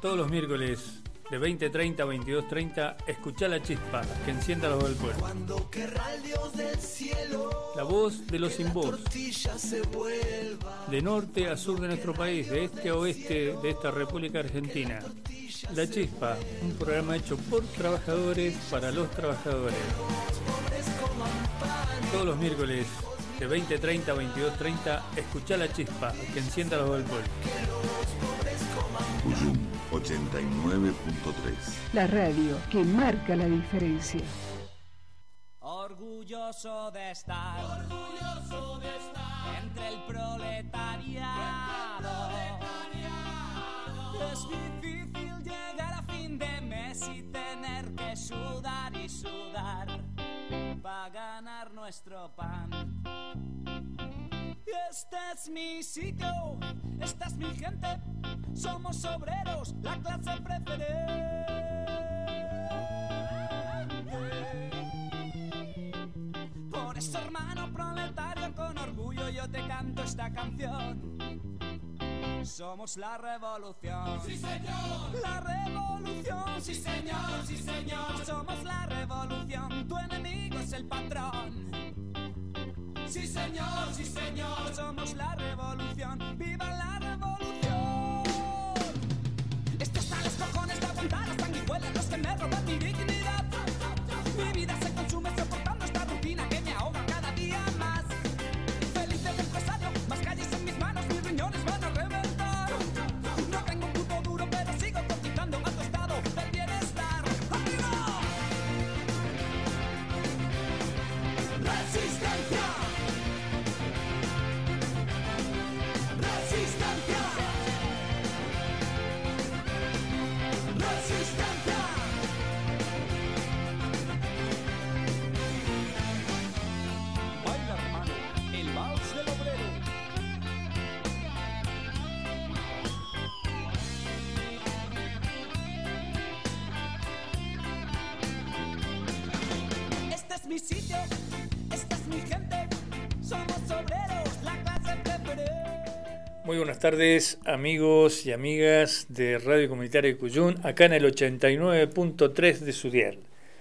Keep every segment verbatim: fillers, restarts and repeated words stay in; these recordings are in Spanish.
Todos los miércoles de veinte treinta a veintidós treinta, escuchá La Chispa, que encienda la voz del pueblo. Cuando querrá el Dios del cielo, la voz de los sin voz. Se vuelva. De norte a sur de nuestro país, de este a oeste de esta República Argentina. La Chispa, un programa hecho por trabajadores para los trabajadores. Todos los miércoles de veinte treinta a veintidós treinta, escuchá La Chispa, que encienda la voz del pueblo. Cuyum ochenta y nueve punto tres. La radio que marca la diferencia. Orgulloso de estar, orgulloso de estar entre el proletariado. Es difícil llegar a fin de mes y tener que sudar y sudar para ganar nuestro pan. Este es mi sitio, esta es mi gente, somos obreros, la clase preferente. Por eso, hermano proletario, con orgullo yo te canto esta canción. Somos la revolución. ¡Sí, señor! La revolución. ¡Sí, señor! ¡Sí, señor! Somos la revolución. Tu enemigo es el patrón. ¡Sí, señor! ¡Sí, señor! Somos la revolución. ¡Viva la revolución! Esto está a los cojones de aguantar las sanguijuelas, los que me roban mi dignidad. Mi vida se consume soportando esta rutina que me ahoga cada día más. Feliz del empresario, más calles en mis manos, mis riñones van a reventar. No tengo un puto duro, pero sigo cotizando a tu estado del bienestar. ¡Arriba! ¡Resistencia! ¡Resistencia! ¡Resistencia! Baila, hermano, el vals del obrero. Este es mi sitio, esta es mi gente, somos obreros, la clase preferente. Muy buenas tardes, amigos y amigas de Radio Comunitaria de Cuyum, acá en el ochenta y nueve punto tres de su dial.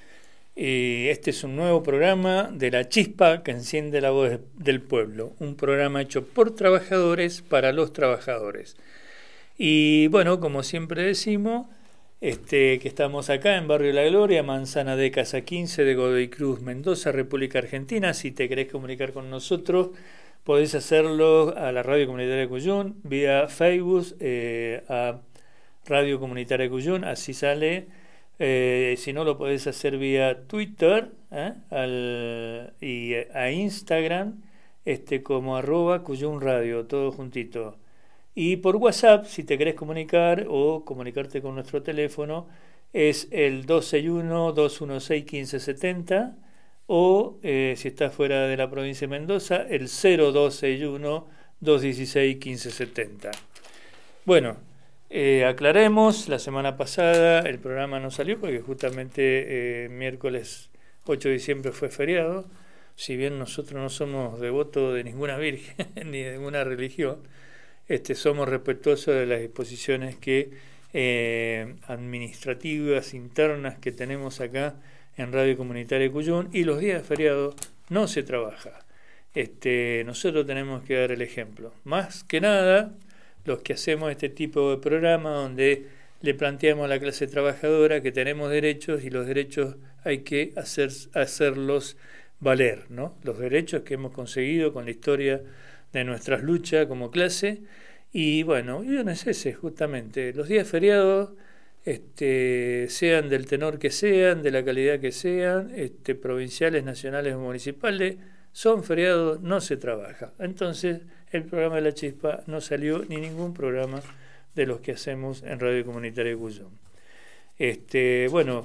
Y este es un nuevo programa de La Chispa que enciende la voz del pueblo, un programa hecho por trabajadores para los trabajadores. Y bueno, como siempre decimos, este, que estamos acá en Barrio La Gloria, Manzana de Casa quince de Godoy Cruz, Mendoza, República Argentina. Si te querés comunicar con nosotros, podés hacerlo a la Radio Comunitaria de Cuyum, vía Facebook, eh, a Radio Comunitaria de Cuyum, así sale. Eh, si no, lo podés hacer vía Twitter ¿eh? Al, y a Instagram este, como arroba Cuyum Radio, todo juntito. Y por WhatsApp, si te querés comunicar o comunicarte con nuestro teléfono, es el dos seis uno, dos uno seis, uno cinco siete cero o eh, si estás fuera de la provincia de Mendoza, el cero dos seis uno, dos uno seis, uno cinco siete cero. Bueno, eh, aclaremos, la semana pasada el programa no salió porque justamente eh, miércoles ocho de diciembre fue feriado. Si bien nosotros no somos devotos de ninguna virgen ni de ninguna religión, este, somos respetuosos de las disposiciones que eh, administrativas internas que tenemos acá en Radio Comunitaria de Cuyum, y los días de feriado no se trabaja. Este, nosotros tenemos que dar el ejemplo. Más que nada, los que hacemos este tipo de programa donde le planteamos a la clase trabajadora que tenemos derechos y los derechos hay que hacer, hacerlos valer, ¿no? Los derechos que hemos conseguido con la historia de nuestras luchas como clase. Y bueno, y uno es ese justamente. Los días feriados, este, sean del tenor que sean, de la calidad que sean, este, provinciales, nacionales o municipales, son feriados, no se trabaja. Entonces, el programa de La Chispa no salió, ni ningún programa de los que hacemos en Radio Comunitaria de Cuyum. Este, bueno,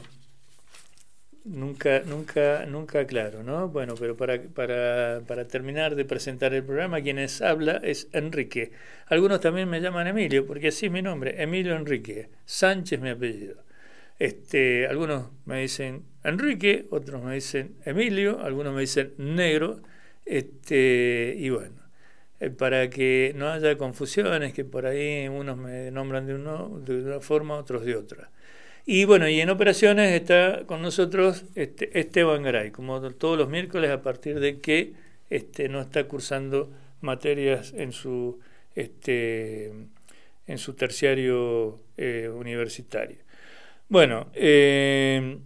nunca, nunca, nunca claro, ¿no? Bueno, pero para, para, para terminar de presentar el programa, quienes habla es Enrique. Algunos también me llaman Emilio, porque así es mi nombre, Emilio Enrique, Sánchez mi apellido. Este, algunos me dicen Enrique, otros me dicen Emilio, algunos me dicen Negro, este, y bueno, eh, para que no haya confusiones, que por ahí unos me nombran de, uno, de una forma, otros de otra. Y bueno, y en operaciones está con nosotros este, Esteban Garay, como todos los miércoles, a partir de que este, no está cursando materias en su, este, en su terciario eh, universitario. Bueno, eh,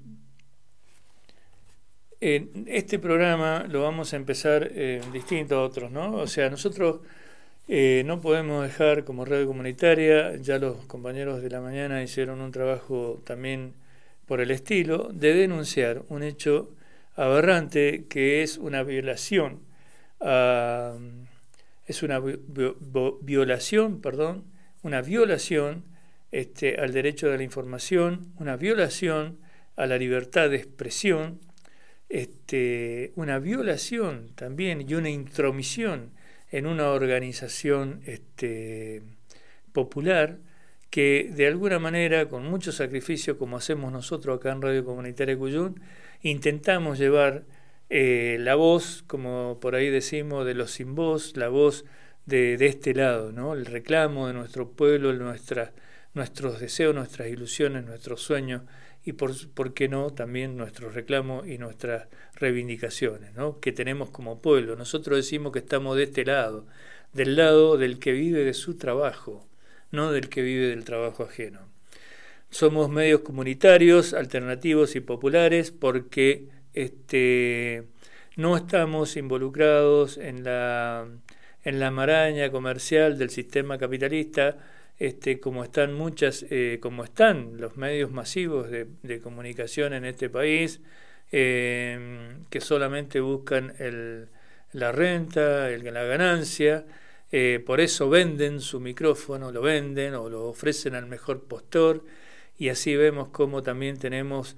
eh, este programa lo vamos a empezar eh, distinto a otros, ¿no? O sea, nosotros eh, no podemos dejar como radio comunitaria, ya los compañeros de la mañana hicieron un trabajo también por el estilo, de denunciar un hecho aberrante que es una violación, a, es una vi, vi, violación, perdón, una violación Este, al derecho de la información, una violación a la libertad de expresión, este, una violación también y una intromisión en una organización este, popular que de alguna manera, con mucho sacrificio, como hacemos nosotros acá en Radio Comunitaria Cuyún, intentamos llevar eh, la voz, como por ahí decimos, de los sin voz, la voz de, de este lado, ¿no? El reclamo de nuestro pueblo, nuestra nuestros deseos, nuestras ilusiones, nuestros sueños y, por, por qué no, también nuestros reclamos y nuestras reivindicaciones, ¿no? Que tenemos como pueblo. Nosotros decimos que estamos de este lado, del lado del que vive de su trabajo, no del que vive del trabajo ajeno. Somos medios comunitarios, alternativos y populares porque este, no estamos involucrados en la, en la maraña comercial del sistema capitalista, Este, como están muchas, eh, como están los medios masivos de, de comunicación en este país, eh, que solamente buscan el, la renta, el, la ganancia, eh, por eso venden su micrófono, lo venden o lo ofrecen al mejor postor, y así vemos como también tenemos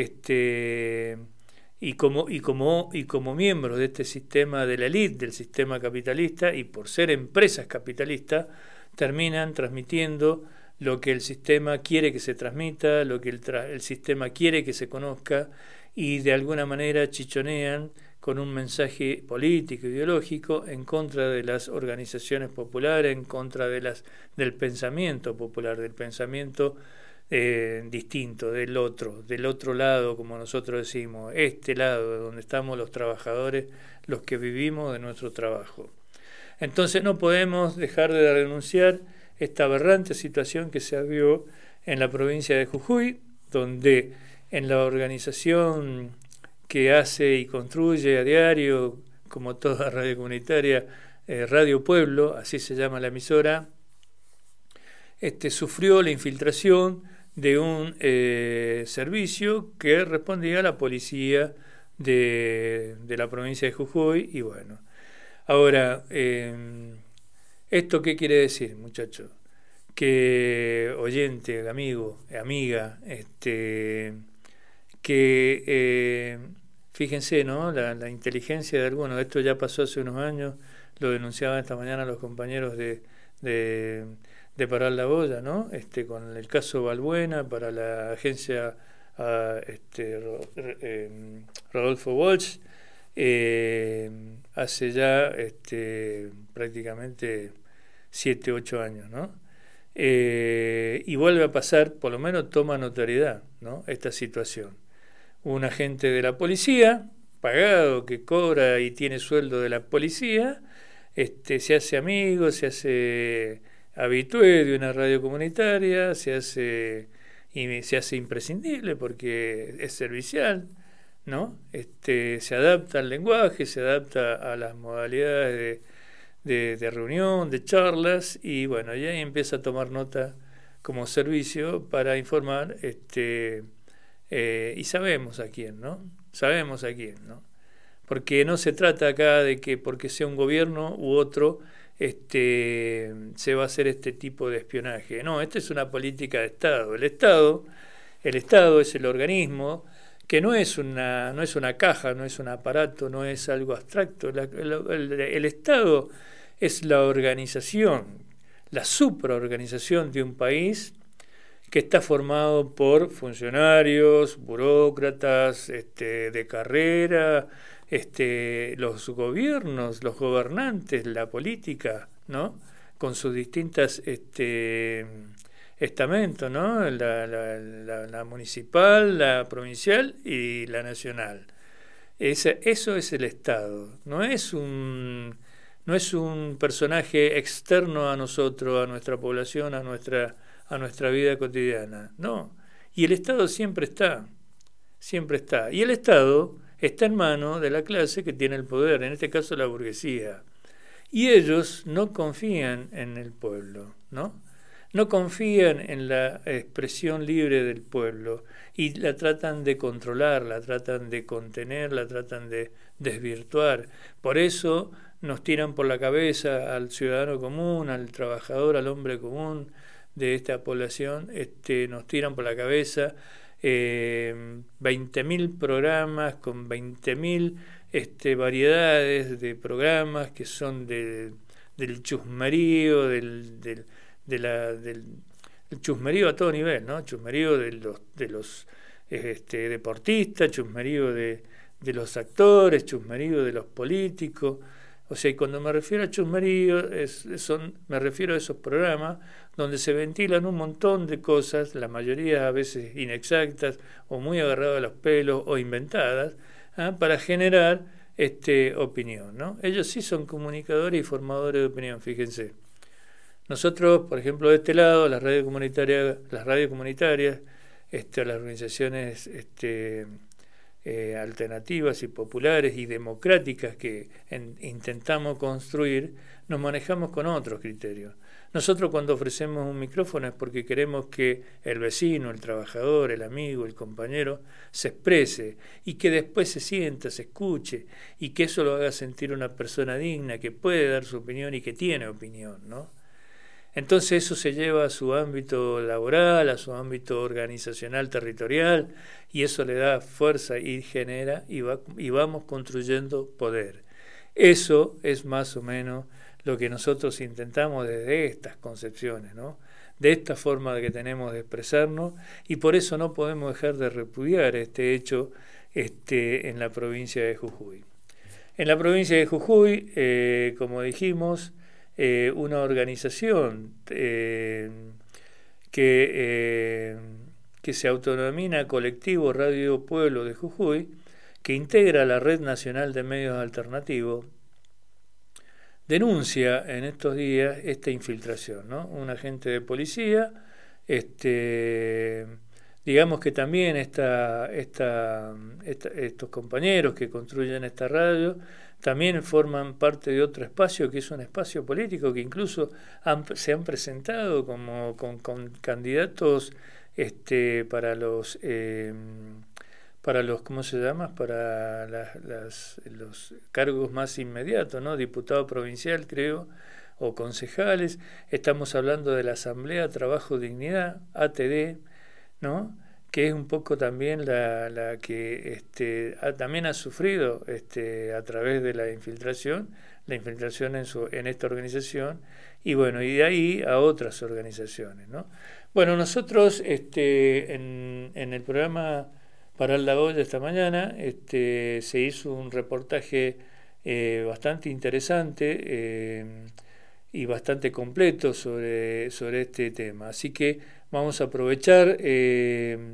este y como y como y como miembros de este sistema de la élite del sistema capitalista, y por ser empresas capitalistas, terminan transmitiendo lo que el sistema quiere que se transmita, lo que el, tra- el sistema quiere que se conozca, y de alguna manera chichonean con un mensaje político, ideológico, en contra de las organizaciones populares, en contra de las, del pensamiento popular, del pensamiento eh, distinto, del otro, del otro lado, como nosotros decimos, este lado, donde estamos los trabajadores, los que vivimos de nuestro trabajo. Entonces no podemos dejar de denunciar esta aberrante situación que se vio en la provincia de Jujuy, donde en la organización que hace y construye a diario, como toda radio comunitaria, eh, Radio Pueblo, así se llama la emisora, este, sufrió la infiltración de un eh, servicio que respondía a la policía de, de la provincia de Jujuy, y bueno. Ahora, eh, ¿esto qué quiere decir, muchachos? Que oyente, amigo, amiga, este, que eh, fíjense, ¿no? La, la inteligencia de algunos, esto ya pasó hace unos años, lo denunciaban esta mañana los compañeros de, de, de Parar la Boya, ¿no? Este, con el caso Balbuena para la agencia a, este, eh, Rodolfo Walsh. Eh, hace ya este, prácticamente siete, ocho años, ¿no? Eh, y vuelve a pasar, por lo menos toma notoriedad, ¿no? Esta situación. Un agente de la policía, pagado, que cobra y tiene sueldo de la policía, este, se hace amigo, se hace habitué de una radio comunitaria, se hace, y se hace imprescindible porque es servicial, ¿no? Este, se adapta al lenguaje, se adapta a las modalidades de, de, de reunión, de charlas, y bueno, y ahí empieza a tomar nota como servicio para informar, este, eh, y sabemos a quién, ¿no? Sabemos a quién, ¿no? Porque no se trata acá de que porque sea un gobierno u otro este, se va a hacer este tipo de espionaje. No, esta es una política de Estado. El Estado, el Estado es el organismo que no es una, no es una caja, no es un aparato, no es algo abstracto. La, el, el, el Estado es la organización, la supraorganización de un país que está formado por funcionarios, burócratas este, de carrera, este, los gobiernos, los gobernantes, la política, ¿no? Con sus distintas este, estamentos, ¿no? La, la, la, la municipal, la provincial y la nacional. Ese, eso es el Estado, no es un no es un personaje externo a nosotros, a nuestra población, a nuestra a nuestra vida cotidiana, no. Y el Estado siempre está, siempre está. Y el Estado está en manos de la clase que tiene el poder, en este caso la burguesía. Y ellos no confían en el pueblo, ¿no? No confían en la expresión libre del pueblo y la tratan de controlar, la tratan de contener, la tratan de desvirtuar. Por eso nos tiran por la cabeza al ciudadano común, al trabajador, al hombre común de esta población, este, nos tiran por la cabeza eh, veinte mil programas con veinte mil este, variedades de programas que son de, del chusmerío, del... del de la del el chusmerío a todo nivel, ¿no? Chusmerío de los de los este, deportistas, chusmerío de, de los actores, chusmerío de los políticos. O sea, y cuando me refiero a chusmerío es, son me refiero a esos programas donde se ventilan un montón de cosas, la mayoría a veces inexactas o muy agarradas a los pelos o inventadas, ¿eh? Para generar este opinión, ¿no? Ellos sí son comunicadores y formadores de opinión, fíjense. Nosotros, por ejemplo, de este lado, las radios comunitarias, las radios comunitarias, este, las organizaciones este, eh, alternativas y populares y democráticas que en, intentamos construir, nos manejamos con otros criterios. Nosotros cuando ofrecemos un micrófono es porque queremos que el vecino, el trabajador, el amigo, el compañero se exprese y que después se sienta, se escuche y que eso lo haga sentir una persona digna, que puede dar su opinión y que tiene opinión, ¿no? Entonces eso se lleva a su ámbito laboral, a su ámbito organizacional territorial, y eso le da fuerza y genera, y, va, y vamos construyendo poder. Eso es más o menos lo que nosotros intentamos desde estas concepciones, ¿no? De esta forma que tenemos de expresarnos, y por eso no podemos dejar de repudiar este hecho este, en la provincia de Jujuy. En la provincia de Jujuy, eh, como dijimos, Eh, una organización eh, que, eh, que se autodenomina Colectivo Radio Pueblo de Jujuy, que integra la Red Nacional de Medios Alternativos, denuncia en estos días esta infiltración, ¿no? Un agente de policía, este, digamos que también esta, esta, esta, estos compañeros que construyen esta radio también forman parte de otro espacio que es un espacio político que incluso han, se han presentado como con, con candidatos este, para los eh, para los ¿cómo se llama? Para las, las, los cargos más inmediatos, ¿no? Diputado provincial, creo, o concejales. Estamos hablando de la Asamblea Trabajo Dignidad, A T D, ¿no? Que es un poco también la, la que este, ha, también ha sufrido este, a través de la infiltración, la infiltración en, su, en esta organización, y bueno, y de ahí a otras organizaciones, ¿no? Bueno, nosotros este, en, en el programa Parar la Olla esta mañana este, se hizo un reportaje eh, bastante interesante eh, y bastante completo sobre, sobre este tema, así que vamos a aprovechar eh,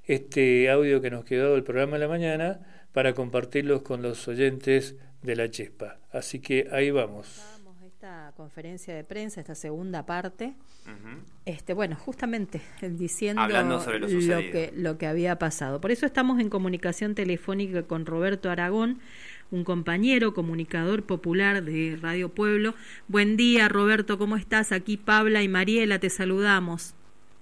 este audio que nos quedó del programa de la mañana para compartirlos con los oyentes de La Chispa. Así que ahí vamos. Esta conferencia de prensa, esta segunda parte, uh-huh. este, bueno, justamente diciendo hablando sobre lo, lo que lo que había pasado. Por eso estamos en comunicación telefónica con Roberto Aragón, un compañero comunicador popular de Radio Pueblo. Buen día, Roberto, ¿cómo estás? Aquí Pabla y Mariela, te saludamos.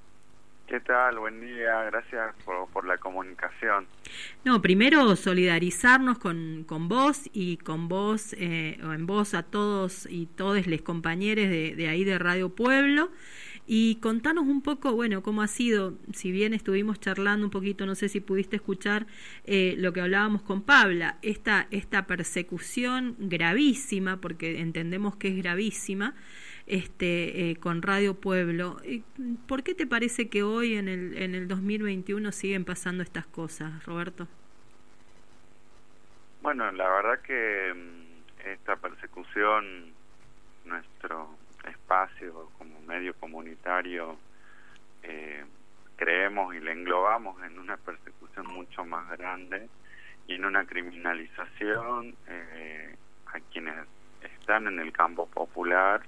¿Qué tal? Buen día, gracias por, por la comunicación. No, primero solidarizarnos con, con vos y con vos, eh, o en vos a todos y todos les compañeros de, de ahí de Radio Pueblo, y contanos un poco, bueno, cómo ha sido, si bien estuvimos charlando un poquito, no sé si pudiste escuchar eh, lo que hablábamos con Pabla, esta, esta persecución gravísima, porque entendemos que es gravísima, Este, eh, con Radio Pueblo. ¿Por qué te parece que hoy en el, en el dos mil veintiuno siguen pasando estas cosas, Roberto? Bueno, la verdad que esta persecución, nuestro espacio como medio comunitario, eh, creemos y le englobamos en una persecución mucho más grande y en una criminalización eh, a quienes están en el campo popular.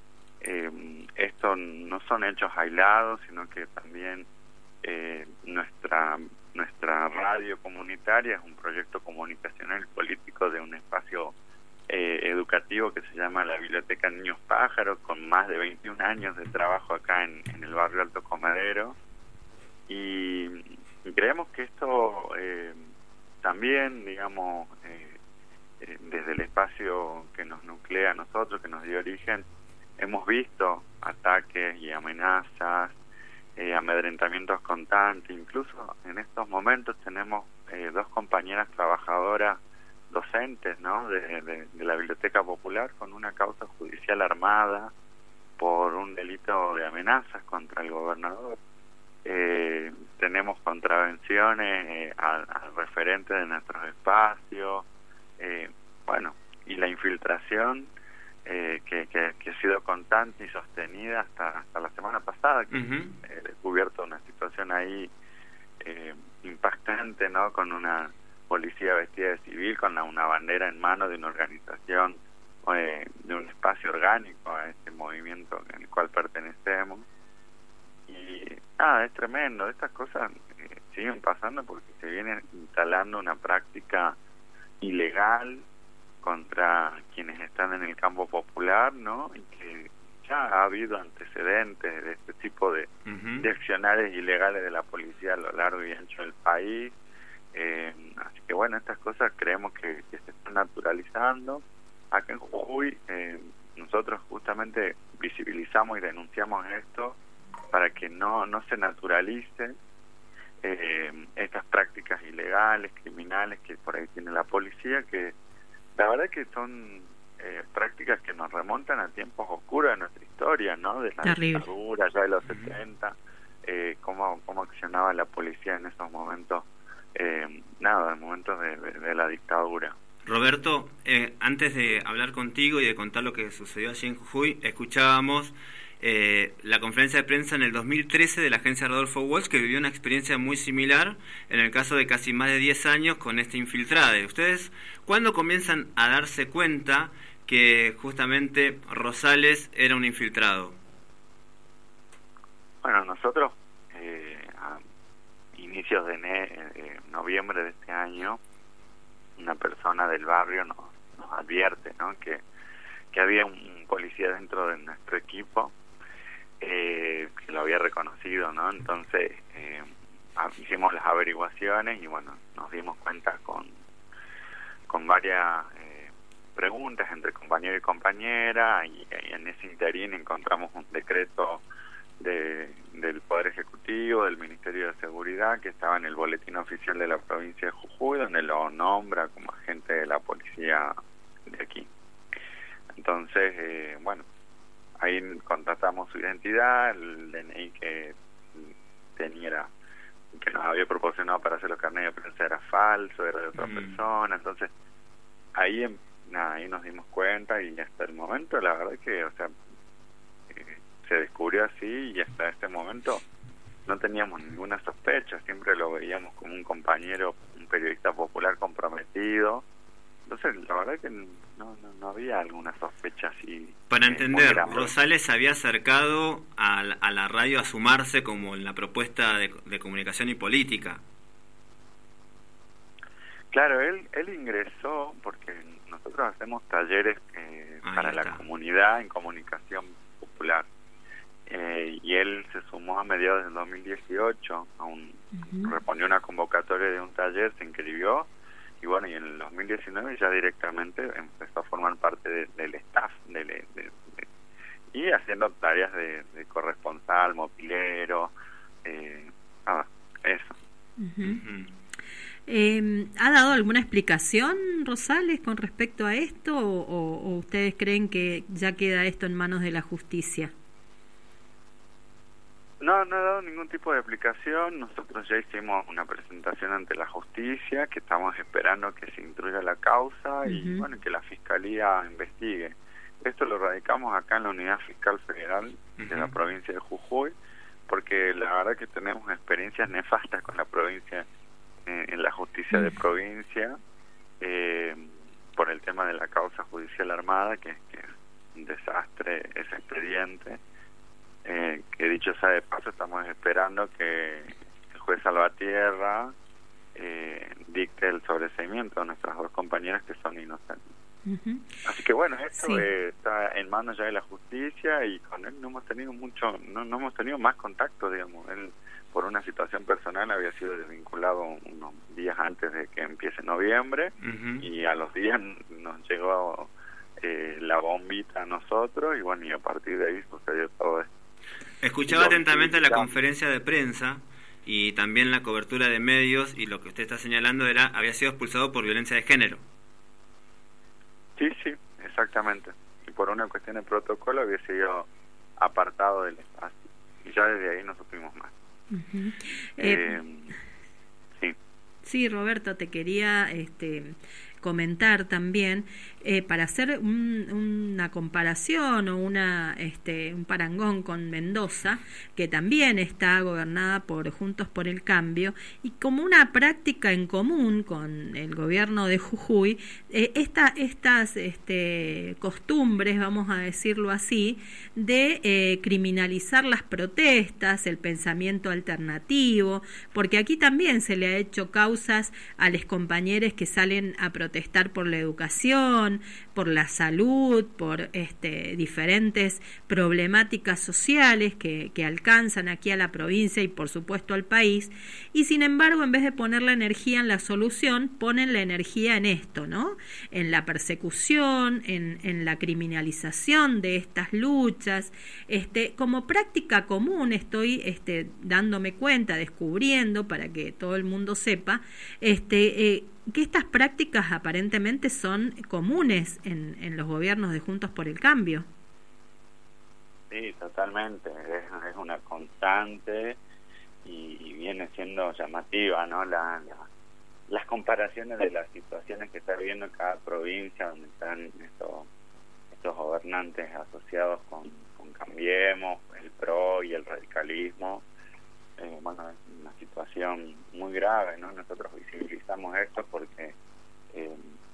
Eh, esto no son hechos aislados, sino que también eh, nuestra nuestra radio comunitaria es un proyecto comunicacional y político de un espacio eh, educativo que se llama la Biblioteca Niños Pájaros, con más de veintiún años de trabajo acá en, en el barrio Alto Comedero, y, y creemos que esto eh, también, digamos, eh, eh, desde el espacio que nos nuclea a nosotros, que nos dio origen, hemos visto ataques y amenazas, eh, amedrentamientos constantes. Incluso en estos momentos tenemos eh, dos compañeras trabajadoras docentes, ¿no?, de, de, de la Biblioteca Popular con una causa judicial armada por un delito de amenazas contra el gobernador. Eh, tenemos contravenciones eh, al, al referente de nuestros espacios, eh, bueno, y la infiltración eh, que, que, que ha sido constante y sostenida hasta hasta la semana pasada, que uh-huh. he descubierto una situación ahí eh, impactante, ¿no?, con una policía vestida de civil, con la, una bandera en mano de una organización, eh, de un espacio orgánico a este movimiento en el cual pertenecemos. Y nada, es tremendo. Estas cosas eh, siguen pasando porque se viene instalando una práctica ilegal contra quienes están en el campo popular, ¿no? Y que ya ha habido antecedentes de este tipo de, uh-huh. de accionarios ilegales de la policía a lo largo y ancho del país. Eh, así que bueno, estas cosas creemos que, que se están naturalizando. Acá en Jujuy eh, nosotros justamente visibilizamos y denunciamos esto para que no no se naturalicen eh, estas prácticas ilegales, criminales que por ahí tiene la policía, que la verdad que son eh, prácticas que nos remontan a tiempos oscuros de nuestra historia, ¿no? De la Terrible. dictadura ya de los setenta, eh, cómo, cómo accionaba la policía en esos momentos, eh, nada, en momentos de, de, de la dictadura. Roberto, eh, antes de hablar contigo y de contar lo que sucedió allí en Jujuy, escuchábamos eh, la conferencia de prensa en el dos mil trece de la agencia Rodolfo Walsh, que vivió una experiencia muy similar en el caso de casi más de diez años con este infiltrado. ¿Ustedes cuándo comienzan a darse cuenta que justamente Rosales era un infiltrado? Bueno, nosotros eh, a inicios de ne- eh, noviembre de este año, una persona del barrio nos, nos advierte, ¿no?, que, que había un policía dentro de nuestro equipo eh, que lo había reconocido, ¿no? Entonces eh, hicimos las averiguaciones y bueno, nos dimos cuenta con con varias eh, preguntas entre compañero y compañera, y, y en ese interín encontramos un decreto de, del Poder Ejecutivo, del Ministerio de Seguridad, que estaba en el boletín oficial de la provincia de Jujuy, donde lo nombra como agente de la policía de aquí. Entonces, eh, bueno, ahí contratamos su identidad, el D N I que tenía, que nos había proporcionado para hacer los carnets de prensa era falso, era de otra mm. persona. Entonces, ahí, nada, ahí nos dimos cuenta, y hasta el momento, la verdad que, o sea, se descubrió así, y hasta este momento no teníamos ninguna sospecha, siempre lo veíamos como un compañero, un periodista popular comprometido. Entonces la verdad que no, no, no había alguna sospecha así. Para eh, entender, Rosales se había acercado a la, a la radio a sumarse como en la propuesta de, de comunicación y política. Claro, él él ingresó porque nosotros hacemos talleres eh, para está. la comunidad en comunicación popular. Eh, y él se sumó a mediados del dos mil dieciocho, a un, uh-huh. respondió una convocatoria de un taller, se inscribió, y bueno, y en el dos mil diecinueve ya directamente empezó a formar parte de, del staff, de, de, de, de, y haciendo tareas de, de corresponsal, mopilero, eh, nada, eso. Uh-huh. Uh-huh. Eh, ¿Ha dado alguna explicación Rosales con respecto a esto, o, o ustedes creen que ya queda esto en manos de la justicia? No, no ha dado ningún tipo de explicación. Nosotros ya hicimos una presentación ante la justicia, que estamos esperando que se instruya la causa uh-huh. y bueno, que la Fiscalía investigue. Esto lo radicamos acá en la Unidad Fiscal Federal uh-huh. de la provincia de Jujuy, porque la verdad que tenemos experiencias nefastas con la provincia, eh, en la justicia uh-huh. de provincia, eh, por el tema de la causa judicial armada, que, que es un desastre ese expediente. Eh, que dicho sea de paso, estamos esperando que el juez Salvatierra eh, dicte el sobreseimiento de nuestras dos compañeras que son inocentes. Uh-huh. Así que bueno, esto sí. eh, está en manos ya de la justicia y con él no hemos tenido mucho, no, no hemos tenido más contacto, digamos. Él por una situación personal había sido desvinculado unos días antes de que empiece noviembre uh-huh. y a los días nos llegó eh, la bombita a nosotros y bueno, y a partir de ahí sucedió todo esto. Escuchaba atentamente la conferencia de prensa y también la cobertura de medios, y lo que usted está señalando era había sido expulsado por violencia de género. Sí, sí, exactamente. Y por una cuestión de protocolo había sido apartado del espacio. Y ya desde ahí no supimos más. Uh-huh. eh, eh, sí. Sí, Roberto, te quería este, comentar también, eh, para hacer un, una comparación o una este, un parangón con Mendoza, que también está gobernada por Juntos por el Cambio, y como una práctica en común con el gobierno de Jujuy, eh, esta, estas este, costumbres, vamos a decirlo así, de eh, criminalizar las protestas, el pensamiento alternativo, porque aquí también se le ha hecho causas a los compañeros que salen a protestar por la educación, por la salud, por este, diferentes problemáticas sociales que, que alcanzan aquí a la provincia y por supuesto al país, y sin embargo en vez de poner la energía en la solución, ponen la energía en esto, ¿no? En la persecución, en, en la criminalización de estas luchas, este, como práctica común estoy este, dándome cuenta, descubriendo, para que todo el mundo sepa, este, eh, que estas prácticas aparentemente son comunes en, en los gobiernos de Juntos por el Cambio. Sí, totalmente. Es, es una constante y, y viene siendo llamativa, ¿no? La, la, las comparaciones de las situaciones que está viviendo cada provincia, donde están estos, estos gobernantes asociados con, con Cambiemos, el P R O y el radicalismo. Eh, bueno, es una situación muy grave, ¿no? Nosotros visibilizamos esto porque eh,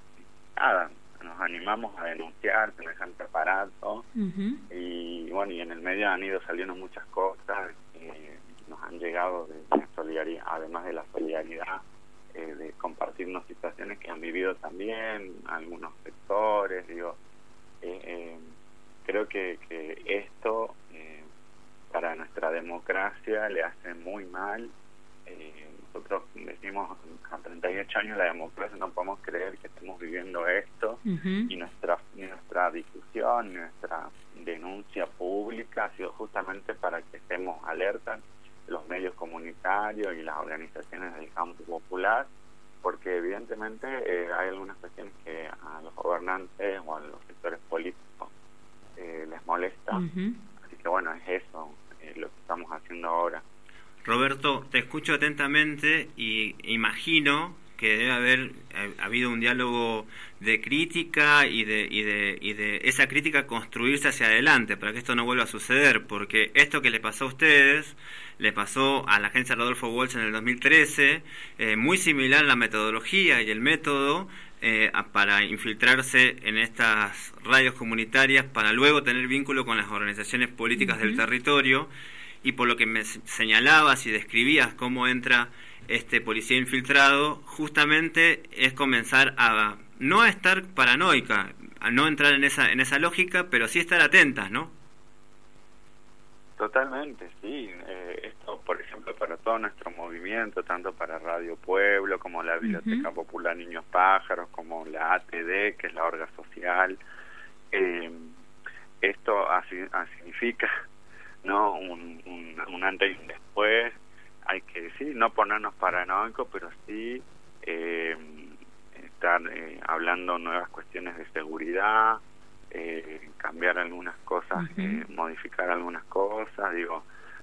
nada, nos animamos a denunciar semejante aparato uh-huh. y bueno, y en el medio han ido saliendo muchas cosas que nos han llegado de la solidaridad, además de la solidaridad, eh, de compartirnos situaciones que han vivido también algunos sectores, digo, eh, eh, creo que, que esto eh, para nuestra democracia le hace muy mal. Eh, nosotros decimos a treinta y ocho años la democracia, no podemos creer que estemos viviendo esto uh-huh. y nuestra nuestra discusión, nuestra denuncia pública ha sido justamente para que estemos alertas los medios comunitarios y las organizaciones del campo popular, porque evidentemente eh, hay algunas cuestiones que a los gobernantes o a los sectores políticos eh, les molesta, uh-huh. así que bueno, es eso eh, lo que estamos haciendo ahora. Roberto, te escucho atentamente y imagino que debe haber eh, habido un diálogo de crítica y de, y de y de esa crítica construirse hacia adelante para que esto no vuelva a suceder, porque esto que le pasó a ustedes le pasó a la agencia Rodolfo Walsh en el dos mil trece, eh, muy similar la metodología y el método eh, para infiltrarse en estas radios comunitarias para luego tener vínculo con las organizaciones políticas uh-huh. del territorio. Y por lo que me señalabas y describías cómo entra este policía infiltrado, justamente es comenzar a no a estar paranoica, a no entrar en esa en esa lógica, pero sí estar atentas, ¿no? Totalmente, sí. Eh, esto, por ejemplo, para todo nuestro movimiento, tanto para Radio Pueblo, como la Biblioteca uh-huh. Popular Niños Pájaros, como la A T D, que es la Orga Social, eh, esto así, así significa... no un, un, un antes y un después. Hay que sí no ponernos paranoicos, pero sí eh, estar eh, hablando nuevas cuestiones de seguridad, eh, cambiar algunas cosas, uh-huh. eh, modificar algunas cosas. Digo,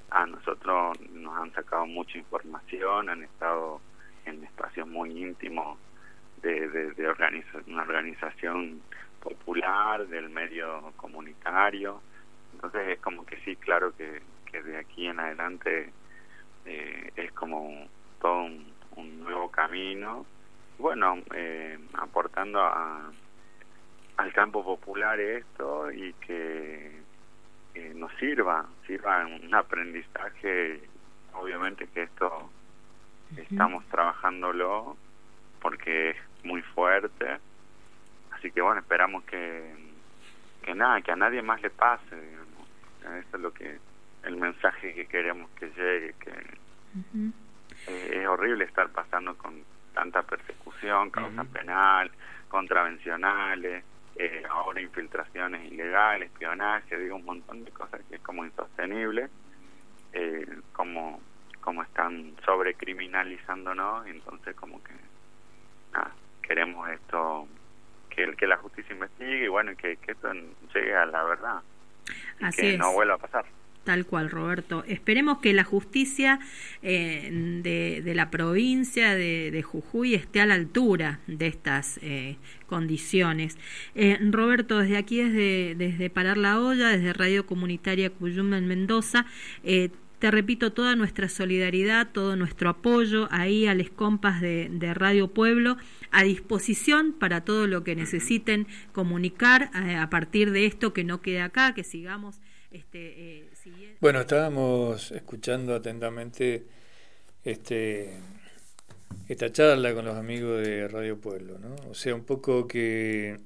a nosotros nos han sacado mucha información, han estado en espacios muy íntimos de, de, de organiza- una organización popular, del medio comunitario. Entonces es como que sí, claro que, que de aquí en adelante eh, es como todo un, un nuevo camino. Bueno, eh, aportando a, al campo popular esto y que eh, nos sirva, sirva en un aprendizaje. Obviamente que esto estamos trabajándolo porque es muy fuerte, así que bueno, esperamos que que nada, que a nadie más le pase, digamos. Eso es lo que, el mensaje que queremos que llegue, que uh-huh. eh, es horrible estar pasando con tanta persecución, causa uh-huh. penal, contravencionales, eh, ahora infiltraciones ilegales, espionaje, digo, un montón de cosas que es como insostenible, eh, como como están sobrecriminalizándonos, y entonces como que nada, queremos esto, que, que la justicia investigue y bueno, que, que esto llegue a la verdad y Así que es. no vuelva a pasar. Tal cual, Roberto. Esperemos que la justicia eh, de, de la provincia de, de Jujuy esté a la altura de estas eh, condiciones. Eh, Roberto, desde aquí, desde, desde Parar la Olla, desde Radio Comunitaria Cuyum en Mendoza, eh, te repito toda nuestra solidaridad, todo nuestro apoyo ahí a les compas de, de Radio Pueblo, a disposición para todo lo que necesiten comunicar eh, a partir de esto, que no quede acá, que sigamos este eh, siguiendo. Bueno, estábamos escuchando atentamente este esta charla con los amigos de Radio Pueblo, ¿no? O sea, un poco que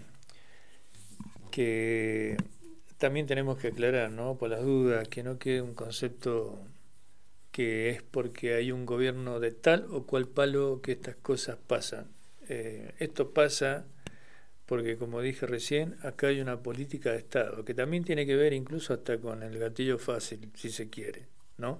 que también tenemos que aclarar, ¿no? Por las dudas, que no quede un concepto que es porque hay un gobierno de tal o cual palo que estas cosas pasan. Eh, esto pasa porque, como dije recién, acá hay una política de Estado que también tiene que ver incluso hasta con el gatillo fácil, si se quiere, ¿no?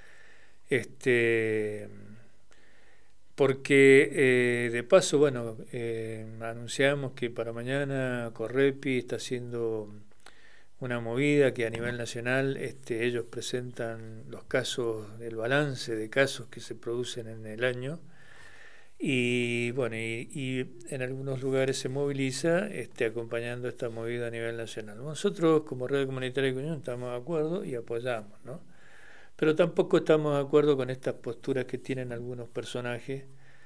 Este, porque eh, de paso, bueno, eh, anunciamos que para mañana Correpi está haciendo una movida que a nivel nacional este, ellos presentan los casos, el balance de casos que se producen en el año y bueno, y, y en algunos lugares se moviliza este, acompañando esta movida a nivel nacional. Nosotros como Radio Comunitaria de Cuyum estamos de acuerdo y apoyamos, ¿no? Pero tampoco estamos de acuerdo con estas posturas que tienen algunos personajes,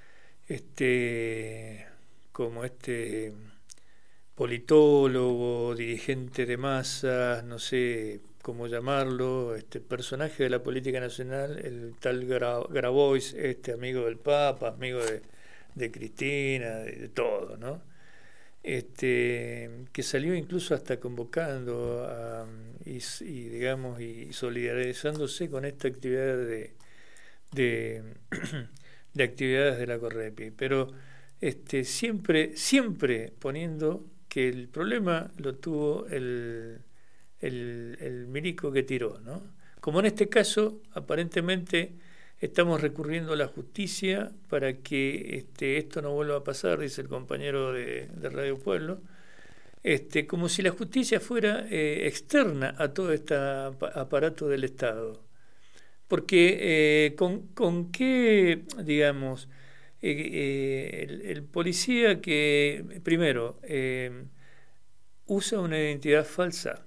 este, como este politólogo, dirigente de masas, no sé cómo llamarlo, este personaje de la política nacional, el tal Gra- Grabois, este amigo del Papa, amigo de, de Cristina, de, de todo, ¿no? Este, que salió incluso hasta convocando a, y, y digamos y solidarizándose con esta actividad de de, de actividades de la Correpi, pero este siempre siempre poniendo que el problema lo tuvo el, el, el milico que tiró, ¿no? Como en este caso, aparentemente estamos recurriendo a la justicia para que este, esto no vuelva a pasar, dice el compañero de, de Radio Pueblo, este, como si la justicia fuera eh, externa a todo este aparato del Estado. Porque eh, con, con qué, digamos, Eh, eh, el, el policía que primero eh, usa una identidad falsa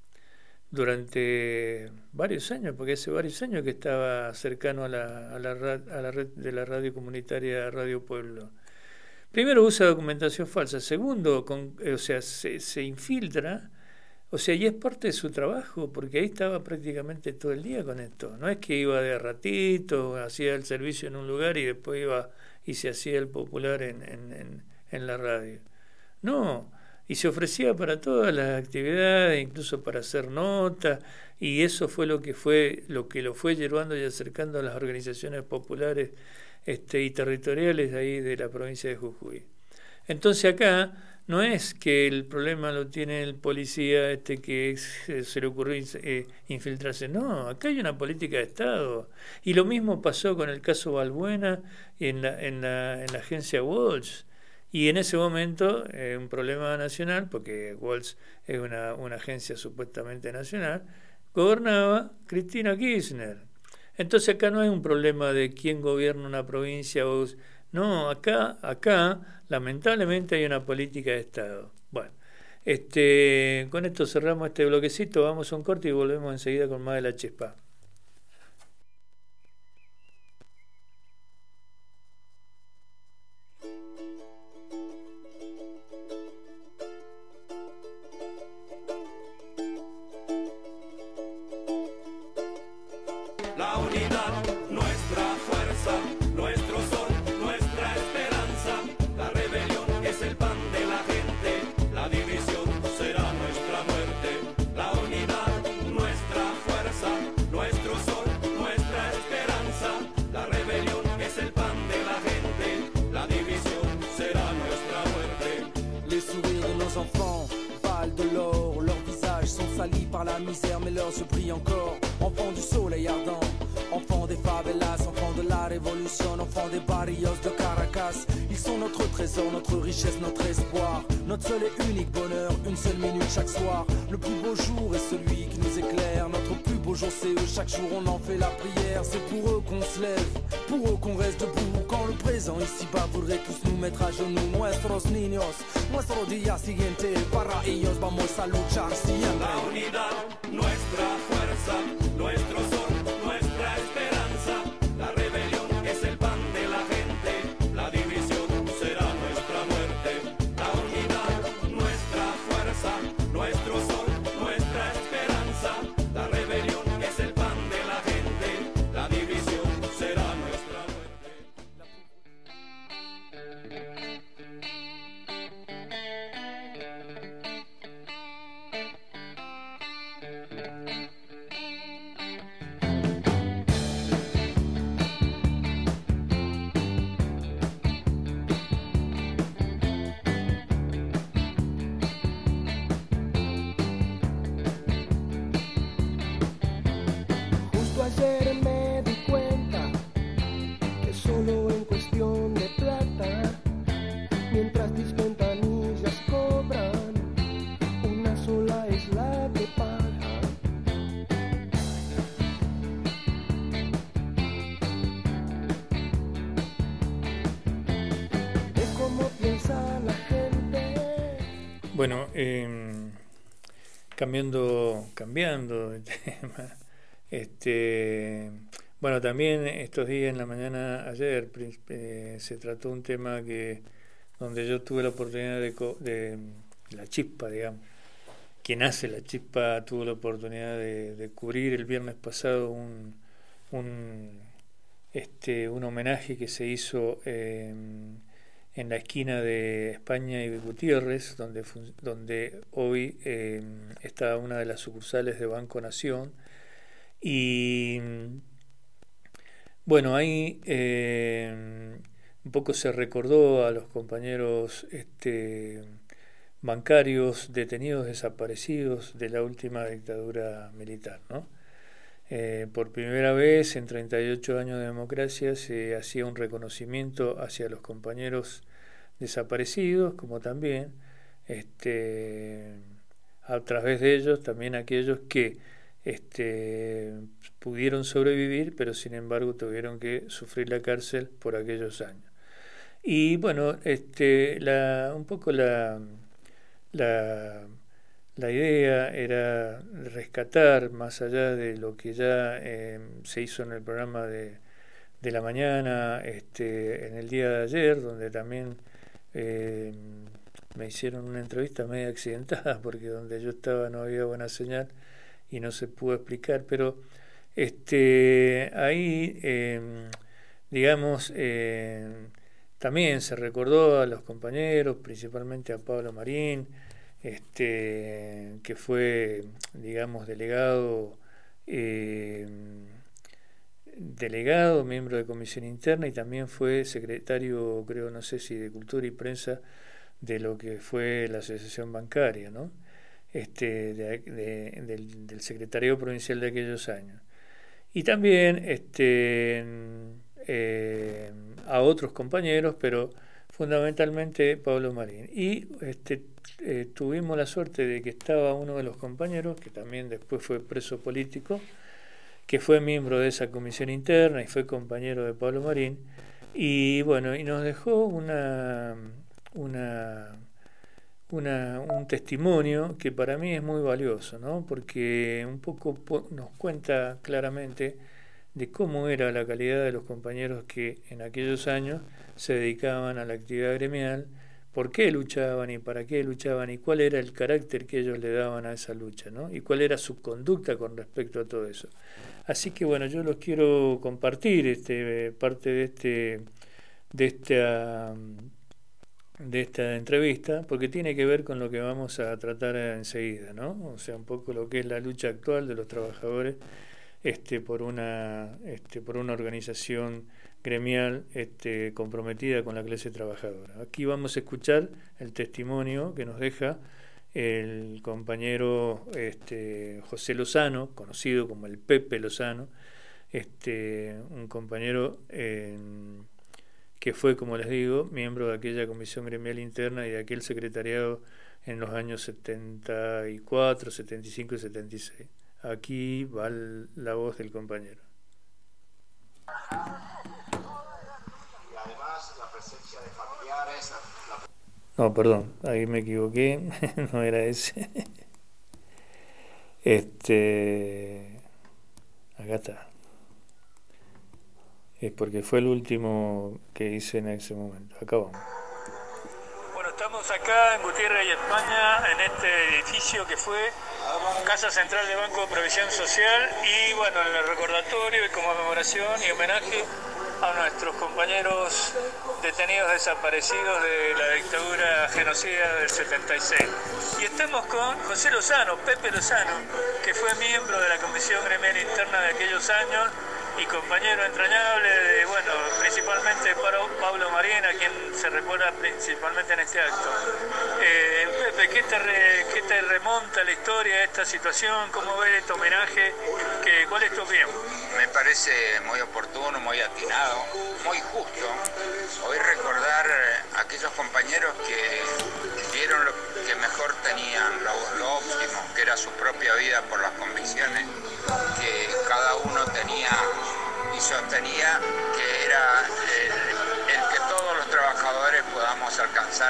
durante varios años, porque hace varios años que estaba cercano a la, a la, a la red de la radio comunitaria Radio Pueblo. Primero usa documentación falsa, segundo, con, eh, o sea, se, se infiltra, o sea, y es parte de su trabajo, porque ahí estaba prácticamente todo el día con esto. No es que iba de ratito, hacía el servicio en un lugar y después iba y se hacía el popular en, en, en, en la radio. No, y se ofrecía para todas las actividades, incluso para hacer notas, y eso fue lo que fue lo que lo fue llevando y acercando a las organizaciones populares este, y territoriales de ahí de la provincia de Jujuy. Entonces acá no es que el problema lo tiene el policía este que es, se le ocurrió eh, infiltrarse, no, acá hay una política de Estado. Y lo mismo pasó con el caso Balbuena en la, en la, en la agencia Walsh. Y en ese momento, eh, un problema nacional, porque Walsh es una, una agencia supuestamente nacional, gobernaba Cristina Kirchner. Entonces acá no hay un problema de quién gobierna una provincia o... No, acá, acá lamentablemente hay una política de Estado. Bueno, este, con esto cerramos este bloquecito, vamos a un corte y volvemos enseguida con más de La Chispa. La unidad, nuestra fuerza, nuestro sol, nuestra esperanza. La rebelión es el pan de la gente, la división será nuestra muerte. La unidad, nuestra fuerza, nuestro sol, nuestra esperanza. La rebelión es el pan de la gente, la división será nuestra muerte. Les sourires de nos enfants valent de l'or, leurs visages sont salis par la misère mais leurs yeux brillent encore. Enfants du soleil ardent, enfants des favelas, enfants de la révolution, enfants des barrios de Caracas. Ils sont notre trésor, notre richesse, notre espoir, notre seul et unique bonheur, une seule minute chaque soir. Le plus beau jour est celui qui nous éclaire, notre plus beau jour c'est eux, chaque jour on en fait la prière. C'est pour eux qu'on se lève, pour eux qu'on reste debout, quand le présent ici-bas voudrait tous nous mettre à genoux. Nuestros niños, nuestro día siguiente, para ellos vamos a luchar siempre. La unidad, nuestra fuerza, nuestro sol, nuestra esperanza. La rebelión es el pan de la gente, la división será nuestra muerte. La unidad, nuestra fuerza, nuestro sol, nuestra esperanza. La rebelión es el pan de la gente, la división será nuestra muerte. Justo ayer me di cuenta que solo en cuestión de plata, mientras mis ventanillas cobran, una sola es la que paga. De cómo piensa la gente. Bueno, eh, cambiando, cambiando de tema. Este, bueno, también estos días en la mañana, ayer, eh, se trató un tema que donde yo tuve la oportunidad de, de la chispa, digamos. Quien hace la chispa tuvo la oportunidad de, de cubrir el viernes pasado un, un, este, un homenaje que se hizo eh, en la esquina de España y Gutiérrez, donde, donde hoy eh, está una de las sucursales de Banco Nación. Y bueno, ahí eh, un poco se recordó a los compañeros este, bancarios detenidos, desaparecidos de la última dictadura militar, ¿no? Eh, por primera vez en treinta y ocho años de democracia se hacía un reconocimiento hacia los compañeros desaparecidos, como también este, a través de ellos también aquellos que Este, pudieron sobrevivir, pero sin embargo tuvieron que sufrir la cárcel por aquellos años. Y bueno, este, la, un poco la, la, la idea era rescatar, más allá de lo que ya eh, se hizo en el programa de, de la mañana, este, en el día de ayer, donde también eh, me hicieron una entrevista medio accidentada, porque donde yo estaba no había buena señal y no se pudo explicar, pero este ahí eh, digamos eh, también se recordó a los compañeros, principalmente a Pablo Marín, este que fue digamos delegado eh, delegado, miembro de comisión interna, y también fue secretario, creo, no sé si de Cultura y Prensa, de lo que fue la Asociación Bancaria, ¿no? Este, de, de, del, del secretario provincial de aquellos años. Y también este, eh, a otros compañeros, pero fundamentalmente Pablo Marín. Y este, eh, tuvimos la suerte de que estaba uno de los compañeros, que también después fue preso político, que fue miembro de esa comisión interna y fue compañero de Pablo Marín, y bueno, y nos dejó una, una, una, un testimonio que para mí es muy valioso, ¿no? Porque un poco nos cuenta claramente de cómo era la calidad de los compañeros que en aquellos años se dedicaban a la actividad gremial, por qué luchaban y para qué luchaban y cuál era el carácter que ellos le daban a esa lucha, ¿no? Y cuál era su conducta con respecto a todo eso. Así que bueno, yo los quiero compartir este parte de este de esta de esta entrevista, porque tiene que ver con lo que vamos a tratar enseguida, ¿no? O sea, un poco lo que es la lucha actual de los trabajadores este por una este por una organización gremial este comprometida con la clase trabajadora. Aquí vamos a escuchar el testimonio que nos deja el compañero este, José Lozano, conocido como el Pepe Lozano, este, un compañero eh, que fue, como les digo, miembro de aquella comisión gremial interna y de aquel secretariado en los años setenta y cuatro, setenta y cinco y setenta y seis. Aquí va la voz del compañero. Y además la presencia de familiares... La... No, perdón, ahí me equivoqué, no era ese. Este, acá está. Es porque fue el último que hice en ese momento. Acá vamos. Bueno, estamos acá en Gutiérrez y España, en este edificio que fue Casa Central de Banco de Previsión Social, y bueno, en el recordatorio y conmemoración y homenaje a nuestros compañeros detenidos desaparecidos de la dictadura genocida del setenta y seis. Y estamos con José Lozano, Pepe Lozano, que fue miembro de la Comisión Gremial Interna de aquellos años y compañero entrañable de, bueno, principalmente para Pablo Marín, a quien se recuerda principalmente en este acto. Eh, Pepe, ¿qué te, re, ¿qué te remonta la historia de esta situación? ¿Cómo ves este homenaje? ¿Qué, ¿Cuál es tu opinión? Me parece muy oportuno, muy atinado, muy justo hoy recordar a aquellos compañeros que dieron lo que mejor tenían, lo, lo óptimo, que era su propia vida por las convicciones que cada uno tenía y sostenía, que era el, el que todos los trabajadores podamos alcanzar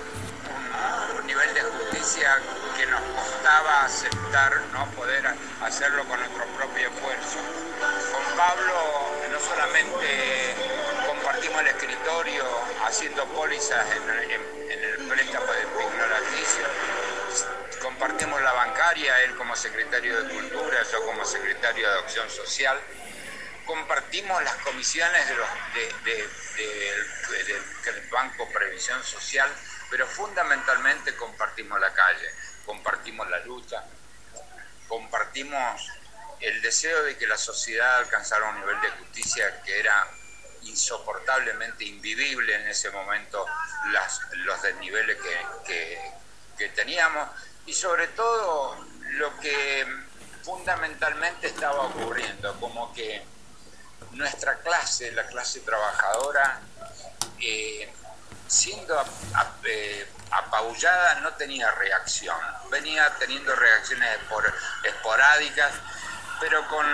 un, un nivel de justicia que nos costaba aceptar, no poder hacerlo con nuestro propio esfuerzo. Con Pablo no solamente compartimos el escritorio haciendo pólizas en, en, en el préstamo de Pignolaticio, compartimos la bancaria, él como secretario de Cultura, yo como secretario de Acción Social, compartimos las comisiones de los, de, de, de, de, del Banco Previsión Social, pero fundamentalmente compartimos la calle, compartimos la lucha, compartimos el deseo de que la sociedad alcanzara un nivel de justicia que era insoportablemente invivible en ese momento, las, los desniveles que, que, que teníamos, y sobre todo lo que fundamentalmente estaba ocurriendo, como que nuestra clase, la clase trabajadora, eh, siendo ap ap eh, apabullada, no tenía reacción, venía teniendo reacciones espor esporádicas, pero con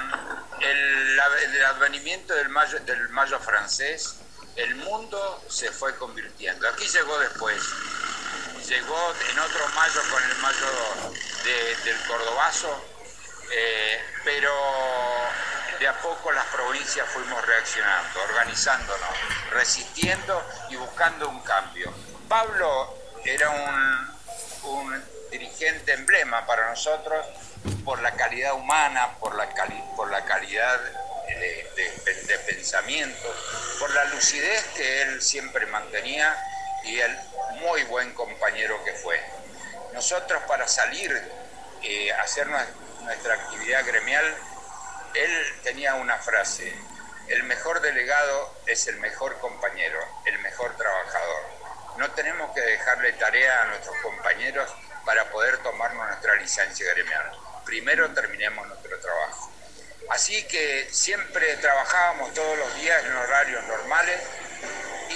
el, el advenimiento del mayo, del mayo francés, el mundo se fue convirtiendo. Aquí llegó después, llegó en otro mayo con el mayo de, del Cordobazo, eh, pero de a poco las provincias fuimos reaccionando, organizándonos, resistiendo y buscando un cambio. Pablo era un, un dirigente emblema para nosotros por la calidad humana, por la, cali por la calidad de, de, de pensamiento, por la lucidez que él siempre mantenía y el muy buen compañero que fue. Nosotros, para salir eh, a hacer nuestra actividad gremial, él tenía una frase: el mejor delegado es el mejor compañero, el mejor trabajador. No tenemos que dejarle tarea a nuestros compañeros para poder tomarnos nuestra licencia gremial. Primero terminemos nuestro trabajo. Así que siempre trabajábamos todos los días en horarios normales y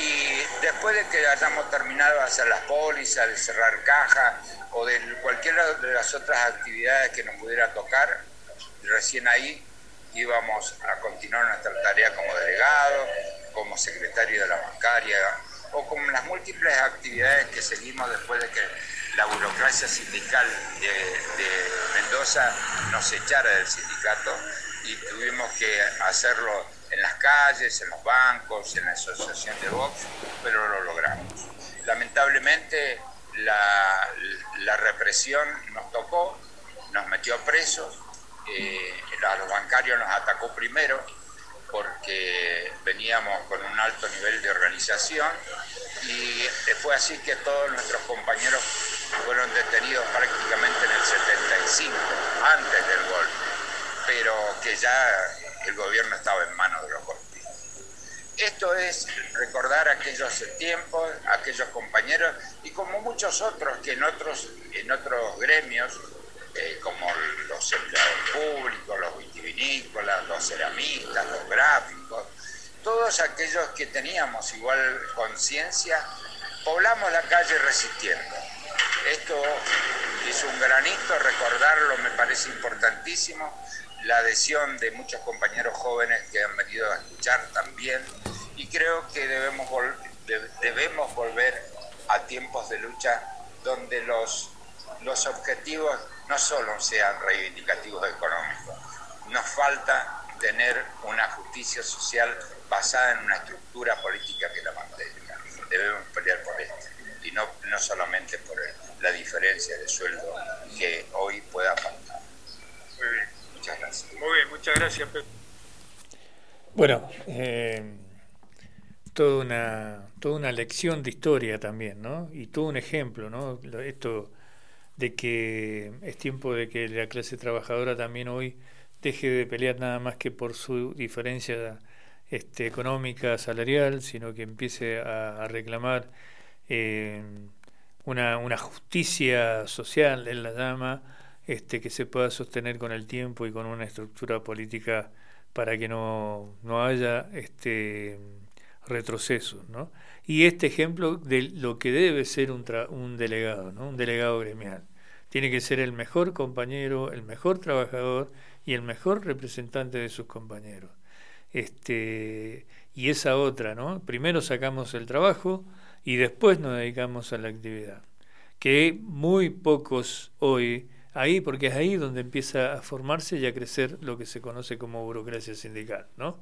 y después de que hayamos terminado de hacer las pólizas, de cerrar caja o de cualquiera de las otras actividades que nos pudiera tocar, recién ahí íbamos a continuar nuestra tarea como delegado, como secretario de la bancaria o con las múltiples actividades que seguimos después de que la burocracia sindical de, de Mendoza nos echara del sindicato y tuvimos que hacerlo en las calles, en los bancos, en la asociación de box, pero lo logramos. Lamentablemente la, la represión nos tocó, nos metió presos, eh, a los bancarios nos atacó primero porque veníamos con un alto nivel de organización y fue así que todos nuestros compañeros fueron detenidos prácticamente en el setenta y cinco, antes del golpe, pero que ya el gobierno estaba en manos de los golpistas. Esto es recordar aquellos tiempos, aquellos compañeros y como muchos otros que en otros, en otros gremios, eh, como los empleados públicos, los vitivinícolas, los ceramistas, los gráficos, todos aquellos que teníamos igual conciencia, poblamos la calle resistiendo. Esto es un granito, recordarlo me parece importantísimo, la adhesión de muchos compañeros jóvenes que han venido a escuchar también, y creo que debemos, vol- de- debemos volver a tiempos de lucha donde los, los objetivos no solo sean reivindicativos económicos, nos falta tener una justicia social basada en una estructura política que la mantenga. Debemos pelear por esto, y no, no solamente por el, la diferencia de sueldo que hoy pueda faltar. Muy bien. Muchas gracias. Muy bien, muchas gracias, Pedro. Bueno, eh, toda una toda una lección de historia también, ¿no? Y todo un ejemplo, ¿no? Esto de que es tiempo de que la clase trabajadora también hoy deje de pelear nada más que por su diferencia este, económica, salarial, sino que empiece a, a reclamar eh, una, una justicia social, él la llama, este, que se pueda sostener con el tiempo y con una estructura política para que no, no haya este, retrocesos, ¿no? Y este ejemplo de lo que debe ser un, tra- un delegado, ¿no? Un delegado gremial. Tiene que ser el mejor compañero, el mejor trabajador y el mejor representante de sus compañeros. Este, y esa otra, ¿no? Primero sacamos el trabajo y después nos dedicamos a la actividad. Que muy pocos hoy, ahí, porque es ahí donde empieza a formarse y a crecer lo que se conoce como burocracia sindical, ¿no?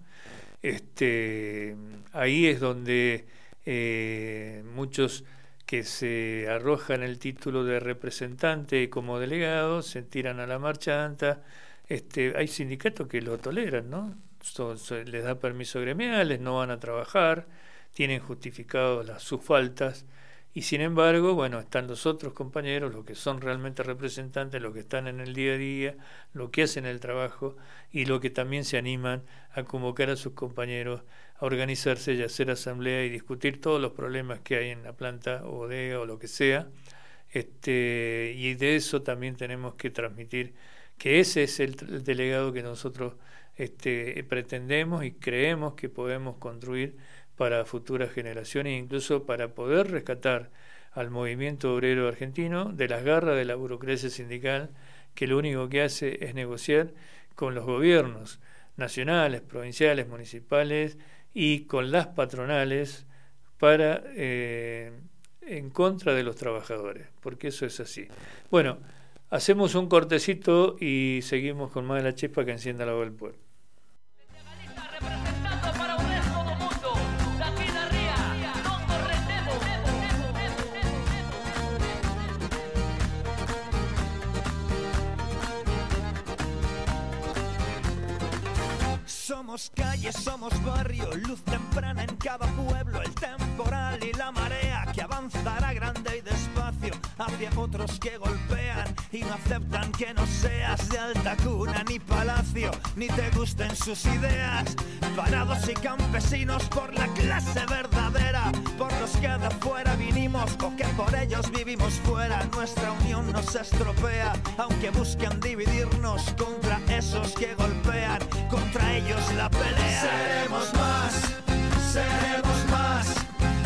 Este, ahí es donde eh, muchos que se arrojan el título de representante como delegado se tiran a la marchanta. Este, hay sindicatos que lo toleran, ¿no? So, so, les da permiso gremiales, no van a trabajar, tienen justificados las, sus faltas, y sin embargo, bueno, están los otros compañeros, los que son realmente representantes, los que están en el día a día, los que hacen el trabajo y los que también se animan a convocar a sus compañeros a organizarse y hacer asamblea y discutir todos los problemas que hay en la planta o bodega o lo que sea. Este, y de eso también tenemos que transmitir que ese es el, el delegado que nosotros este, pretendemos y creemos que podemos construir para futuras generaciones, incluso para poder rescatar al movimiento obrero argentino de las garras de la burocracia sindical, que lo único que hace es negociar con los gobiernos nacionales, provinciales, municipales y con las patronales para eh, en contra de los trabajadores, porque eso es así. Bueno, hacemos un cortecito y seguimos con más de la chispa que encienda la voz del pueblo. Somos calle, somos barrio, luz temprana en cada pueblo, el temporal y la marea que avanzará grande y despacio hacia otros que golpean y no aceptan que no seas de alta cuna ni palacio, ni te gusten sus ideas. Parados y campesinos por la clase verdadera, por los que de fuera vinimos o que por ellos vivimos fuera. Nuestra unión nos estropea, aunque busquen dividirnos contra esos que golpean, contra ellos la pelea. Seremos más, seremos más,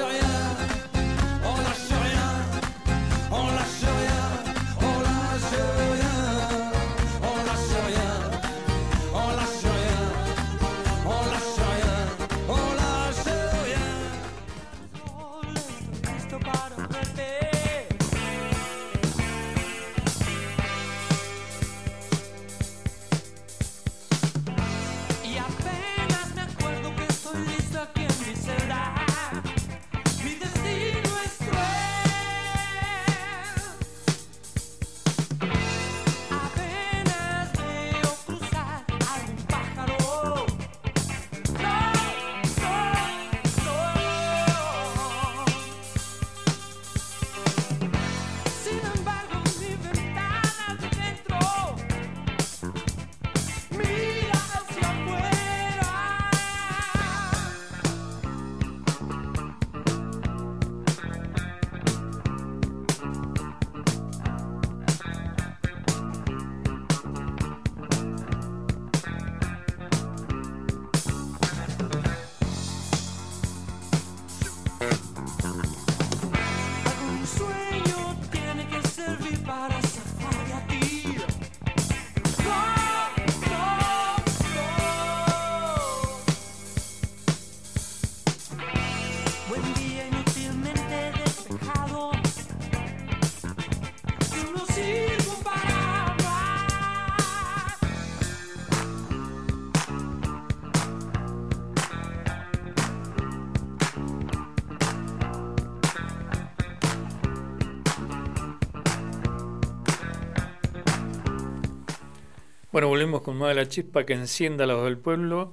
Bueno, volvemos con más de la chispa que encienda a los del pueblo.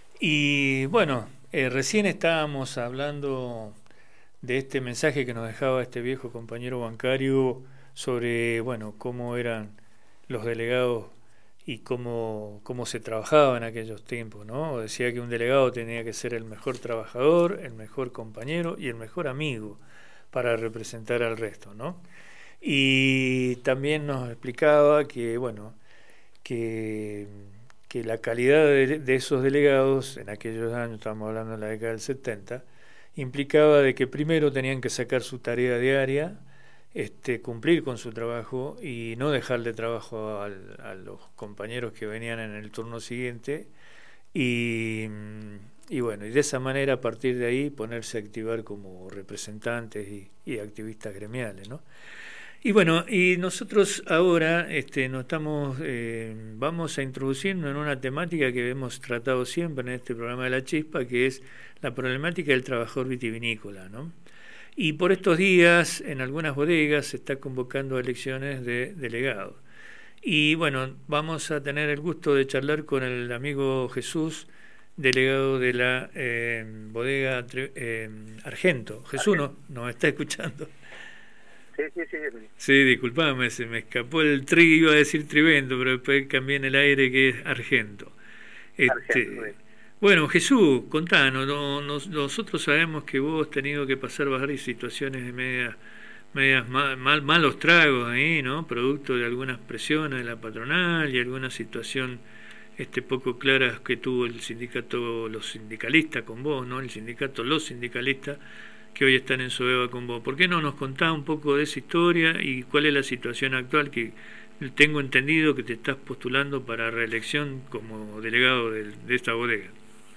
Y bueno, eh, recién estábamos hablando de este mensaje que nos dejaba este viejo compañero bancario sobre, bueno, cómo eran los delegados y cómo, cómo se trabajaba en aquellos tiempos, ¿no? Decía que un delegado tenía que ser el mejor trabajador, el mejor compañero y el mejor amigo para representar al resto, ¿no? Y también nos explicaba que, bueno, que, que la calidad de, de esos delegados en aquellos años, estamos hablando de la década del setenta, implicaba de que primero tenían que sacar su tarea diaria, este, cumplir con su trabajo y no dejarle trabajo al, a los compañeros que venían en el turno siguiente, y, y bueno, y de esa manera, a partir de ahí, ponerse a activar como representantes y, y activistas gremiales, ¿no? Y bueno, y nosotros ahora este, nos estamos, eh, vamos a introducirnos en una temática que hemos tratado siempre en este programa de La Chispa, que es la problemática del trabajador vitivinícola, ¿no? Y por estos días, en algunas bodegas, se está convocando elecciones de delegados. Y bueno, vamos a tener el gusto de charlar con el amigo Jesús, delegado de la eh, bodega eh, Argento. Jesús nos no está escuchando. Sí, sí, sí. Sí, disculpame, se me escapó el tri, iba a decir Trivento, pero después cambié en el aire que es Argento. Este, Argento, bueno, Jesús, contanos, no, nos, nosotros sabemos que vos has tenido que pasar varias situaciones de medias, medias mal, mal, malos tragos ahí, ¿no? Producto de algunas presiones de la patronal y alguna situación este poco clara que tuvo el sindicato, los sindicalistas con vos, ¿no? El sindicato, los sindicalistas que hoy están en Soveva con vos. ¿Por qué no nos contás un poco de esa historia y cuál es la situación actual? Que tengo entendido que te estás postulando para reelección como delegado de, de esta bodega.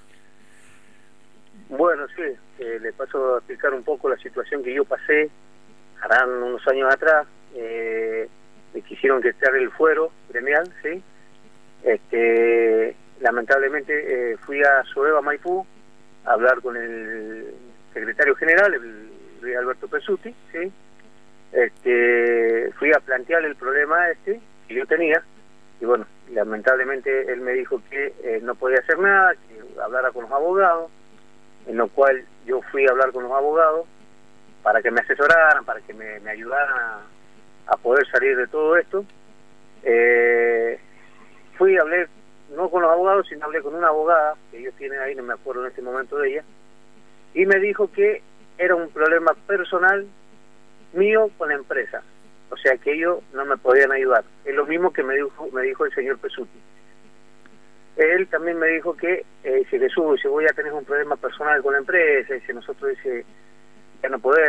Bueno, sí, eh, le paso a explicar un poco la situación que yo pasé, harán unos años atrás. Eh, me quisieron quitar el fuero gremial, ¿sí? Este, lamentablemente eh, fui a Soveva Maipú a hablar con el secretario general, el Luis Alberto Pesuti, ¿sí? Este, fui a plantearle el problema este que yo tenía, y bueno, lamentablemente él me dijo que eh, no podía hacer nada, que hablara con los abogados, en lo cual yo fui a hablar con los abogados para que me asesoraran, para que me, me ayudaran a, a poder salir de todo esto. Eh, fui a hablar, no con los abogados, sino hablé con una abogada que ellos tienen ahí, no me acuerdo en este momento de ella, y me dijo que era un problema personal mío con la empresa, o sea que ellos no me podían ayudar. Es lo mismo que me dijo me dijo el señor Pesuti. Él también me dijo que, eh, si Jesús, si voy a tener un problema personal con la empresa, y si nosotros dice,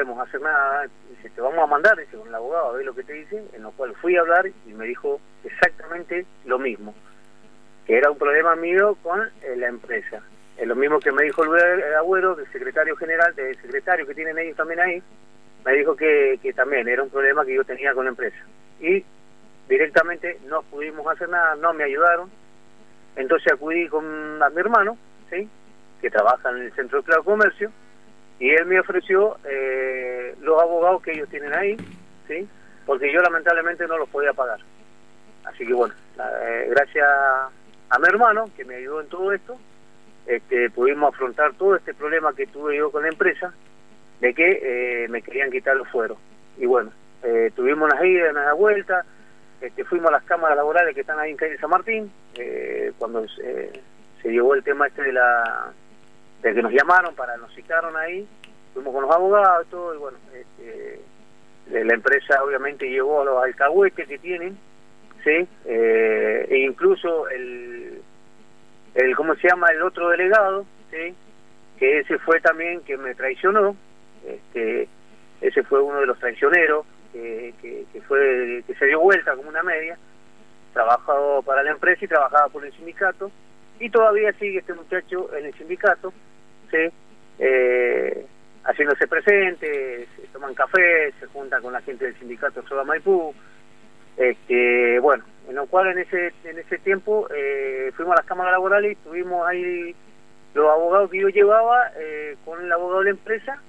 podemos hacer nada. Dice, te vamos a mandar, dice, con el abogado a ver lo que te dice, en lo cual fui a hablar y me dijo exactamente lo mismo, que era un problema mío con eh, la empresa. Es lo mismo que me dijo Luis Agüero, el secretario general, el secretario que tienen ellos también ahí, me dijo que, que también era un problema que yo tenía con la empresa. Y directamente no pudimos hacer nada, no me ayudaron. Entonces acudí con a mi hermano, ¿sí?, que trabaja en el Centro de Claro Comercio, y él me ofreció eh, los abogados que ellos tienen ahí, ¿sí?, porque yo lamentablemente no los podía pagar. Así que bueno, eh, gracias a mi hermano, que me ayudó en todo esto, este, pudimos afrontar todo este problema que tuve yo con la empresa, de que eh, me querían quitar los fueros. Y bueno, eh, tuvimos unas idas, unas vueltas, este, fuimos a las cámaras laborales que están ahí en calle San Martín, eh, cuando eh, se llevó el tema este de la de que nos llamaron para, nos citaron ahí, fuimos con los abogados y todo, y bueno, este, la empresa obviamente llevó a los alcahuetes que tienen, ¿sí? Eh, e incluso el, el, ¿cómo se llama?, el otro delegado, ¿sí?, que ese fue también que me traicionó, este, ese fue uno de los traicioneros, que, que, que fue que se dio vuelta como una media, trabajaba para la empresa y trabajaba por el sindicato, y todavía sigue este muchacho en el sindicato, ¿sí?, eh, haciéndose presente, se toman café, se junta con la gente del sindicato Soda Maipú, este, bueno, en lo cual en ese en ese tiempo eh, fuimos a las cámaras laborales y tuvimos ahí los abogados que yo llevaba eh, con el abogado de la empresa,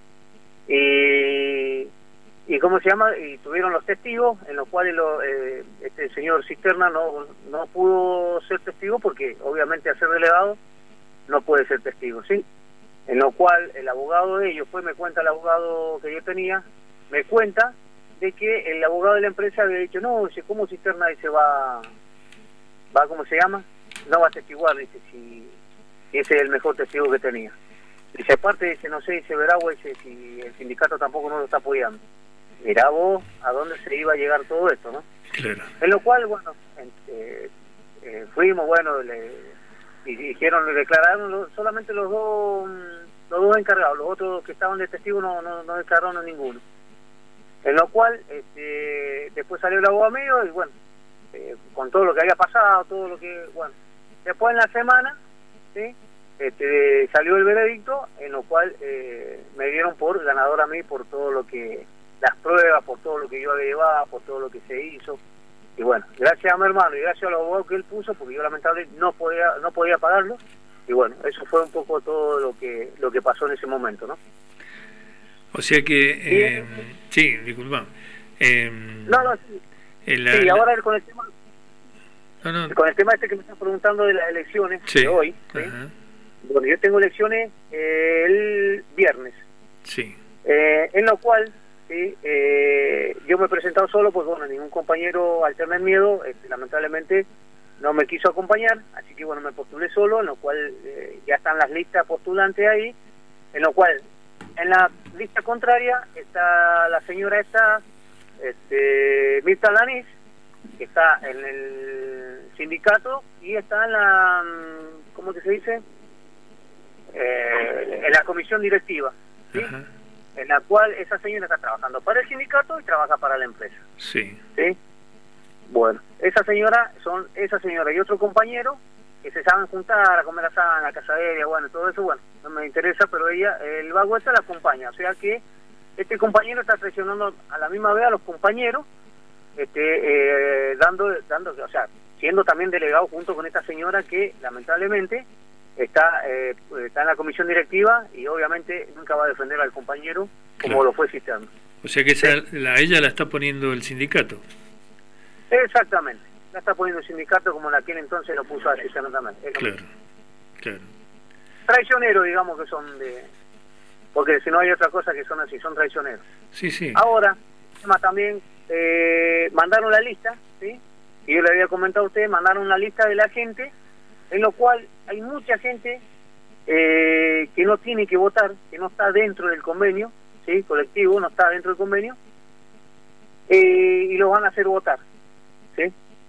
y y cómo se llama, y tuvieron los testigos, en los cuales lo, eh, este señor Cisterna no no pudo ser testigo porque obviamente al ser delegado no puede ser testigo, ¿sí? En lo cual el abogado de ellos, pues me cuenta el abogado que yo tenía, me cuenta de que el abogado de la empresa había dicho, no, dice, ¿cómo Cisterna dice va, va, ¿cómo se llama? No va a testiguar, dice, si, si ese es el mejor testigo que tenía. Dice, aparte, dice, no sé, dice Veragua, dice, si el sindicato tampoco no lo está apoyando. Mirá vos a dónde se iba a llegar todo esto, ¿no? Claro. En lo cual, bueno, eh, eh, fuimos, bueno, le, y dijeron, le declararon lo, solamente los dos los dos encargados, los otros que estaban de testigo no, no, no declararon a ninguno. En lo cual, este, después salió el abogado mío y bueno, eh, con todo lo que había pasado, todo lo que, bueno, después en la semana, ¿sí?, este, salió el veredicto, en lo cual eh, me dieron por ganador a mí por todo lo que, las pruebas, por todo lo que yo había llevado, por todo lo que se hizo. Y bueno, gracias a mi hermano y gracias a los abogados que él puso, porque yo lamentablemente no podía no podía pagarlo, y bueno, eso fue un poco todo lo que lo que pasó en ese momento, ¿no? O sea que, eh, sí, disculpa. Eh, no, no, sí. El, sí, ahora con el tema, no, no. con el tema este que me están preguntando de las elecciones, sí, de hoy, ¿sí? Bueno, yo tengo elecciones eh, el viernes, sí, eh, en lo cual sí, eh, yo me he presentado solo, pues bueno, ningún compañero al tener miedo, este, lamentablemente no me quiso acompañar, así que bueno, me postulé solo, en lo cual eh, ya están las listas postulantes ahí, en lo cual en la lista contraria está la señora esta, este, Mirta Lanís, que está en el sindicato y está en la, ¿cómo que se dice?, eh, en la comisión directiva, ¿sí? Ajá. En la cual esa señora está trabajando para el sindicato y trabaja para la empresa. Sí. ¿Sí? Bueno, esa señora, son esa señora y otro compañero que se saben juntar a comer asada en la casa de ella, bueno, todo eso, bueno, no me interesa, pero ella, el vago esta la acompaña, o sea que este compañero está presionando a la misma vez a los compañeros, este, eh, dando, dando, o sea, siendo también delegado junto con esta señora que lamentablemente está eh, está en la comisión directiva y obviamente nunca va a defender al compañero como claro. lo fue Cisterna. O sea que esa, la, ella la está poniendo el sindicato. Exactamente, la está poniendo el sindicato como en aquel entonces lo puso a Cisterna también. Claro, claro. Traicioneros, digamos que son de... Porque si no hay otra cosa que son así, son traicioneros. Sí, sí. Ahora, también eh, mandaron la lista, ¿sí? Y yo le había comentado a ustedes, mandaron la lista de la gente, en lo cual hay mucha gente eh, que no tiene que votar, que no está dentro del convenio, ¿sí? Colectivo, no está dentro del convenio, eh, y lo van a hacer votar, ¿sí?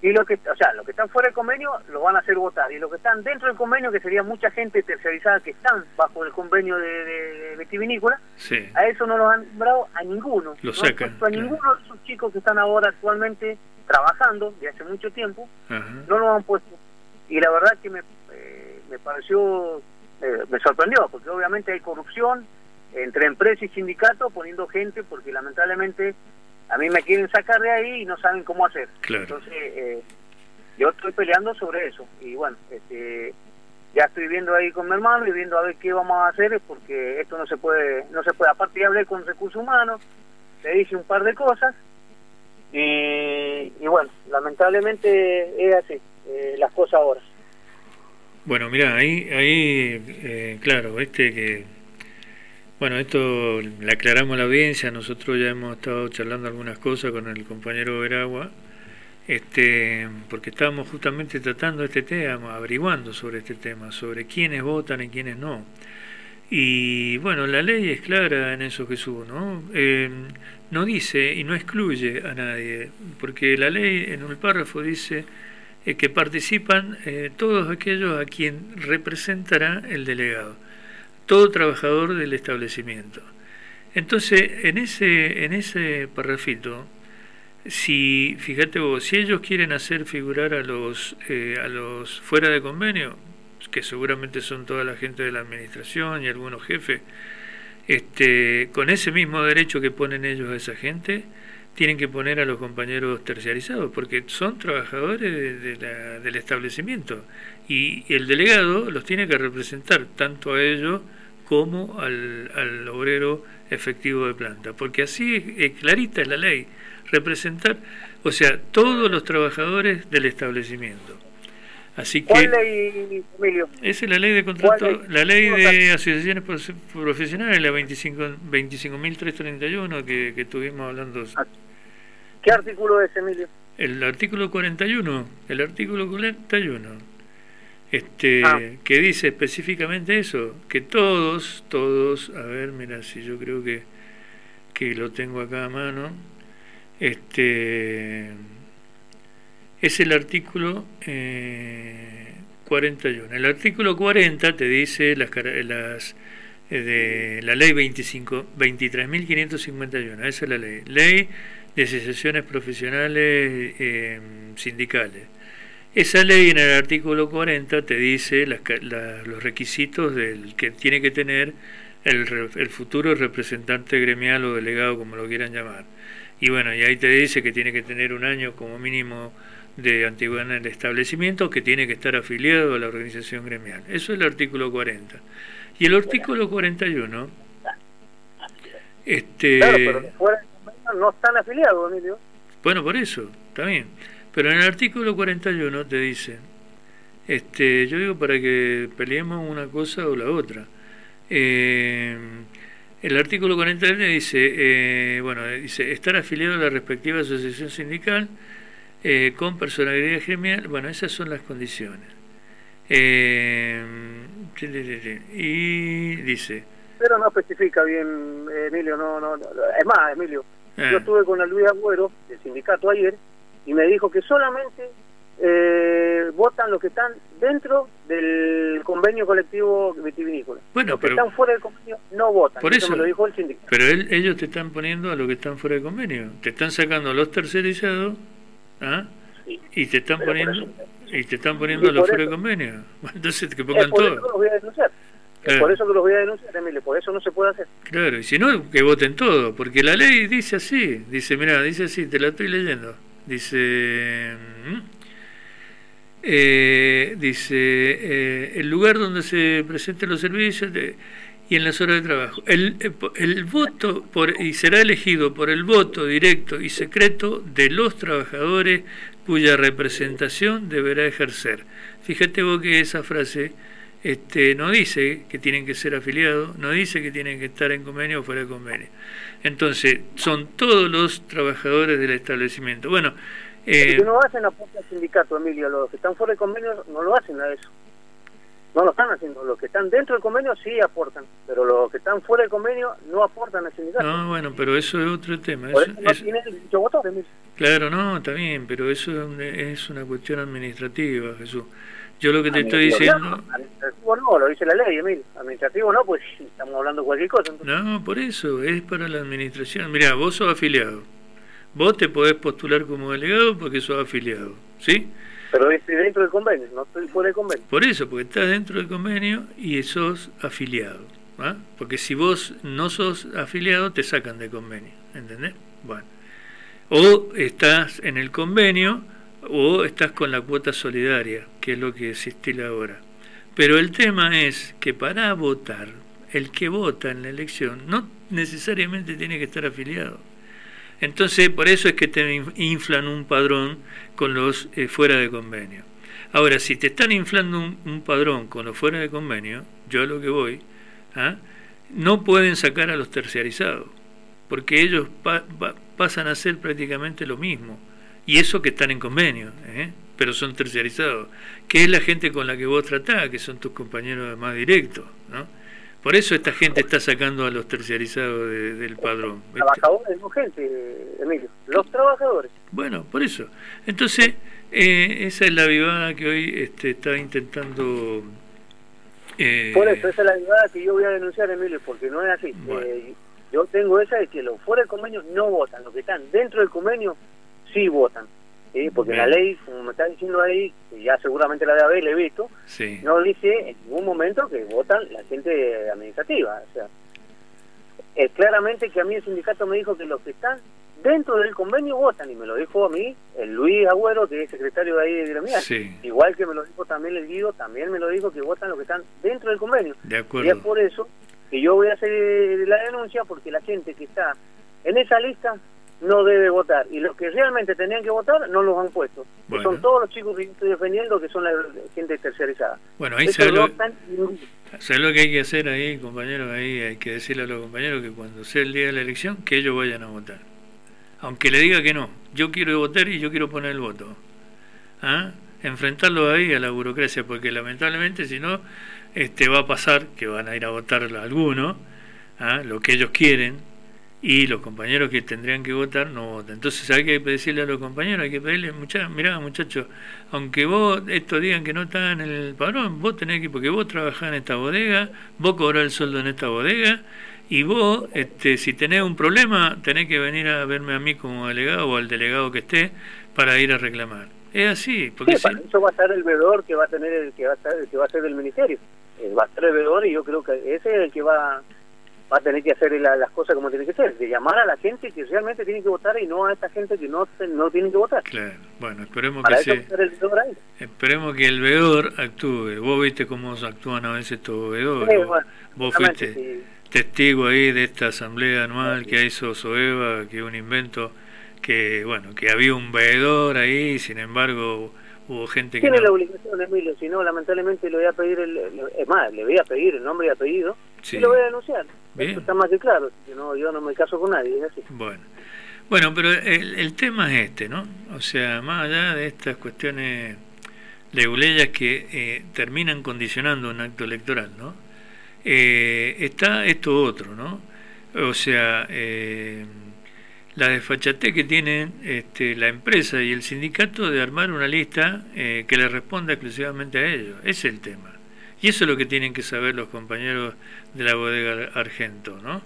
Y los que, o sea, los que están fuera del convenio lo van a hacer votar, y los que están dentro del convenio, que sería mucha gente tercerizada que están bajo el convenio de, de, de vitivinícola, sí. a eso no los han nombrado a ninguno. Lo no sacan, han puesto a claro. ninguno de esos chicos que están ahora actualmente trabajando de hace mucho tiempo, Ajá. no los han puesto. Y la verdad que me, eh, me pareció, eh, me sorprendió, porque obviamente hay corrupción entre empresa y sindicato poniendo gente, porque lamentablemente a mí me quieren sacar de ahí y no saben cómo hacer. Claro. Entonces, eh, yo estoy peleando sobre eso. Y bueno, este, ya estoy viendo ahí con mi hermano y viendo a ver qué vamos a hacer, porque esto no se puede, no se puede. Aparte ya hablé con Recursos Humanos, le dije un par de cosas, y, y bueno, lamentablemente es así, eh, las cosas ahora. Bueno, mira, ahí, ahí eh, claro, este que... Bueno, esto le aclaramos a la audiencia, nosotros ya hemos estado charlando algunas cosas con el compañero Veragua, este, porque estábamos justamente tratando este tema, averiguando sobre este tema, sobre quiénes votan y quiénes no. Y bueno, la ley es clara en eso, Jesús, ¿no? Eh, no dice y no excluye a nadie, porque la ley en un párrafo dice eh, que participan eh, todos aquellos a quien representará el delegado, todo trabajador del establecimiento. Entonces, en ese en ese parrafito, si fíjate vos, si ellos quieren hacer figurar a los eh, a los fuera de convenio, que seguramente son toda la gente de la administración y algunos jefes, este, con ese mismo derecho que ponen ellos a esa gente, tienen que poner a los compañeros terciarizados, porque son trabajadores de, de la, del establecimiento, y, y el delegado los tiene que representar tanto a ellos como al, al obrero efectivo de planta, porque así es, es clarita es la ley, representar, o sea, todos los trabajadores del establecimiento. Así que ¿Cuál ley, Emilio? esa es la ley de contrato, ley? la ley de asociaciones profesionales, la veinticinco mil trescientos treinta y uno que, que estuvimos hablando. ¿Qué artículo es, Emilio? El artículo cuarenta y uno, el artículo cuarenta y uno, este, ah. que dice específicamente eso, que todos, todos, a ver, mira, si yo creo que, que lo tengo acá a mano, este... es el artículo eh, cuarenta y uno. El artículo cuarenta te dice las, las eh, de la ley veinticinco, veintitrés mil quinientos cincuenta y uno, esa es la ley. Ley de asociaciones profesionales eh, sindicales. Esa ley en el artículo cuarenta te dice las, la, los requisitos del que tiene que tener el, el futuro representante gremial o delegado, como lo quieran llamar. Y bueno, y ahí te dice que tiene que tener un año como mínimo de antigüedad en el establecimiento, que tiene que estar afiliado a la organización gremial. Eso es el artículo cuarenta. Y el artículo cuarenta y uno, este, claro, pero fuera no están afiliados, Emilio. Bueno, por eso, está bien. Pero en el artículo cuarenta y uno te dice, este, yo digo para que peleemos una cosa o la otra. Eh, el artículo cuarenta y uno dice, eh, bueno, dice estar afiliado a la respectiva asociación sindical, Eh, con personalidad gremial. Bueno, esas son las condiciones. Eh, y dice, pero no especifica bien, Emilio, no, no, no. Es más, Emilio, ah. yo estuve con el Luis Agüero del sindicato ayer y me dijo que solamente eh, votan los que están dentro del convenio colectivo vitivinícola. Bueno, los que pero, están fuera del convenio no votan. Por eso, eso me lo dijo el sindicato. Pero él, ellos te están poniendo a los que están fuera de convenio, te están sacando a los tercerizados, ¿ah? Sí, y te están poniendo eso, y te están poniendo a los fuera de convenio. Entonces que pongan es por todo. eso que los voy a denunciar. Claro. Es por eso que los voy a denunciar, Emilio, por eso no se puede hacer. Claro, y si no, que voten todo, porque la ley dice así, dice, mira, dice así, te la estoy leyendo, dice, eh, dice, eh, el lugar donde se presenten los servicios de, y en las horas de trabajo, el, el voto, por, y será elegido por el voto directo y secreto de los trabajadores cuya representación deberá ejercer. Fíjate vos que esa frase este, no dice que tienen que ser afiliados, no dice que tienen que estar en convenio o fuera de convenio. Entonces, son todos los trabajadores del establecimiento. Bueno, eh, que no hacen aporte al sindicato, Emilio, los que están fuera de convenio no lo hacen a eso. no lo están haciendo. Los que están dentro del convenio sí aportan, pero los que están fuera del convenio no aportan al sindicato. No, bueno, pero eso es otro tema. Por Eso, eso no es- tienen derecho a votar, Emilio. Claro, no, está bien, pero eso es una, es una cuestión administrativa, Jesús. Yo lo que te estoy diciendo... Administrativo no, lo dice la ley, Emilio. Administrativo no, pues estamos hablando de cualquier cosa. Entonces. No, por eso, es para la administración. Mirá, vos sos afiliado. Vos te podés postular como delegado porque sos afiliado, ¿sí? Pero estoy dentro del convenio, no estoy fuera del convenio. Por eso, porque estás dentro del convenio y sos afiliado, ¿ah? Porque si vos no sos afiliado, te sacan del convenio, ¿entendés? Bueno. O estás en el convenio o estás con la cuota solidaria, que es lo que se estila ahora. Pero el tema es que para votar, el que vota en la elección no necesariamente tiene que estar afiliado. Entonces, por eso es que te inflan un padrón con los eh, fuera de convenio. Ahora, si te están inflando un, un padrón con los fuera de convenio, yo a lo que voy, ¿ah? no pueden sacar a los terciarizados, porque ellos pa pa pasan a ser prácticamente lo mismo. Y eso que están en convenio, ¿eh? pero son terciarizados, que es la gente con la que vos tratás, que son tus compañeros más directos, ¿no? Por eso esta gente está sacando a los terciarizados de, del padrón. ¿viste? Trabajadores, no gente, Emilio. Los trabajadores. Bueno, por eso. Entonces, eh, esa es la vivada que hoy este, está intentando... Eh, Por eso, esa es la vivada que yo voy a denunciar, Emilio, porque no es así. Bueno. Eh, yo tengo esa de que los fuera del convenio no votan. Los que están dentro del convenio sí votan. ¿sí? Porque Bien. la ley, como me está diciendo ahí, que ya seguramente la de haber, le he visto, sí. no dice en ningún momento que votan la gente administrativa. O sea, es claramente que a mí el sindicato me dijo que los que están dentro del convenio votan, y me lo dijo a mí el Luis Agüero, que es secretario de ahí de gremial. Sí. Igual que me lo dijo también el Guido, también me lo dijo que votan los que están dentro del convenio. De Y es acuerdo. por eso que yo voy a hacer la denuncia, porque la gente que está en esa lista no debe votar, y los que realmente tenían que votar no los han puesto. Que Bueno. son todos los chicos que yo estoy defendiendo, que son la gente terciarizada. Bueno, ahí Esos sabes no lo, están ninguno. sabes lo que hay que hacer ahí, compañeros. Ahí hay que decirle a los compañeros que cuando sea el día de la elección, que ellos vayan a votar. Aunque le diga que no, yo quiero votar y yo quiero poner el voto. ¿Ah? Enfrentarlo ahí a la burocracia, porque lamentablemente si no, este va a pasar que van a ir a votar algunos, ¿ah? lo que ellos quieren, y los compañeros que tendrían que votar no votan. Entonces hay que decirle a los compañeros, hay que pedirles, mucha, mirá muchachos, aunque vos estos digan que no están en el padrón, vos tenés que, porque vos trabajás en esta bodega, vos cobrás el sueldo en esta bodega, y vos, este, si tenés un problema, tenés que venir a verme a mí como delegado o al delegado que esté para ir a reclamar. Es así, porque Sí, si... para eso va a estar el veedor que va a tener el que va a estar, el que va a ser del ministerio. Eh, va a estar el veedor, y yo creo que ese es el que va va a tener que hacer la, las cosas como tiene que ser, de llamar a la gente que realmente tiene que votar y no a esta gente que no no tiene que votar. Claro, bueno, esperemos Para que eso sí. va a estar el veedor ahí. Esperemos que el veedor actúe. Vos viste cómo actúan a veces estos veedores. Sí, bueno, Vos justamente, fuiste sí. testigo ahí de esta asamblea anual que hizo Soeva, que es un invento, que bueno, que había un veedor ahí, sin embargo hubo gente que Tiene no... la obligación, Emilio, si no, lamentablemente le voy a pedir, el, el- es más, le voy a pedir el nombre y apellido, Sí. y lo voy a denunciar. Bien. Eso está más que claro, que no, yo no me caso con nadie, es así. Bueno, bueno, pero el, el tema es este, ¿no? O sea, más allá de estas cuestiones leguleyas que eh, terminan condicionando un acto electoral, ¿no? Eh, está esto otro, ¿no? O sea, eh, la desfachatez que tienen este, la empresa y el sindicato de armar una lista eh, que le responda exclusivamente a ellos. Ese es el tema. Y eso es lo que tienen que saber los compañeros de la bodega Argento, ¿no?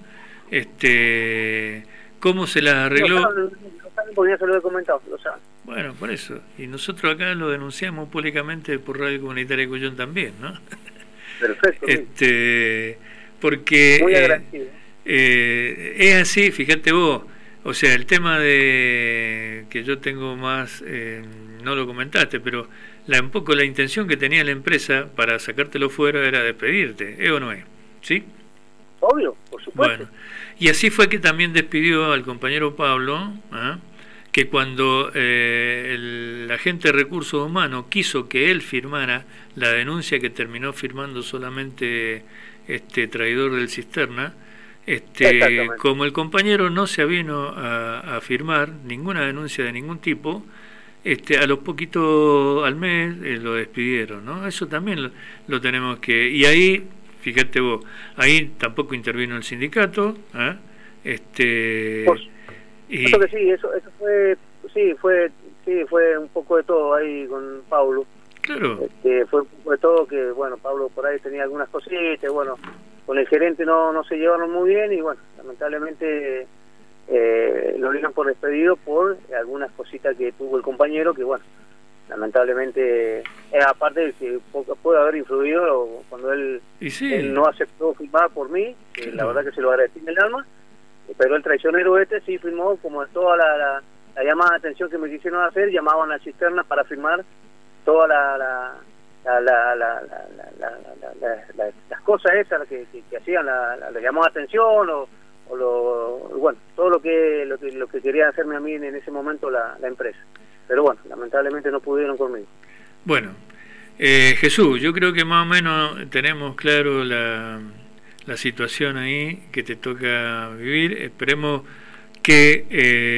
Este, ¿cómo se las arregló? No saben, no saben porque ya se lo he comentado, lo saben. Bueno, por eso. Y nosotros acá lo denunciamos públicamente por Radio Comunitaria de Cuyón también, ¿no? Perfecto. Este, porque Muy eh, agradecido. eh, es así, fíjate vos, o sea, el tema de que yo tengo más, eh, no lo comentaste, pero la, un poco la intención que tenía la empresa para sacártelo fuera era despedirte, ¿eh o no es? ¿Sí? Obvio, por supuesto. Bueno, y así fue que también despidió al compañero Pablo, ¿ah? que cuando eh, el agente de recursos humanos quiso que él firmara la denuncia que terminó firmando solamente este traidor del Cisterna, este, como el compañero no se avino a, a firmar ninguna denuncia de ningún tipo, este, a los poquitos al mes eh, lo despidieron, ¿no? Eso también lo, lo tenemos que... Y ahí, fíjate vos, ahí tampoco intervino el sindicato, ¿eh? Este... Pues, y... Eso que sí, eso, eso fue, sí, fue, sí, fue un poco de todo ahí con Pablo. Claro. Este, fue un poco de todo que, bueno, Pablo por ahí tenía algunas cositas, bueno, con el gerente no, no se llevaron muy bien y, bueno, lamentablemente eh, lo dieron por despedido por algunas cositas que tuvo el compañero que, bueno, lamentablemente, eh, aparte de que puede haber influido cuando él, sí. él no aceptó firmar por mí, que claro. la verdad que se lo agradecí en el alma, pero el traicionero este sí firmó, como toda la, la, la llamada de atención que me quisieron hacer, llamaban a cisterna para firmar todas la, la, la, la, la, la, la, la, la, la, las cosas esas que, que, que hacían la, la, la llamada de atención o, o lo, bueno, todo lo que, lo que lo que quería hacerme a mí en ese momento la, la empresa. Pero bueno, lamentablemente no pudieron conmigo. Bueno, eh, Jesús, yo creo que más o menos tenemos claro la, la situación ahí que te toca vivir. Esperemos que,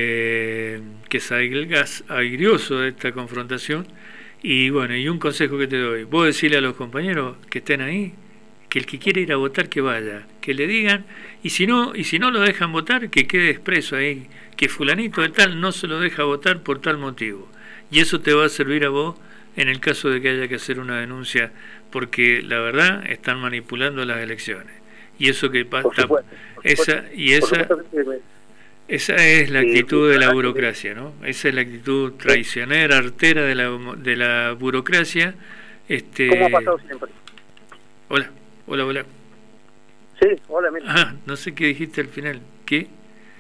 eh, que salgas airioso de esta confrontación. Y bueno, y un consejo que te doy, vos decirle a los compañeros que estén ahí, que el que quiere ir a votar que vaya, que le digan, y si no, y si no lo dejan votar, que quede expreso ahí, que fulanito de tal no se lo deja votar por tal motivo. Y eso te va a servir a vos en el caso de que haya que hacer una denuncia, porque la verdad están manipulando las elecciones. Y eso que pasa, esa y esa esa es la actitud de la burocracia, ¿no? Esa es la actitud traicionera, artera de la de la burocracia. Este ¿Cómo ha pasado siempre? Hola, hola, hola. Sí, hola, mira. Ah, no sé qué dijiste al final. ¿Qué?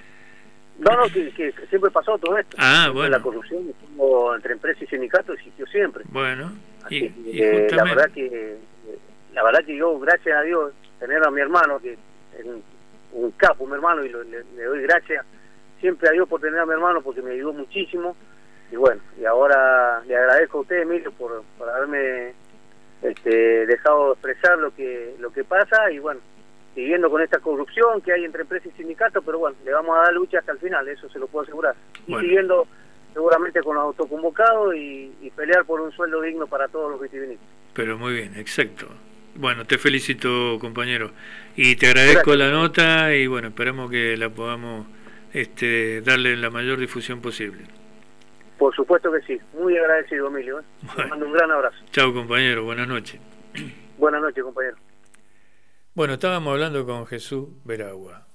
No, no, que, que siempre pasó todo esto. Ah, siempre bueno. La corrupción estuvo entre empresa y sindicato existió siempre. Bueno, y, Así, y eh, justamente... la verdad que la verdad que yo, gracias a Dios, tener a mi hermano, que es un, un capo, mi hermano, y lo, le, le doy gracias siempre a Dios por tener a mi hermano, porque me ayudó muchísimo. Y bueno, y ahora le agradezco a usted, Emilio, por, por haberme este, dejado expresar lo que lo que pasa, y bueno, siguiendo con esta corrupción que hay entre empresa y sindicato, pero bueno, le vamos a dar lucha hasta el final, eso se lo puedo asegurar. Bueno. Y siguiendo seguramente con los autoconvocados y, y pelear por un sueldo digno para todos los vitivinistas. Pero muy bien, exacto. Bueno, te felicito, compañero, y te agradezco Gracias. La nota, y bueno, esperamos que la podamos este, darle la mayor difusión posible. Por supuesto que sí, muy agradecido, Emilio. ¿eh? Bueno. Te mando un gran abrazo. Chao, compañero, buenas noches. Buenas noches, compañero. Bueno, estábamos hablando con Jesús Veragua,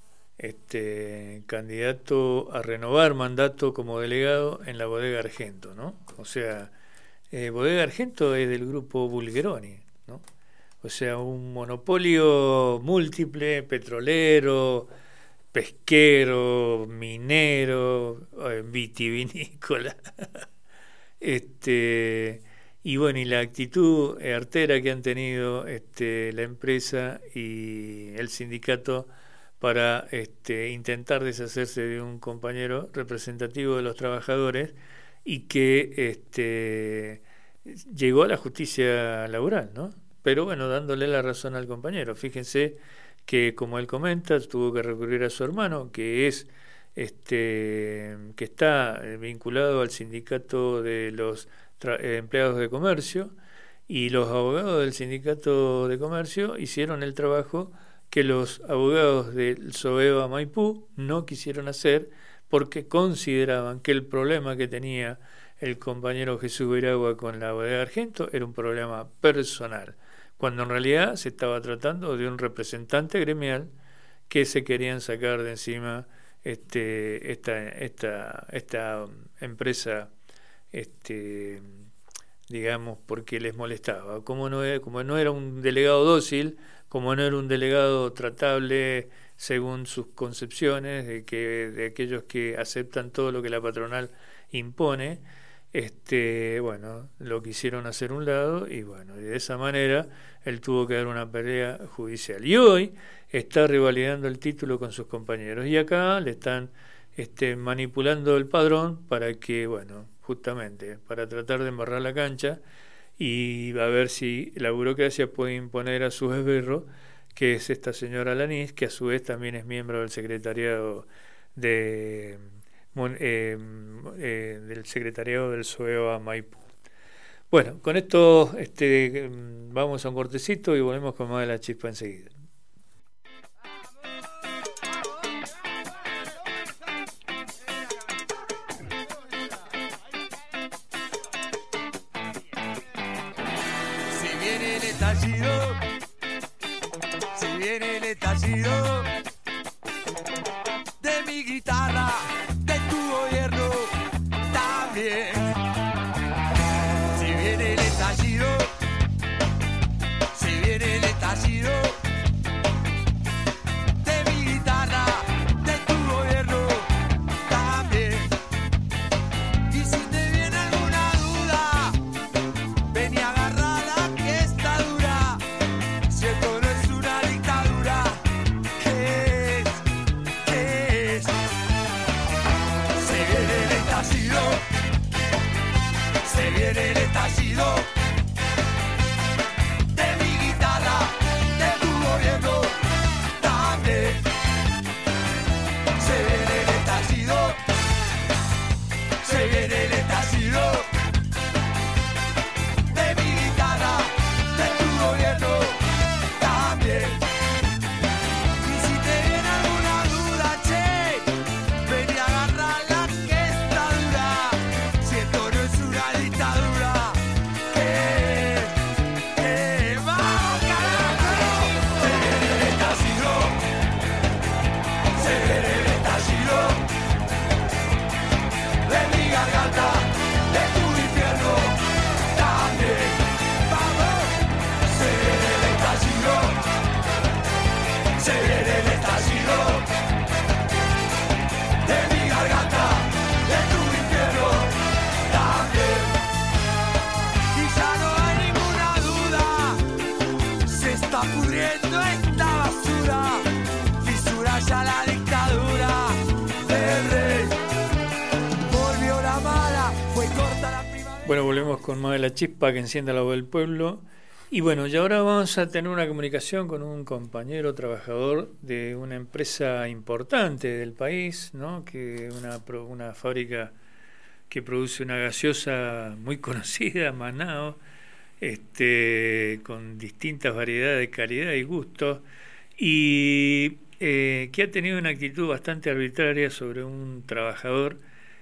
este candidato a renovar mandato como delegado en la Bodega Argento, ¿no? O sea, eh, Bodega Argento es del grupo Bulgeroni, ¿no? O sea, un monopolio múltiple, petrolero, pesquero, minero, eh, vitivinícola. este... Y bueno, y la actitud artera que han tenido este, la empresa y el sindicato para este, intentar deshacerse de un compañero representativo de los trabajadores y que este, llegó a la justicia laboral, ¿no? Pero bueno, dándole la razón al compañero. Fíjense que, como él comenta, tuvo que recurrir a su hermano, que es este, que está vinculado al sindicato de los empleados de comercio, y los abogados del sindicato de comercio hicieron el trabajo que los abogados del SOEBA Maipú no quisieron hacer, porque consideraban que el problema que tenía el compañero Jesús Veragua con la Bodega Argento era un problema personal, cuando en realidad se estaba tratando de un representante gremial que se querían sacar de encima este, esta, esta, esta empresa, este, digamos, porque les molestaba. Como no era, como no era un delegado dócil, como no era un delegado tratable según sus concepciones de que de aquellos que aceptan todo lo que la patronal impone, este, bueno, lo quisieron hacer a un lado, y bueno, y de esa manera él tuvo que dar una pelea judicial. Y hoy está revalidando el título con sus compañeros, y acá le están este, manipulando el padrón para que, bueno, justamente para tratar de embarrar la cancha y a ver si la burocracia puede imponer a su esbirro, que es esta señora Lanís, que a su vez también es miembro del secretariado de, eh, eh, del secretariado del SOEVA Maipú. Bueno, con esto este, vamos a un cortecito y volvemos con más de La Chispa enseguida. Si viene el estallido, si viene el estallido de mi guitarra, de tu gobierno también. Si viene el estallido, si viene el estallido de mi guitarra, de tu gobierno también. Y si te viene alguna duda, ven y agarrala que está dura. Si esto no es una dictadura, ¿qué es? ¿Qué es? Se viene el estallido, se viene el estallido de mi guitarra, de tu gobierno también. Se viene el estallido, se viene el estallido de mi guitarra, de tu gobierno también. Y si te viene alguna duda, che, ven y agarrala que está dura. Si esto no es una dictadura, ¿qué es? ¿Qué es? ¡Vamos, carajo! Se viene el estallido, se viene el estallido de mi garganta, de tu infierno también. ¡Vamos! Se viene el estallido, se viene el estallido de mi garganta, de tu infierno también. Y ya no hay ninguna duda, se está pudriendo esta basura, fisura ya la dictadura del rey. Volvió la mala, fue corta la primavera. Bueno, volvemos con más de La Chispa que encienda la voz del pueblo. Y bueno, y ahora vamos a tener una comunicación con un compañero trabajador de una empresa importante del país, ¿no? Que una, pro- una fábrica que produce una gaseosa muy conocida, Manaos, este, con distintas variedades de calidad y gustos, y eh, que ha tenido una actitud bastante arbitraria sobre un trabajador,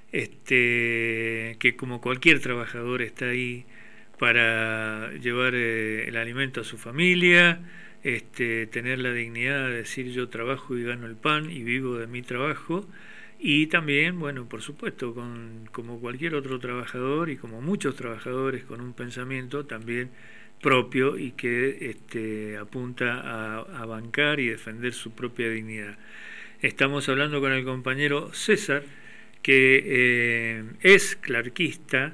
este, que como cualquier trabajador está ahí para llevar eh, el alimento a su familia, este, tener la dignidad de decir yo trabajo y gano el pan y vivo de mi trabajo, y también, bueno, por supuesto, con, como cualquier otro trabajador y como muchos trabajadores con un pensamiento también propio y que este, apunta a, a bancar y defender su propia dignidad. Estamos hablando con el compañero César, que eh, es clarquista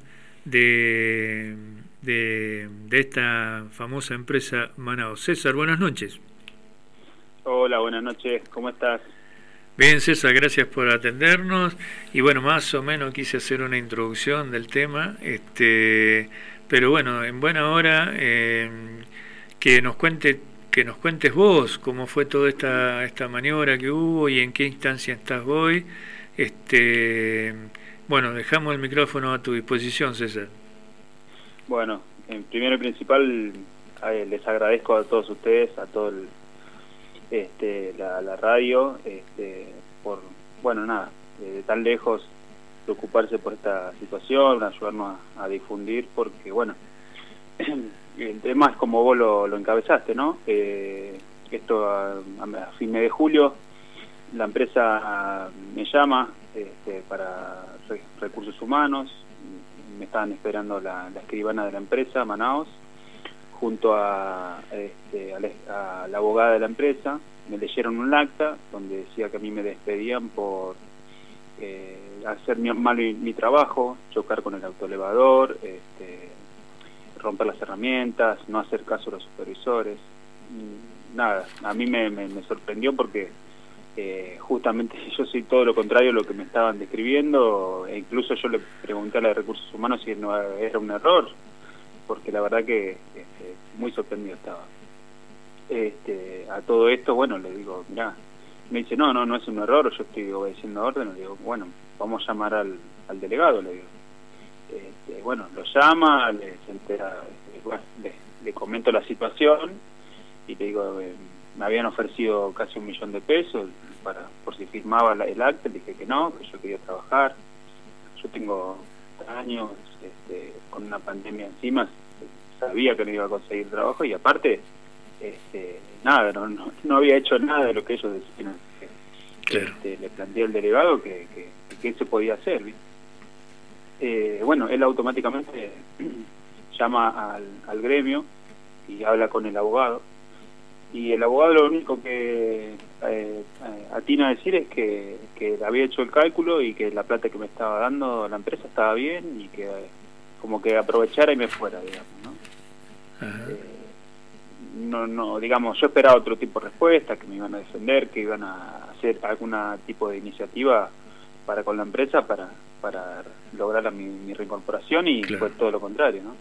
de, de, de esta famosa empresa Manaos. César, buenas noches. Hola, buenas noches, ¿cómo estás? Bien, César, gracias por atendernos. Y bueno, más o menos quise hacer una introducción del tema, este, pero bueno, en buena hora eh, que nos cuente, que nos cuentes vos cómo fue toda esta esta maniobra que hubo y en qué instancia estás hoy. Este, bueno, dejamos el micrófono a tu disposición, César. Bueno, en primero y principal eh, les agradezco a todos ustedes, a todo el, este, la, la radio, este, por, bueno, nada, de tan lejos preocuparse por esta situación, ayudarnos a, a difundir, porque bueno, el tema es como vos lo, lo encabezaste, ¿no? Eh, esto a, a fines de julio la empresa me llama este, para re, recursos humanos, me estaban esperando la, la escribana de la empresa, Manaos, junto a, este, a, la, a la abogada de la empresa. Me leyeron un acta donde decía que a mí me despedían por eh, hacer mi, mal mi, mi trabajo, chocar con el autoelevador, este, romper las herramientas, no hacer caso a los supervisores. Nada, a mí me, me, me sorprendió porque eh, justamente yo soy todo lo contrario a lo que me estaban describiendo, e incluso yo le pregunté a la de Recursos Humanos si no era un error, porque la verdad que este, muy sorprendido estaba. Este, a todo esto, bueno, le digo, mirá, me dice, no, no, no es un error, yo estoy obedeciendo orden. Le digo, bueno, vamos a llamar al, al delegado, le digo. Este, bueno, lo llama, le, se entera, eh, bueno, le, le comento la situación y le digo, eh, me habían ofrecido casi un millón de pesos para por si firmaba la, el acta. Le dije que no, que yo quería trabajar. Yo tengo años este, con una pandemia encima, sabía que no iba a conseguir trabajo y aparte, este, nada, no, no, no había hecho nada de lo que ellos decían. Claro. Este, le planteé al delegado que, que, que se podía hacer, ¿viste? Eh, bueno, él automáticamente llama al, al gremio y habla con el abogado, y el abogado lo único que eh, atina a decir es que, que había hecho el cálculo y que la plata que me estaba dando la empresa estaba bien y que eh, como que aprovechara y me fuera, digamos, ¿no? Eh, no, no, digamos, yo esperaba otro tipo de respuesta, que me iban a defender, que iban a hacer algún tipo de iniciativa para con la empresa para para lograr mi, mi reincorporación, y claro, fue todo lo contrario, ¿no?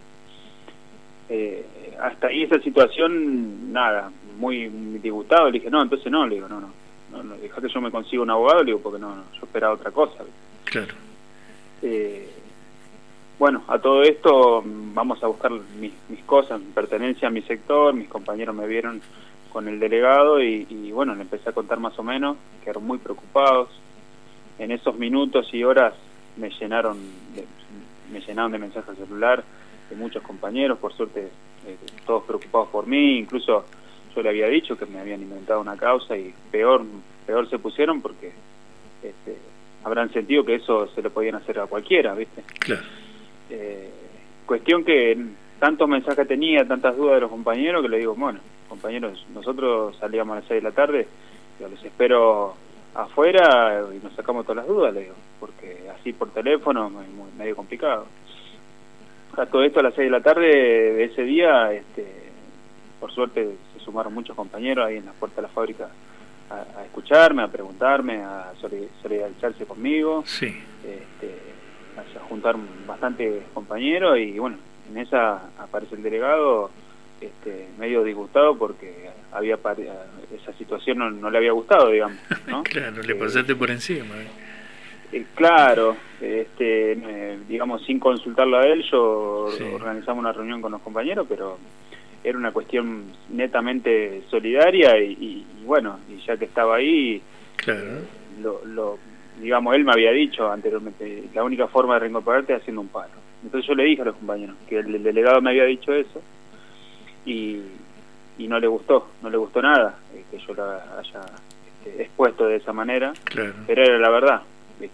Eh, hasta ahí esa situación, nada, muy, muy disgustado. Le dije, no, entonces no, le digo, no, no, no, no deja que yo me consiga un abogado, le digo, porque no, no yo esperaba otra cosa, ¿viste? Claro. Eh, bueno, a todo esto vamos a buscar mis, mis cosas, mi pertenencia a mi sector. Mis compañeros me vieron con el delegado y, y bueno, le empecé a contar más o menos, quedaron muy preocupados. En esos minutos y horas me llenaron de, me llenaron de mensajes al celular de muchos compañeros, por suerte eh, todos preocupados por mí. Incluso yo le había dicho que me habían inventado una causa y peor peor se pusieron porque este, habrán sentido que eso se le podían hacer a cualquiera, ¿viste? Claro. Eh, cuestión que tantos mensajes tenía, tantas dudas de los compañeros, que le digo, bueno, compañeros, nosotros salíamos a las seis de la tarde, yo les espero afuera y nos sacamos todas las dudas, le digo, porque así por teléfono es muy, medio complicado. A todo esto a las seis de la tarde de ese día, este, por suerte se sumaron muchos compañeros ahí en la puerta de la fábrica a, a escucharme, a preguntarme, a solidarizarse conmigo. Sí. Este, a juntar bastante compañeros y bueno, en esa aparece el delegado, este, medio disgustado porque había esa situación no, no le había gustado, digamos, ¿no? Claro, le pasaste eh, por encima. Eh, claro, este, eh, digamos, sin consultarlo a él, yo sí. organizamos una reunión con los compañeros, pero era una cuestión netamente solidaria y, y, y bueno, y ya que estaba ahí, claro. eh, lo, lo, digamos, él me había dicho anteriormente, la única forma de reincorporarte es haciendo un paro. Entonces yo le dije a los compañeros que el, el delegado me había dicho eso y, y no le gustó, no le gustó nada eh, que yo lo haya este, expuesto de esa manera, claro. pero era la verdad.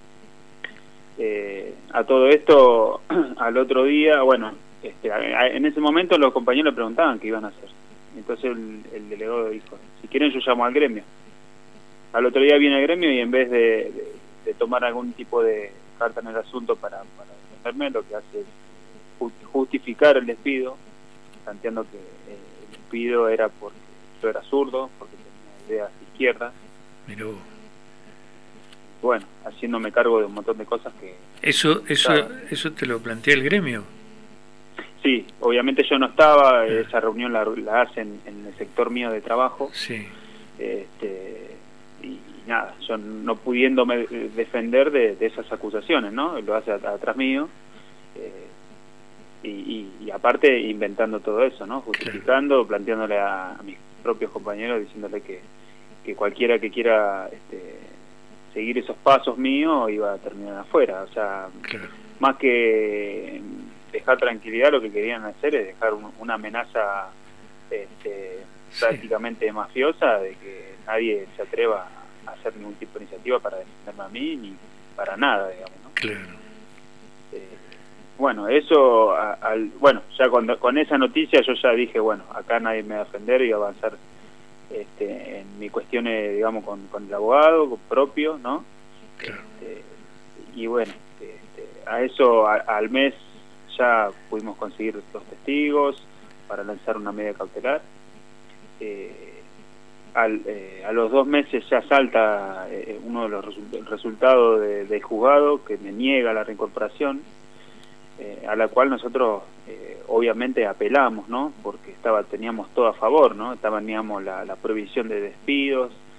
Eh, a todo esto, al otro día, bueno, este, en ese momento los compañeros le preguntaban qué iban a hacer. Entonces el, el delegado dijo, si quieren yo llamo al gremio. Al otro día viene el gremio y en vez de, de, de tomar algún tipo de carta en el asunto para, para defenderme, lo que hace es justificar el despido, planteando que eh, el despido era porque yo era zurdo, porque tenía ideas de izquierda. Miró. Bueno, haciéndome cargo de un montón de cosas que... ¿Eso eso eso te lo plantea el gremio? Sí, obviamente yo no estaba, ah. esa reunión la, la hacen en el sector mío de trabajo. Sí. Este, y, y nada, yo no pudiéndome defender de, de esas acusaciones, ¿no? Lo hace atrás mío. Eh, y, y, y aparte inventando todo eso, ¿no? Justificando, claro. planteándole a, a mis propios compañeros, diciéndole que, que cualquiera que quiera... este seguir esos pasos míos iba a terminar afuera, o sea, claro. más que dejar tranquilidad, lo que querían hacer es dejar un, una amenaza este, sí. prácticamente mafiosa de que nadie se atreva a hacer ningún tipo de iniciativa para defenderme a mí ni para nada, digamos, ¿no? Claro. Eh, bueno, eso, a, al, bueno, ya con, con esa noticia yo ya dije, bueno, acá nadie me va a defender y avanzar Este, en mis cuestiones, digamos, con, con el abogado propio, ¿no? Claro. Este, y bueno, este, a eso a, al mes ya pudimos conseguir los testigos para lanzar una medida cautelar. Eh, al, eh, a los dos meses ya salta eh, uno de los resu- resultados de, del juzgado que me niega la reincorporación, eh, a la cual nosotros eh, obviamente apelamos, ¿no? Porque estaba teníamos todo a favor, ¿no? Estaba, teníamos la, la prohibición de despidos,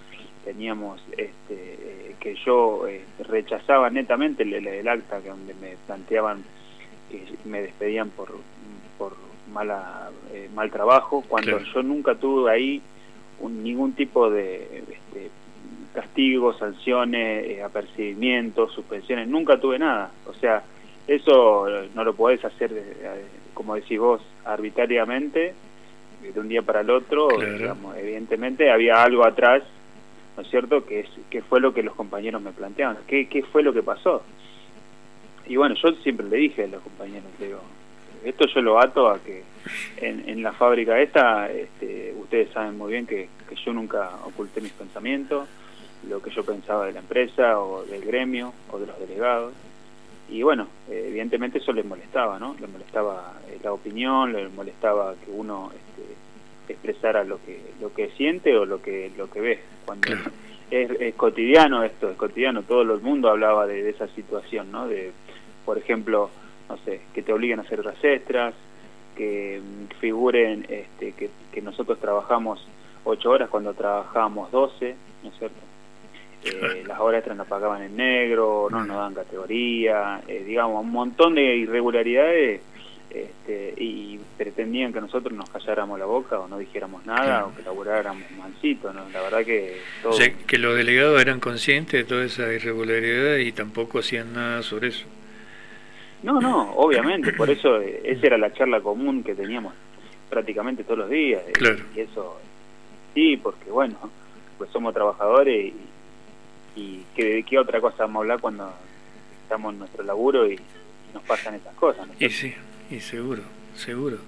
teníamos este eh, que yo eh, rechazaba netamente el, el, el acta que donde me planteaban que me despedían por por mala eh, mal trabajo, cuando claro. yo nunca tuve ahí un, ningún tipo de este, castigos, sanciones, eh, apercibimientos, suspensiones, nunca tuve nada. O sea, eso no lo podés hacer, eh, como decís vos, arbitrariamente, de un día para el otro. Claro. Digamos, evidentemente había algo atrás, ¿no es cierto?, que, es, que fue lo que los compañeros me planteaban. ¿Qué, qué fue lo que pasó? Y bueno, yo siempre le dije a los compañeros, le digo, esto yo lo ato a que en, en la fábrica esta, este, ustedes saben muy bien que, que yo nunca oculté mis pensamientos, lo que yo pensaba de la empresa o del gremio o de los delegados. Y bueno, eh, evidentemente eso les molestaba, ¿no? Les molestaba eh, la opinión, les molestaba que uno este, expresara lo que lo que siente o lo que lo que ve. Cuando claro. es, es cotidiano esto, es cotidiano, todo el mundo hablaba de, de esa situación, ¿no? De, por ejemplo, no sé, que te obliguen a hacer horas extras, que figuren este, que, que nosotros trabajamos ocho horas cuando trabajábamos doce, ¿no es cierto? Eh, las horas extras nos pagaban en negro, no nos daban categoría, eh, digamos, un montón de irregularidades, este, y pretendían que nosotros nos calláramos la boca o no dijéramos nada, claro. o que laburáramos mansito, ¿no? La verdad que todo... O sea, que los delegados eran conscientes de toda esa irregularidad y tampoco hacían nada sobre eso. No, no, obviamente, por eso eh, esa era la charla común que teníamos prácticamente todos los días, eh, claro. y eso, sí, porque bueno, pues somos trabajadores y y que de qué otra cosa vamos a hablar cuando estamos en nuestro laburo y, y nos pasan esas cosas, ¿no? Y sí, y seguro, seguro.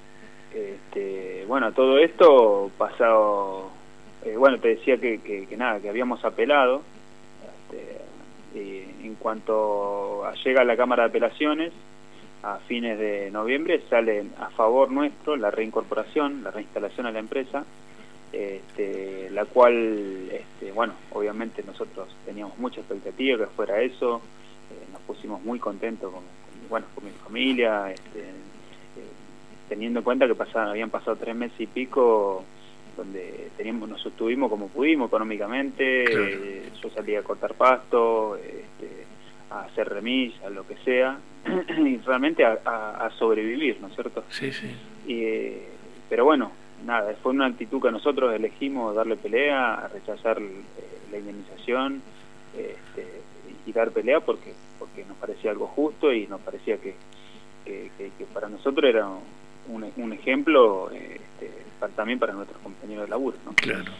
Este, bueno, todo esto pasado, eh, bueno, te decía que, que, que nada, que habíamos apelado, este, y en cuanto a, llega a la Cámara de Apelaciones, a fines de noviembre sale a favor nuestro la reincorporación, la reinstalación a la empresa, Este, la cual, este, bueno, obviamente nosotros teníamos mucha expectativa que fuera eso, eh, nos pusimos muy contentos con, con, bueno, con mi familia, este, eh, teniendo en cuenta que pasaban, habían pasado tres meses y pico donde teníamos, nos sostuvimos como pudimos económicamente, claro. eh, yo salía a cortar pasto, este, a hacer remis, a lo que sea, y realmente a, a, a sobrevivir, ¿no es cierto? Sí, sí. Y, eh, pero bueno, nada, fue una actitud que nosotros elegimos darle pelea, a rechazar eh, la indemnización este, y dar pelea porque porque nos parecía algo justo y nos parecía que, que, que, que para nosotros era un, un ejemplo este, para, también para nuestros compañeros de laburo, ¿no? Claro.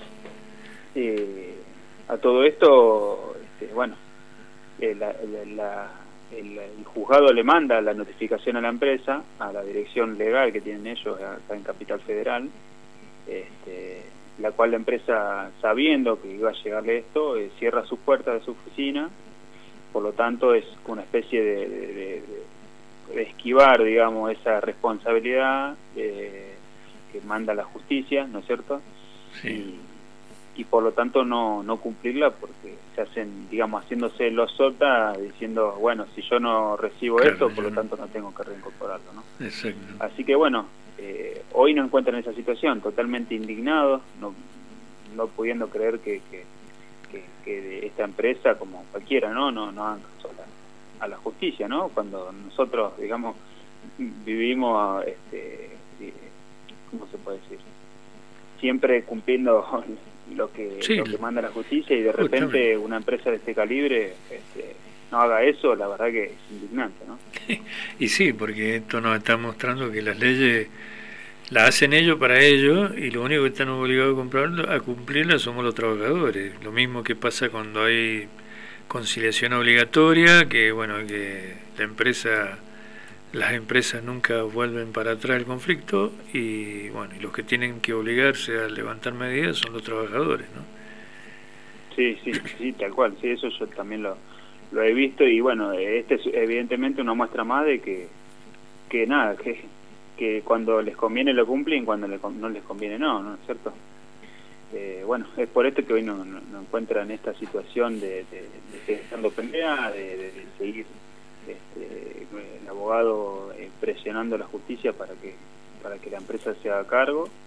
Eh, a todo esto, este, bueno, eh, la, la, la, el, el juzgado le manda la notificación a la empresa, a la dirección legal que tienen ellos acá en Capital Federal, Este, la cual la empresa, sabiendo que iba a llegarle esto, eh, cierra sus puertas de su oficina, por lo tanto es una especie de, de, de, de esquivar, digamos, esa responsabilidad eh, que manda la justicia, ¿no es cierto? Sí. Y, y por lo tanto no, no cumplirla porque se hacen, digamos, haciéndose los sota, diciendo, bueno, si yo no recibo claro, esto, por lo tanto no tengo que reincorporarlo, ¿no? Exacto. Así que bueno, Eh, hoy nos encuentran en esa situación, totalmente indignados, no, no pudiendo creer que, que, que, que esta empresa, como cualquiera, no no, no hagan caso a la, a la justicia, ¿no? Cuando nosotros, digamos, vivimos, este, ¿cómo se puede decir? Siempre cumpliendo lo que, sí. lo que manda la justicia y de repente una empresa de este calibre este, no haga eso, la verdad que es indignante, ¿no? Y sí, porque esto nos está mostrando que las leyes las hacen ellos para ellos y lo único que están obligados a, comprarlo, a cumplirlas somos los trabajadores. Lo mismo que pasa cuando hay conciliación obligatoria, que bueno, que la empresa, las empresas nunca vuelven para atrás el conflicto y bueno, y los que tienen que obligarse a levantar medidas son los trabajadores, ¿no? Sí, sí, sí, tal cual, sí, eso yo también lo lo he visto y bueno, este es evidentemente una muestra más de que que nada, que, que cuando les conviene lo cumplen, cuando le, no les conviene no, ¿no es cierto? Eh, bueno, es por esto que hoy nos no, no encuentran en esta situación de, de, de seguir dando pelea, de, de, de seguir este, el abogado eh, presionando a la justicia para que para que la empresa se haga cargo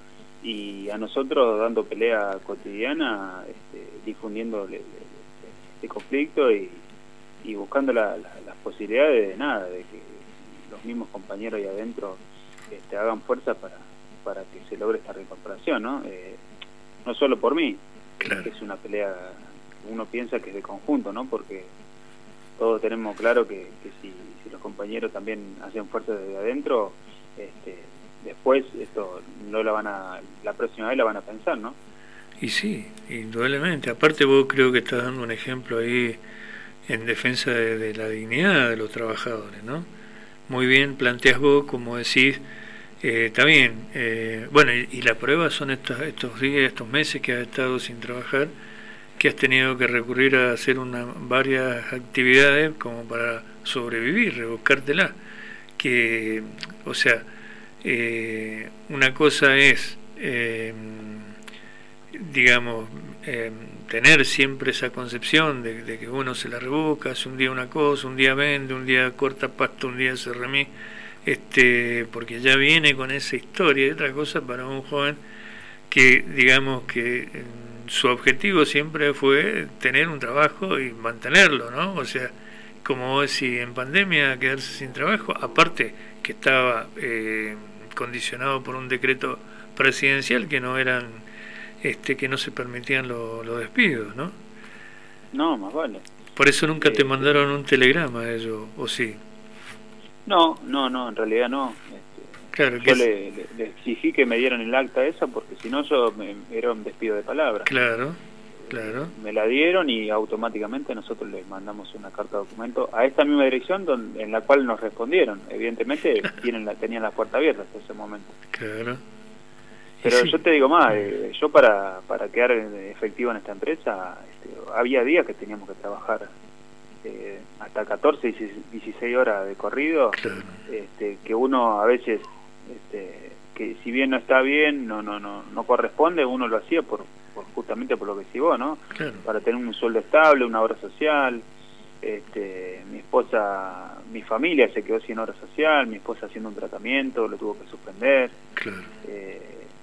y a nosotros dando pelea cotidiana, este, difundiendo el, el, este conflicto y, y buscando la, la, las posibilidades de nada, de que los mismos compañeros ahí adentro este, hagan fuerza para, para que se logre esta reincorporación, ¿no? Eh, no solo por mí, claro. Es una pelea, uno piensa que es de conjunto, ¿no? Porque todos tenemos claro que, que si, si los compañeros también hacen fuerza desde adentro, este, después esto no la van a, la próxima vez la van a pensar, ¿no? Y sí, indudablemente. Aparte vos creo que estás dando un ejemplo ahí en defensa de, de la dignidad de los trabajadores, ¿no? Muy bien planteas vos, como decís, eh, está bien, eh, bueno, y, y la prueba son estos, estos días, estos meses que has estado sin trabajar, que has tenido que recurrir a hacer una, varias actividades como para sobrevivir, rebuscártela, que, o sea, eh, una cosa es, eh, digamos, eh, tener siempre esa concepción de, de que uno se la rebusca, hace un día una cosa, un día vende, un día corta pasto, un día se remí, este, porque ya viene con esa historia. Y otra cosa para un joven que, digamos, que eh, su objetivo siempre fue tener un trabajo y mantenerlo, ¿no? O sea, como vos decís, en pandemia quedarse sin trabajo, aparte que estaba eh, condicionado por un decreto presidencial que no eran, este, que no se permitían los lo despidos, ¿no? No, más vale. Por eso nunca eh, te mandaron un telegrama ellos, ¿o sí? No, no, no, en realidad no. Este, claro, yo que le, le, le exigí que me dieran el acta esa porque si no yo me, era un despido de palabra. Claro, claro. Me la dieron y automáticamente nosotros les mandamos una carta de documento a esta misma dirección donde, en la cual nos respondieron. Evidentemente tienen la, tenían la puerta abierta hasta ese momento. Claro. Pero sí. yo te digo más, eh, yo para, para quedar efectivo en esta empresa, este, había días que teníamos que trabajar eh, hasta catorce, dieciséis horas de corrido, claro. este, que uno a veces, este, que si bien no está bien, no no no no corresponde, uno lo hacía por, por justamente por lo que decís vos, ¿no? Claro. Para tener un sueldo estable, una obra social. Este, mi esposa, mi familia se quedó sin obra social, mi esposa haciendo un tratamiento, lo tuvo que suspender. Claro. Eh,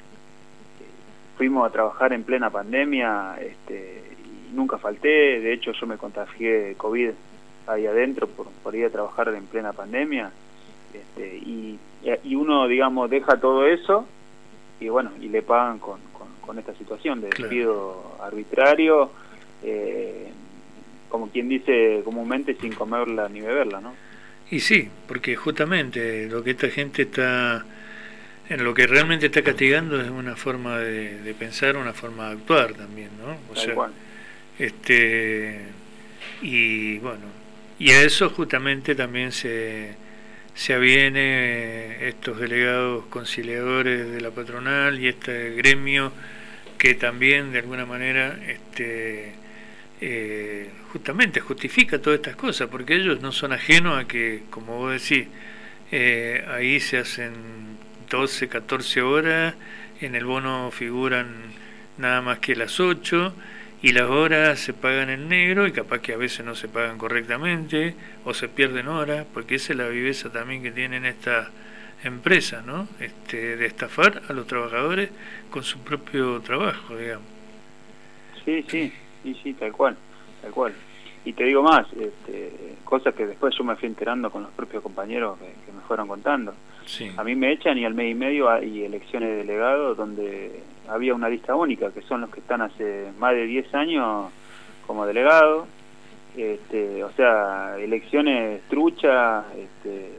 fuimos a trabajar en plena pandemia, este, y nunca falté. De hecho yo me contagié de COVID ahí adentro por, por ir a trabajar en plena pandemia, este, y, y uno, digamos, deja todo eso y bueno, y le pagan con, con, con esta situación de despido claro. arbitrario, eh, como quien dice comúnmente, sin comerla ni beberla, ¿no? Y sí, porque justamente lo que esta gente está, en lo que realmente está castigando es una forma de, de pensar, una forma de actuar también, ¿no? O Tal sea, cual. este, y bueno, y a eso justamente también se, se aviene estos delegados conciliadores de la patronal y este gremio que también de alguna manera, este, eh, justamente justifica todas estas cosas, porque ellos no son ajenos a que, como vos decís, eh, ahí se hacen doce, catorce horas, en el bono figuran nada más que las ocho, y las horas se pagan en negro, y capaz que a veces no se pagan correctamente, o se pierden horas, porque esa es la viveza también que tienen estas empresas, ¿no? Este, de estafar a los trabajadores con su propio trabajo, digamos. Sí, sí, sí, sí, tal cual, tal cual. Y te digo más, este, cosas que después yo me fui enterando con los propios compañeros que, que me fueron contando. Sí. A mí me echan y al mes y medio hay elecciones de delegados donde había una lista única, que son los que están hace más de diez años como delegados. Este, o sea, elecciones truchas, este,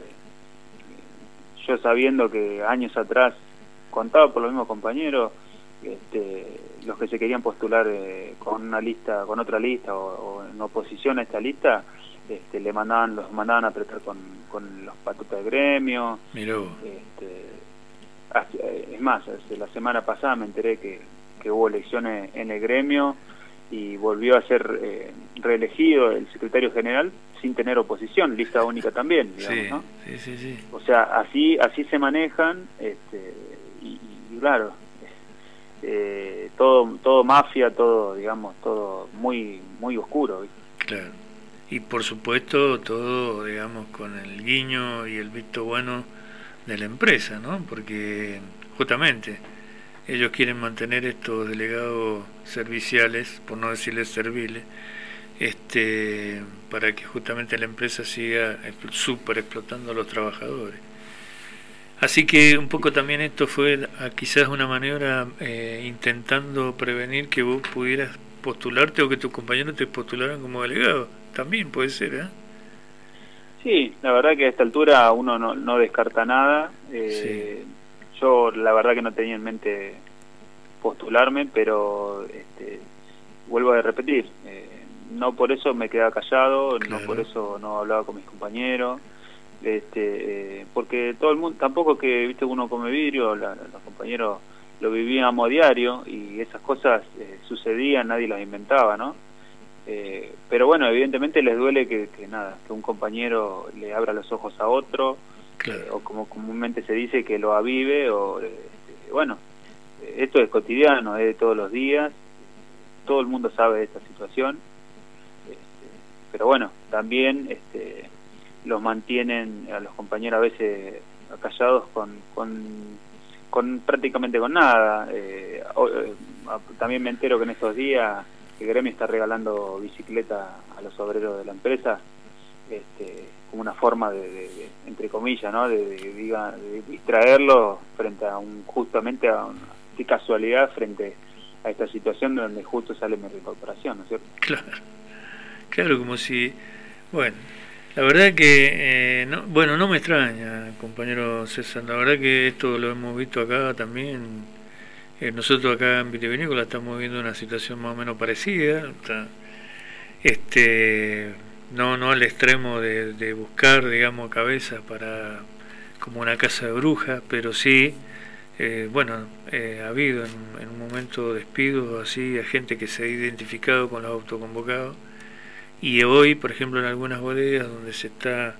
yo sabiendo que años atrás, contado por los mismos compañeros, este, los que se querían postular eh, con una lista, con otra lista o, o en oposición a esta lista, este, le mandaban, los mandaban a apretar con, con los patutas de gremio. Mirá vos. Este, hace, es más, hace, la semana pasada me enteré que, que hubo elecciones en el gremio y volvió a ser eh, reelegido el secretario general sin tener oposición, lista única también, digamos, sí, ¿no? Sí, sí, sí. O sea, así así se manejan, este, y, y claro, eh, todo todo mafia, todo, digamos, todo muy muy oscuro, ¿viste? Claro. Y por supuesto todo, digamos, con el guiño y el visto bueno de la empresa, ¿no? Porque justamente ellos quieren mantener estos delegados serviciales, por no decirles serviles, este, para que justamente la empresa siga súper explotando a los trabajadores. Así que un poco también esto fue a, quizás una maniobra eh, intentando prevenir que vos pudieras postularte o que tus compañeros te postularan como delegado. También puede ser, ¿eh? Sí, la verdad que a esta altura uno no, no descarta nada. Eh, sí. Yo la verdad que no tenía en mente postularme, pero este, vuelvo a repetir, eh, no por eso me quedaba callado, claro. No por eso no hablaba con mis compañeros, este, eh, porque todo el mundo, tampoco que viste uno come vidrio, la, los compañeros lo vivíamos a diario y esas cosas eh, sucedían, nadie las inventaba, ¿no? Eh, pero bueno, evidentemente les duele que, que nada, que un compañero le abra los ojos a otro, claro. eh, o como comúnmente se dice, que lo avive, o eh, bueno, esto es cotidiano, es de todos los días, todo el mundo sabe de esta situación, este, pero bueno, también este, los mantienen a los compañeros a veces acallados con, con, con prácticamente con nada. Eh, eh, también me entero que en estos días el gremio está regalando bicicleta a los obreros de la empresa, este, como una forma de, de, de entre comillas, ¿no? de, de, diga, de distraerlos frente a un, justamente a una de casualidad frente a esta situación donde justo sale mi reincorporación, ¿no es cierto? Claro, claro, como si, bueno, la verdad que, eh, no, bueno, no me extraña, compañero César, la verdad que esto lo hemos visto acá también. Eh, nosotros acá en Vitivinícola estamos viviendo una situación más o menos parecida, está, este, no no al extremo de, de buscar, digamos, cabezas para como una casa de brujas, pero sí, eh, bueno, eh, ha habido en, en un momento despidos así a gente que se ha identificado con los autoconvocados, y hoy, por ejemplo, en algunas bodegas donde se está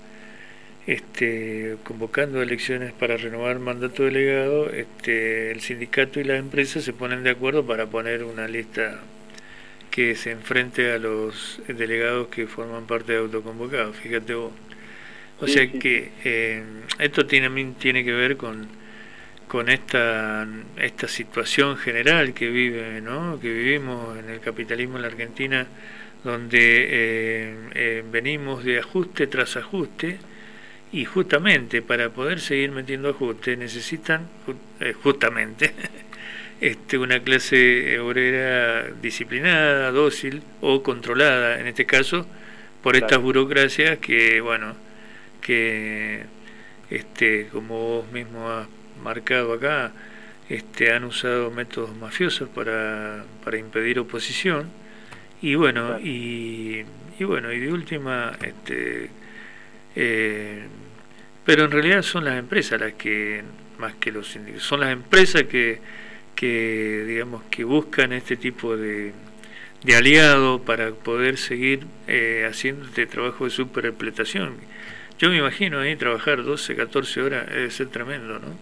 Este, convocando elecciones para renovar mandato delegado, este, el sindicato y la empresa se ponen de acuerdo para poner una lista que se enfrente a los delegados que forman parte de autoconvocados, fíjate vos. O sí, sea sí. que eh, esto tiene, tiene que ver con, con esta, esta situación general que vive, ¿no? que vivimos en el capitalismo en la Argentina, donde eh, eh, venimos de ajuste tras ajuste. Y justamente para poder seguir metiendo ajustes necesitan eh, justamente este, una clase obrera disciplinada, dócil o controlada, en este caso por estas claro. burocracias que, bueno, que este, como vos mismo has marcado acá, este, han usado métodos mafiosos para, para impedir oposición y bueno, claro. y, y bueno, y de última, este Eh, pero en realidad son las empresas las que, más que los sindicatos, son las empresas que, que digamos, que buscan este tipo de, de aliado para poder seguir eh, haciendo este trabajo de superexplotación. Yo me imagino ahí trabajar doce, catorce horas debe ser tremendo, ¿no?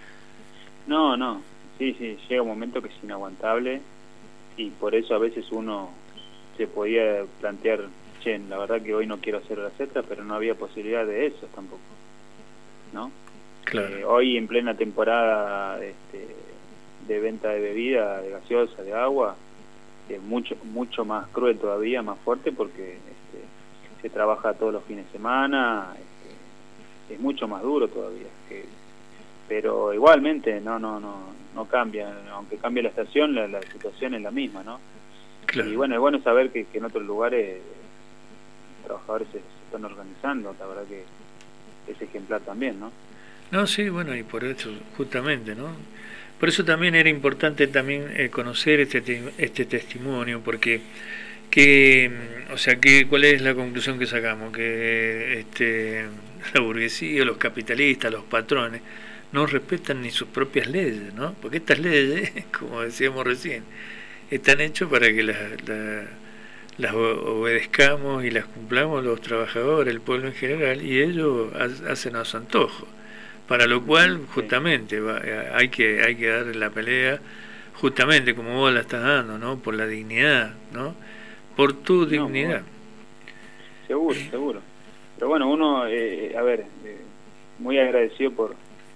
No, no, sí, sí, llega un momento que es inaguantable y por eso a veces uno se podía plantear, che, la verdad que hoy no quiero hacer horas extras, pero no había posibilidad de eso tampoco, ¿no? Claro. Eh, hoy en plena temporada este, de venta de bebida, de gaseosa, de agua, es mucho mucho más cruel todavía, más fuerte, porque este, se trabaja todos los fines de semana, este, es mucho más duro todavía. Que, pero igualmente no no no no cambia, aunque cambie la estación, la, la situación es la misma, ¿no? Claro. Y bueno, es bueno saber que, que en otros lugares trabajadores se, se están organizando, la verdad que es ejemplar también, ¿no? No, sí, bueno, y por eso, justamente, ¿no? Por eso también era importante también eh, conocer este este testimonio, porque, que, o sea, que, ¿cuál es la conclusión que sacamos? Que este, la burguesía, los capitalistas, los patrones, no respetan ni sus propias leyes, ¿no? Porque estas leyes, como decíamos recién, están hechas para que las... La, las obedezcamos y las cumplamos los trabajadores, el pueblo en general, y ellos hacen a su antojo, para lo cual justamente va, hay que hay que darle la pelea, justamente como vos la estás dando, ¿no? Por la dignidad, ¿no? Por tu dignidad. No, seguro, seguro. Pero bueno, uno, eh, a ver, eh, muy agradecido por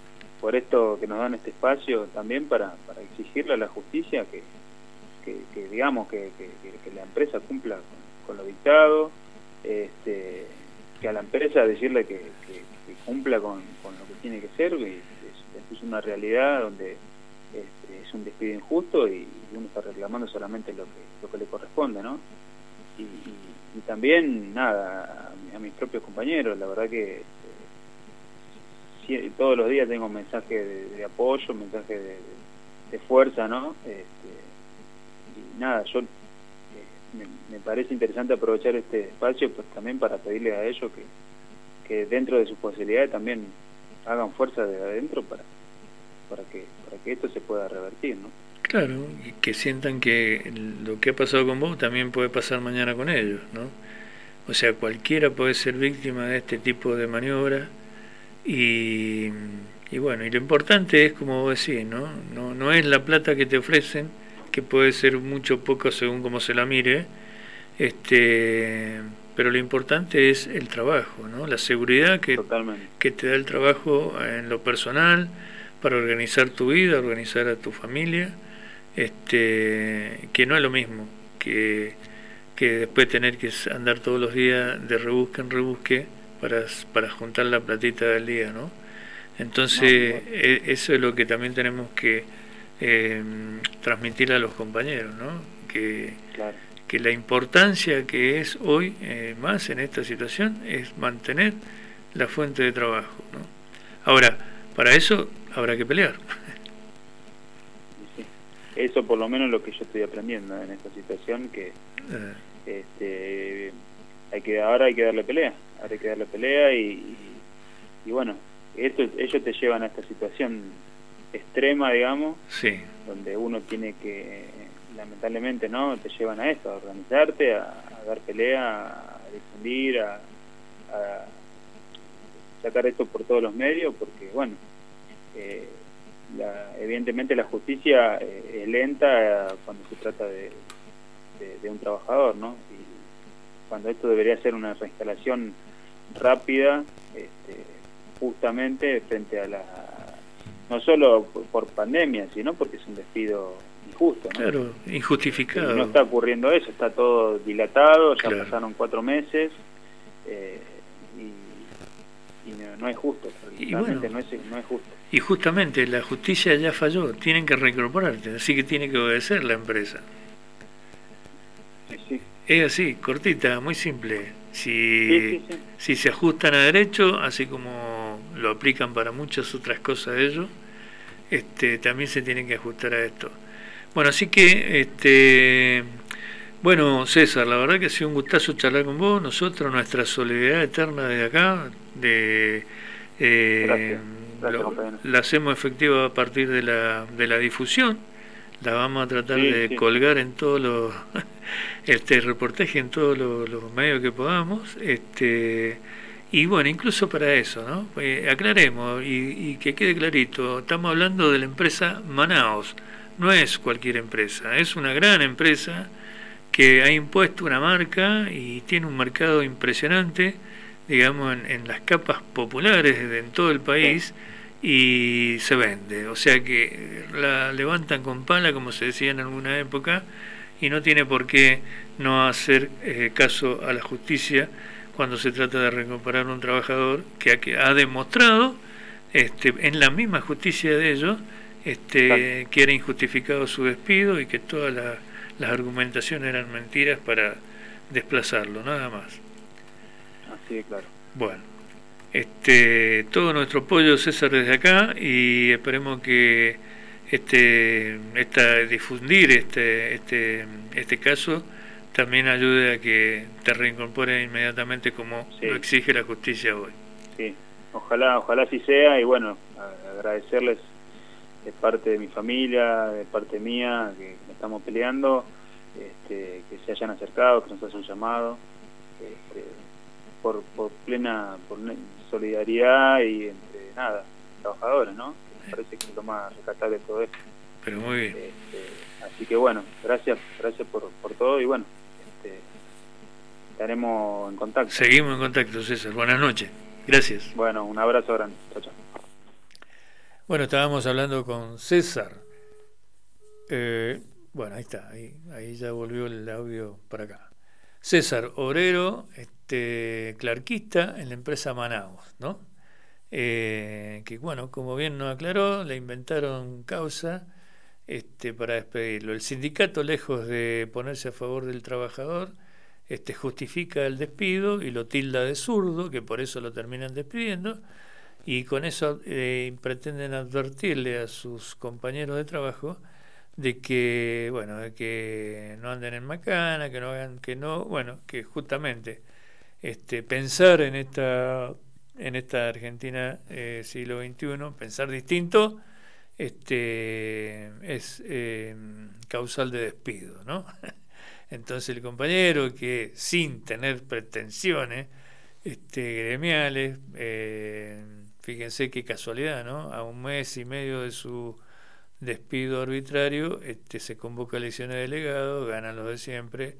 por esto que nos dan este espacio también para, para exigirle a la justicia que, que, que digamos que, que, que la empresa cumpla con, con lo dictado, este, que a la empresa decirle que, que, que cumpla con, con lo que tiene que ser, y es, es una realidad donde este, es un despido injusto y uno está reclamando solamente lo que, lo que le corresponde, ¿no? Y, y, y también, nada, a, mi, a mis propios compañeros, la verdad que eh, si, todos los días tengo mensajes de, de apoyo, mensajes de, de, de fuerza, ¿no? Este, y nada, yo eh, me, me parece interesante aprovechar este espacio pues también para pedirle a ellos que, que dentro de sus posibilidades también hagan fuerza de adentro para para que para que esto se pueda revertir, ¿no? Claro, y que sientan que lo que ha pasado con vos también puede pasar mañana con ellos, ¿no? O sea, cualquiera puede ser víctima de este tipo de maniobra y, y bueno, y lo importante es, como vos decís, ¿no? No, no es la plata que te ofrecen, que puede ser mucho o poco según como se la mire, este, pero lo importante es el trabajo, ¿no? La seguridad que, que te da el trabajo en lo personal, para organizar tu vida, organizar a tu familia, este, que no es lo mismo que, que después tener que andar todos los días de rebusque en rebusque para, para juntar la platita del día, ¿no? Entonces, no, no. E, eso es lo que también tenemos que eh, transmitir a los compañeros, ¿no? Que, claro. que la importancia que es hoy, eh, más en esta situación, es mantener la fuente de trabajo, ¿no? Ahora, para eso habrá que pelear. Sí, eso por lo menos es lo que yo estoy aprendiendo en esta situación, que eh. este, hay que ahora hay que darle pelea, ahora hay que darle pelea y, y, y bueno, esto, ellos te llevan a esta situación extrema, digamos, sí. donde uno tiene que, lamentablemente, no, te llevan a esto, a organizarte, a, a dar pelea, a difundir, a, a sacar esto por todos los medios, porque bueno, eh, la, evidentemente la justicia eh, es lenta cuando se trata de, de, de un trabajador, ¿no? Y cuando esto debería ser una reinstalación rápida, este, justamente frente a la, no solo por, por pandemia, sino porque es un despido injusto, ¿no? Claro, injustificado. Y no está ocurriendo eso, está todo dilatado, ya claro. pasaron cuatro meses. Eh, y no, no es justo, y bueno, no es, no es justo. Y justamente la justicia ya falló, tienen que reincorporarte, así que tiene que obedecer la empresa. Sí, sí. Es así, cortita, muy simple. Si, sí, sí, sí. si se ajustan a derecho, así como lo aplican para muchas otras cosas de ellos, este, también se tienen que ajustar a esto. Bueno, así que, este, bueno, César, la verdad que ha sido un gustazo charlar con vos. Nosotros, nuestra solidaridad eterna desde acá, de eh, gracias. Gracias, lo, la hacemos efectiva a partir de la, de la difusión. La vamos a tratar sí, de sí. colgar en todos los este reportaje en todos los, los medios que podamos, este y bueno, incluso para eso, ¿no? Eh, aclaremos y, y que quede clarito, estamos hablando de la empresa Manaos, no es cualquier empresa, es una gran empresa que ha impuesto una marca y tiene un mercado impresionante, digamos, en, en las capas populares de, en todo el país, y se vende, o sea que la levantan con pala, como se decía en alguna época, y no tiene por qué no hacer eh, caso a la justicia cuando se trata de recuperar un trabajador que ha, que ha demostrado este, en la misma justicia de ellos este, que era injustificado su despido y que todas la, las argumentaciones eran mentiras para desplazarlo, nada más. Así de claro. Bueno, este, todo nuestro apoyo, César, desde acá, y esperemos que este, esta, difundir este, este, este caso también ayude a que te reincorpore inmediatamente como sí. lo exige la justicia hoy. Sí, ojalá, ojalá así sea, y bueno, agradecerles de parte de mi familia, de parte mía, que estamos peleando, este, que se hayan acercado, que nos hayan llamado, este, por, por plena por solidaridad y entre nada, trabajadores, ¿no? Me parece que es lo más rescatable de todo esto. Pero muy bien. Este, así que bueno, gracias, gracias por, por todo, y bueno, este, estaremos en contacto. Seguimos en contacto, César. Buenas noches. Gracias. Bueno, un abrazo grande. Chao, chao. Bueno, estábamos hablando con César. Eh, bueno, ahí está, ahí, ahí ya volvió el audio para acá. César, obrero, este, clarquista en la empresa Manaus, ¿no? Eh, que bueno, como bien nos aclaró, le inventaron causa este, para despedirlo. El sindicato, lejos de ponerse a favor del trabajador, este, justifica el despido y lo tilda de zurdo, que por eso lo terminan despidiendo, y con eso eh, pretenden advertirle a sus compañeros de trabajo de que, bueno, de que no anden en macana, que no hagan, que no, bueno, que justamente este, pensar en esta en esta Argentina eh, siglo veintiuno, pensar distinto, este es eh, causal de despido, ¿no? Entonces el compañero que sin tener pretensiones este, gremiales, eh, fíjense qué casualidad, ¿no? A un mes y medio de su despido arbitrario, este, se convoca elecciones de delegados, ganan los de siempre,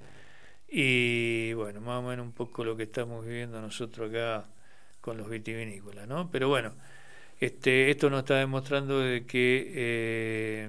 y bueno, más o menos un poco lo que estamos viviendo nosotros acá con los vitivinícolas, ¿no? Pero bueno, este, esto nos está demostrando de que eh,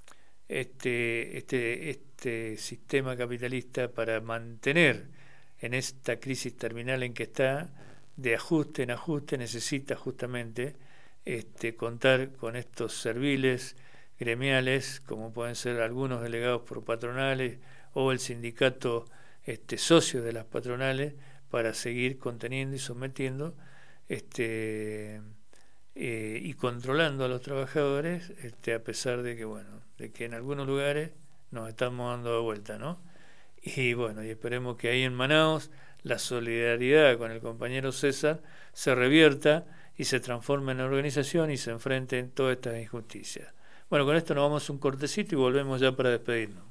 este, este, este sistema capitalista, para mantener en esta crisis terminal en que está, de ajuste en ajuste, necesita justamente este, contar con estos serviles gremiales, como pueden ser algunos delegados por patronales o el sindicato este, socios de las patronales, para seguir conteniendo y sometiendo este, eh, y controlando a los trabajadores, este, a pesar de que, bueno, de que en algunos lugares nos estamos dando de vuelta, ¿no? Y bueno, y esperemos que ahí en Manaus la solidaridad con el compañero César se revierta y se transforme en organización y se enfrenten todas estas injusticias. Bueno, con esto nos vamos a un cortecito y volvemos ya para despedirnos.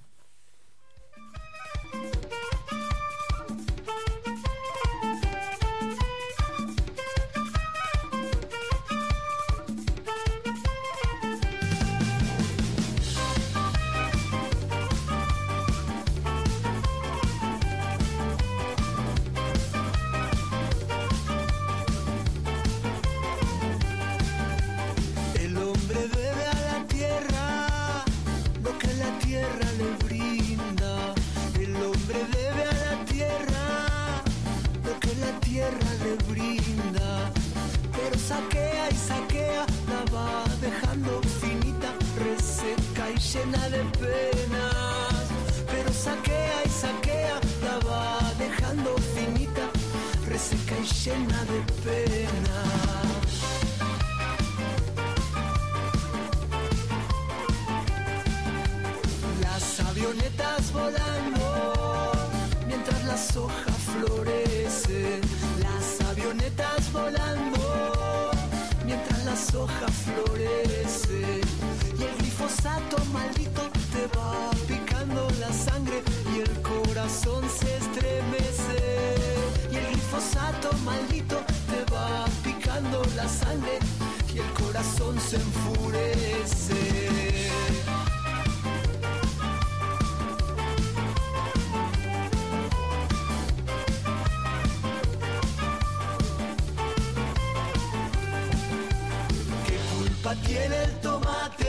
Tiene el tomate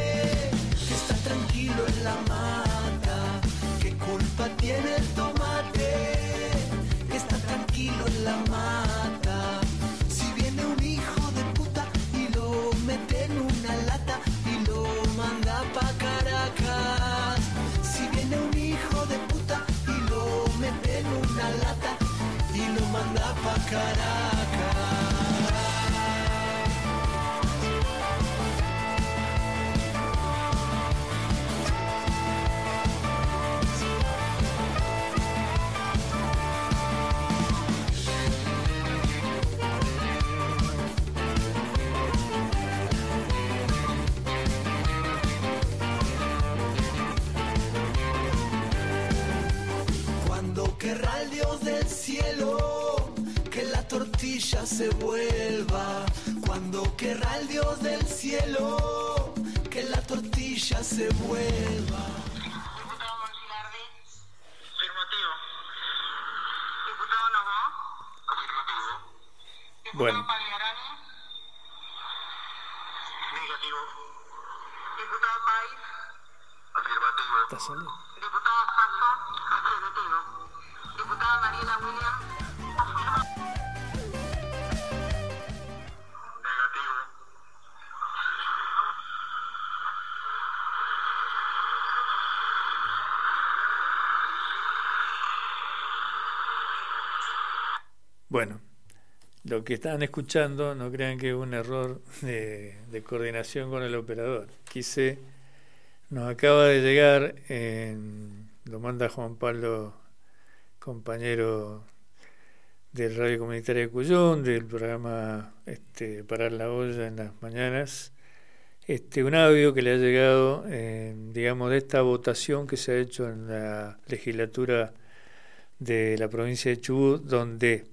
que está tranquilo en la mata. ¿Qué culpa tiene el tomate que está tranquilo en la mata? Si viene un hijo de puta y lo mete en una lata y lo manda pa' Caracas. Si viene un hijo de puta y lo mete en una lata y lo manda pa' Caracas. Querrá el Dios del cielo que la tortilla se vuelva. Cuando querrá el Dios del cielo que la tortilla se vuelva. Diputado Mongilardi. Afirmativo. Diputado Novoa. Afirmativo. Diputado Bueno. Pagliarani. Negativo. Está saliendo. Diputada Paso, afirmativo. Diputada Mariela Williams. Negativo. Bueno, lo que están escuchando, no crean que es un error de, de coordinación con el operador. Quise, nos acaba de llegar, en, lo manda Juan Pablo, compañero del Radio Comunitaria de Cuyón, del programa este, Parar la Olla en las mañanas, este, un audio que le ha llegado, eh, digamos, de esta votación que se ha hecho en la legislatura de la provincia de Chubut, donde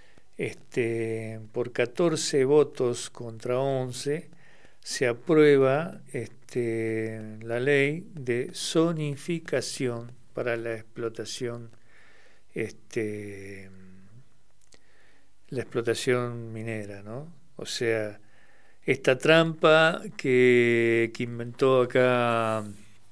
este, por catorce votos contra once se aprueba este, la ley de zonificación para la explotación este, la explotación minera, ¿no? O sea, esta trampa que, que inventó acá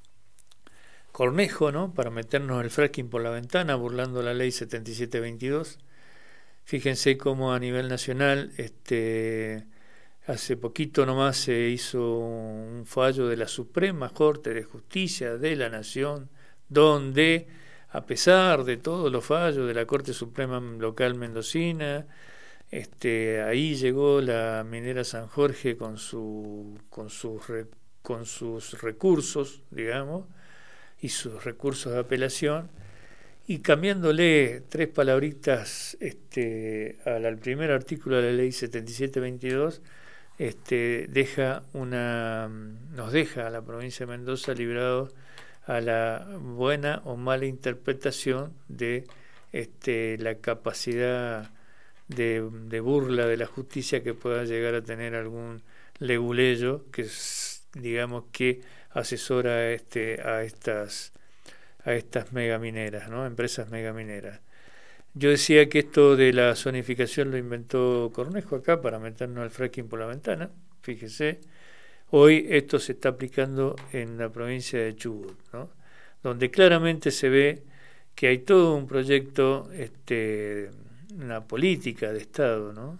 Cornejo, ¿no? Para meternos el fracking por la ventana, burlando la ley setenta y siete veintidós. Fíjense cómo a nivel nacional, este, hace poquito nomás se hizo un fallo de la Suprema Corte de Justicia de la Nación, donde, a pesar de todos los fallos de la Corte Suprema local mendocina, este, ahí llegó la minera San Jorge con, su, con, sus, con sus recursos, digamos, y sus recursos de apelación, y cambiándole tres palabritas este, al, al primer artículo de la ley setenta y siete veintidós, este, deja una, nos deja a la provincia de Mendoza librado a la buena o mala interpretación de este, la capacidad de, de burla de la justicia que pueda llegar a tener algún leguleyo que, digamos, que asesora este, a estas a estas megamineras, ¿no? Empresas megamineras. Yo decía que esto de la zonificación lo inventó Cornejo acá para meternos al fracking por la ventana, fíjese. Hoy esto se está aplicando en la provincia de Chubut, ¿no? Donde claramente se ve que hay todo un proyecto, este, una política de Estado, ¿no?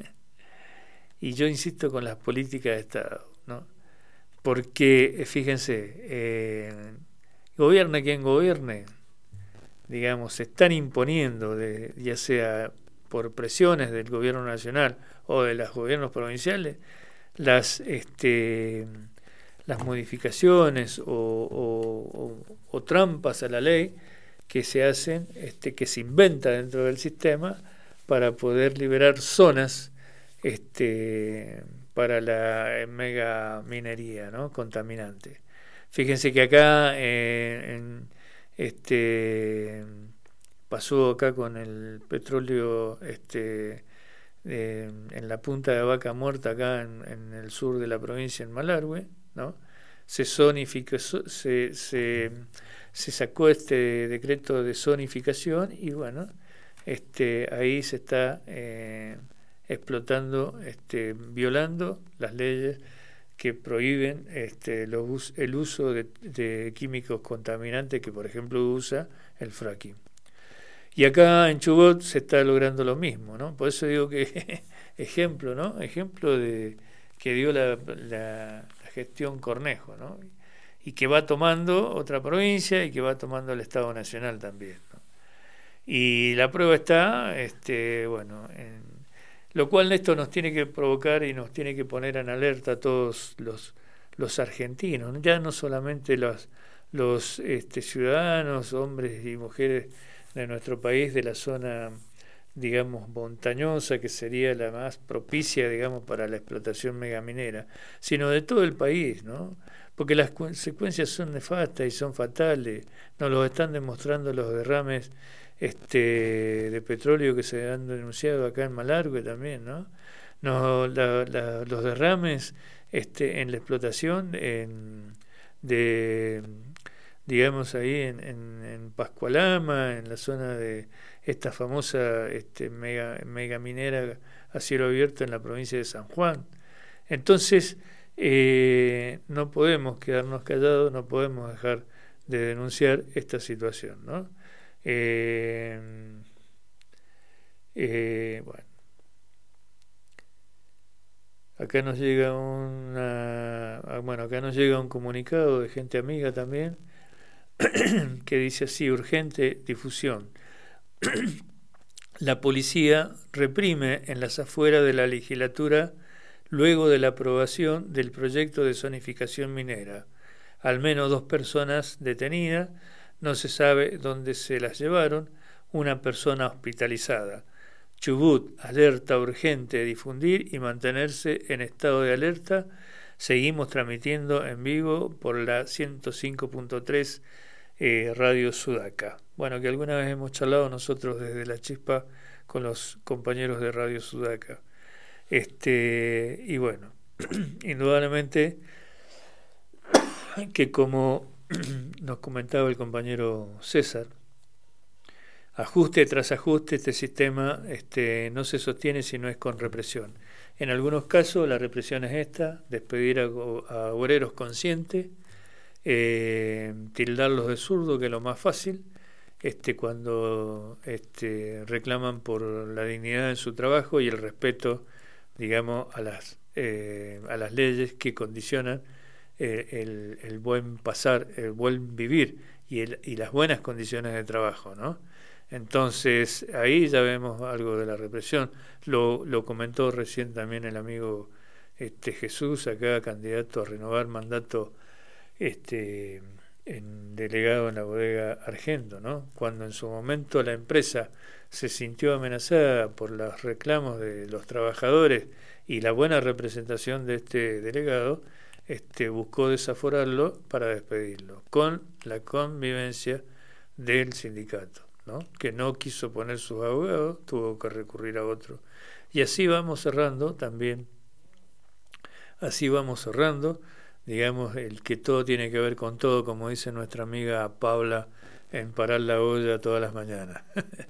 Y yo insisto con las políticas de Estado, ¿no? Porque, fíjense, eh, gobierne quien gobierne, digamos, se están imponiendo, de, ya sea por presiones del gobierno nacional o de los gobiernos provinciales, las este, las modificaciones o, o, o, o trampas a la ley que se hacen, este, que se inventa dentro del sistema para poder liberar zonas este, para la mega minería, ¿no? Contaminante. Fíjense que acá eh, en, este, pasó acá con el petróleo este, eh, en la punta de Vaca Muerta, acá en, en el sur de la provincia, en Malargüe, ¿no? Se zonificó, se, se, se sacó este decreto de zonificación y bueno, este, ahí se está eh, explotando, este, violando las leyes que prohíben este, los, el uso de, de químicos contaminantes que, por ejemplo, usa el fracking. Y acá en Chubut se está logrando lo mismo, ¿no? Por eso digo que ejemplo, ¿no? Ejemplo de que dio la, la, la gestión Cornejo, ¿no? Y que va tomando otra provincia y que va tomando el Estado Nacional también, ¿no? Y la prueba está, este, bueno, en lo cual esto nos tiene que provocar y nos tiene que poner en alerta a todos los, los argentinos, ya no solamente los, los este, ciudadanos, hombres y mujeres de nuestro país, de la zona, digamos, montañosa, que sería la más propicia, digamos, para la explotación megaminera, sino de todo el país, ¿no? Porque las consecuencias son nefastas y son fatales, nos lo están demostrando los derrames este de petróleo que se han denunciado acá en Malargüe también, ¿no? No, la, la, los derrames este en la explotación en, de digamos ahí en, en, en Pascualama, en la zona de esta famosa este mega, mega minera a cielo abierto en la provincia de San Juan. Entonces eh, no podemos quedarnos callados, no podemos dejar de denunciar esta situación, ¿no? Eh, eh, bueno, acá nos llega una, bueno, acá nos llega un comunicado de gente amiga también que dice así: urgente difusión. La policía reprime en las afueras de la legislatura luego de la aprobación del proyecto de zonificación minera. Al menos dos personas detenidas, no se sabe dónde se las llevaron, una persona hospitalizada. Chubut, alerta urgente, difundir y mantenerse en estado de alerta. Seguimos transmitiendo en vivo por la ciento cinco punto tres eh, Radio Sudaca. Bueno, que alguna vez hemos charlado nosotros desde La Chispa con los compañeros de Radio Sudaca. Este, y bueno, indudablemente que, como nos comentaba el compañero César, ajuste tras ajuste, este sistema este, no se sostiene si no es con represión. En algunos casos la represión es esta: despedir a, a obreros conscientes, eh, tildarlos de zurdo, que es lo más fácil, este, cuando este, reclaman por la dignidad en su trabajo y el respeto, digamos, a las, eh, a las leyes que condicionan eh, el, el buen pasar, el buen vivir y, el, y las buenas condiciones de trabajo, ¿no? Entonces, ahí ya vemos algo de la represión. Lo, lo comentó recién también el amigo este, Jesús, acá candidato a renovar mandato este, en delegado en la bodega Argento, ¿no? Cuando en su momento la empresa se sintió amenazada por los reclamos de los trabajadores y la buena representación de este delegado, este, buscó desaforarlo para despedirlo, con la convivencia del sindicato, ¿no? Que no quiso poner sus abogados, tuvo que recurrir a otro. Y así vamos cerrando también, así vamos cerrando, digamos, el que todo tiene que ver con todo, como dice nuestra amiga Paula en Parar la Olla todas las mañanas.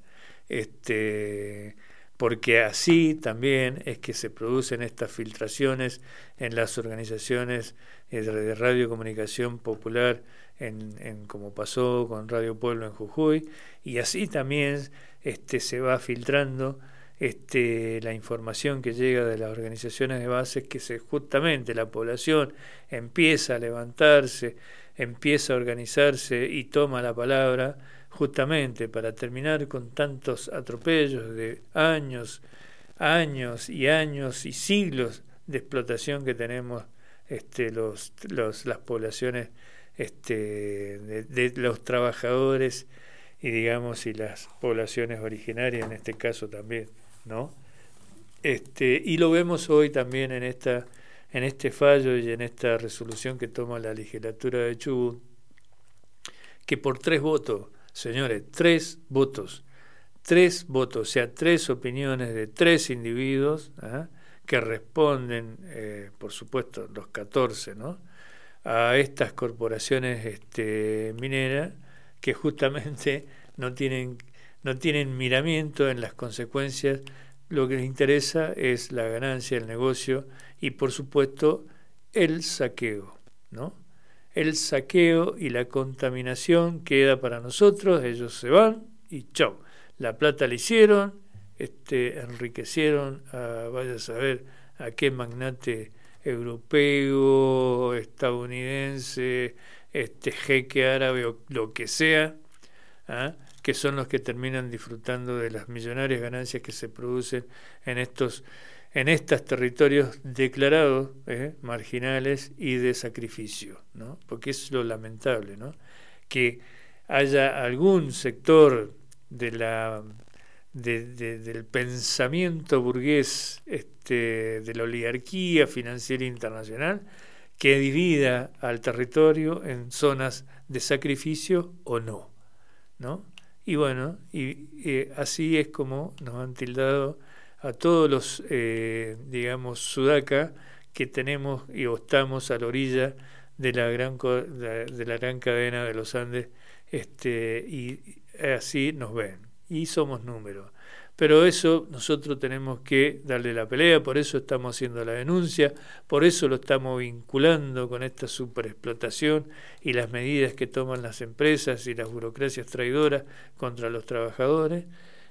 este, porque así también es que se producen estas filtraciones en las organizaciones de radiocomunicación popular, en, en como pasó con Radio Pueblo en Jujuy, y así también este, se va filtrando este, la información que llega de las organizaciones de bases, que se, justamente la población empieza a levantarse, empieza a organizarse y toma la palabra justamente para terminar con tantos atropellos de años, años y años y siglos de explotación que tenemos este, los, los, las poblaciones este, de, de los trabajadores y digamos y las poblaciones originarias en este caso también, ¿no? Este, y lo vemos hoy también en esta en este fallo y en esta resolución que toma la legislatura de Chubut, que por tres votos, señores, tres votos, tres votos, o sea, tres opiniones de tres individuos, ¿eh? que responden, eh, por supuesto, los catorce, ¿no?, a estas corporaciones este, mineras, que justamente no tienen, no tienen miramiento en las consecuencias. Lo que les interesa es la ganancia, el negocio y, por supuesto, el saqueo, ¿no? El saqueo y la contaminación queda para nosotros, ellos se van y chau. La plata la hicieron, este, enriquecieron a, vaya a saber a qué magnate europeo, estadounidense, este jeque árabe o lo que sea, ¿ah? que son los que terminan disfrutando de las millonarias ganancias que se producen en estos en estos territorios declarados ¿eh? marginales y de sacrificio, ¿no? Porque es lo lamentable, ¿no? Que haya algún sector de la de, de, del pensamiento burgués este, de la oligarquía financiera internacional que divida al territorio en zonas de sacrificio o no, ¿no? Y bueno, y, y así es como nos han tildado a todos los, eh, digamos, sudaca que tenemos y o estamos a la orilla de la gran de, de la gran cadena de los Andes, este, y así nos ven. Y somos números. Pero eso nosotros tenemos que darle la pelea, por eso estamos haciendo la denuncia, por eso lo estamos vinculando con esta superexplotación y las medidas que toman las empresas y las burocracias traidoras contra los trabajadores,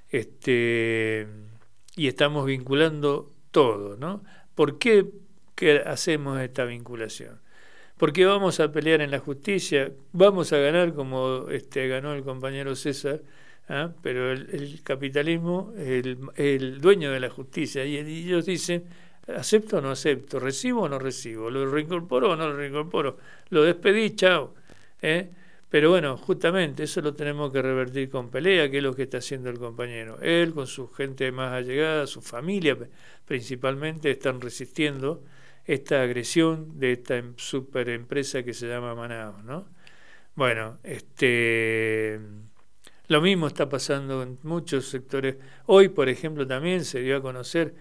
este, y estamos vinculando todo, ¿no? ¿Por qué que hacemos esta vinculación? Porque vamos a pelear en la justicia, vamos a ganar como este, ganó el compañero César, ¿ah? Pero el, el capitalismo es el, el dueño de la justicia y, y ellos dicen, acepto o no acepto, recibo o no recibo, lo reincorporo o no lo reincorporo, lo despedí, chao. ¿eh? Pero bueno, justamente eso lo tenemos que revertir con pelea, que es lo que está haciendo el compañero. Él, con su gente más allegada, su familia principalmente, están resistiendo esta agresión de esta super empresa que se llama Manaos, ¿no? Bueno, este... lo mismo está pasando en muchos sectores. Hoy, por ejemplo, también se dio a conocer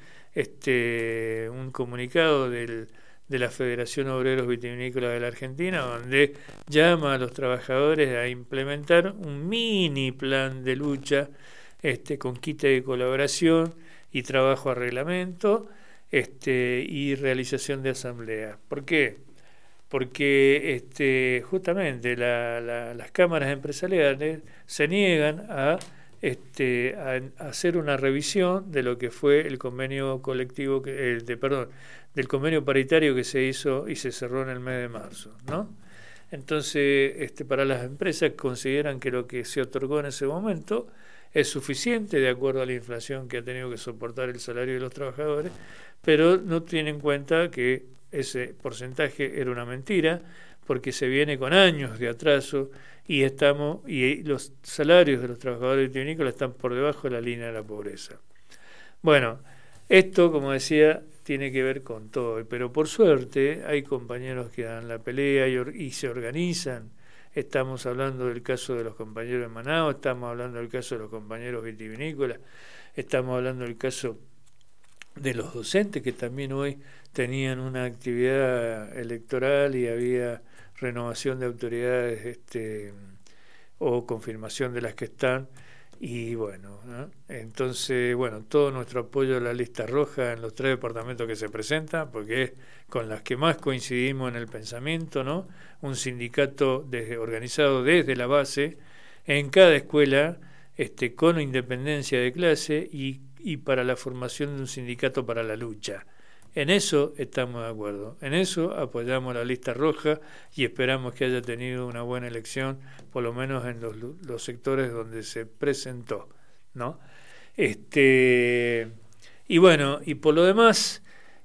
este un comunicado del, de la Federación Obreros Vitivinícolas de la Argentina, donde llama a los trabajadores a implementar un mini plan de lucha este, con quite de colaboración y trabajo a reglamento este, y realización de asambleas. ¿Por qué? Porque este, justamente la, la, las cámaras empresariales se niegan a, este, a, a hacer una revisión de lo que fue el convenio colectivo, que, el de, perdón, del convenio paritario que se hizo y se cerró en el mes de marzo, ¿no? Entonces, este, para las empresas consideran que lo que se otorgó en ese momento es suficiente de acuerdo a la inflación que ha tenido que soportar el salario de los trabajadores, pero no tienen en cuenta que ese porcentaje era una mentira, porque se viene con años de atraso y estamos y los salarios de los trabajadores vitivinícolas están por debajo de la línea de la pobreza. Bueno, esto, como decía, tiene que ver con todo, pero por suerte hay compañeros que dan la pelea y, or y se organizan. Estamos hablando del caso de los compañeros de Manaos, estamos hablando del caso de los compañeros vitivinícolas, estamos hablando del caso de los docentes que también hoy tenían una actividad electoral y había renovación de autoridades este, o confirmación de las que están y bueno, ¿no? Entonces, bueno, todo nuestro apoyo a la lista roja en los tres departamentos que se presentan, porque es con las que más coincidimos en el pensamiento, ¿no? Un sindicato desde, organizado desde la base en cada escuela este, con independencia de clase y y para la formación de un sindicato para la lucha. En eso estamos de acuerdo, en eso apoyamos la lista roja y esperamos que haya tenido una buena elección, por lo menos en los, los sectores donde se presentó, ¿no? Este, y bueno, y por lo demás,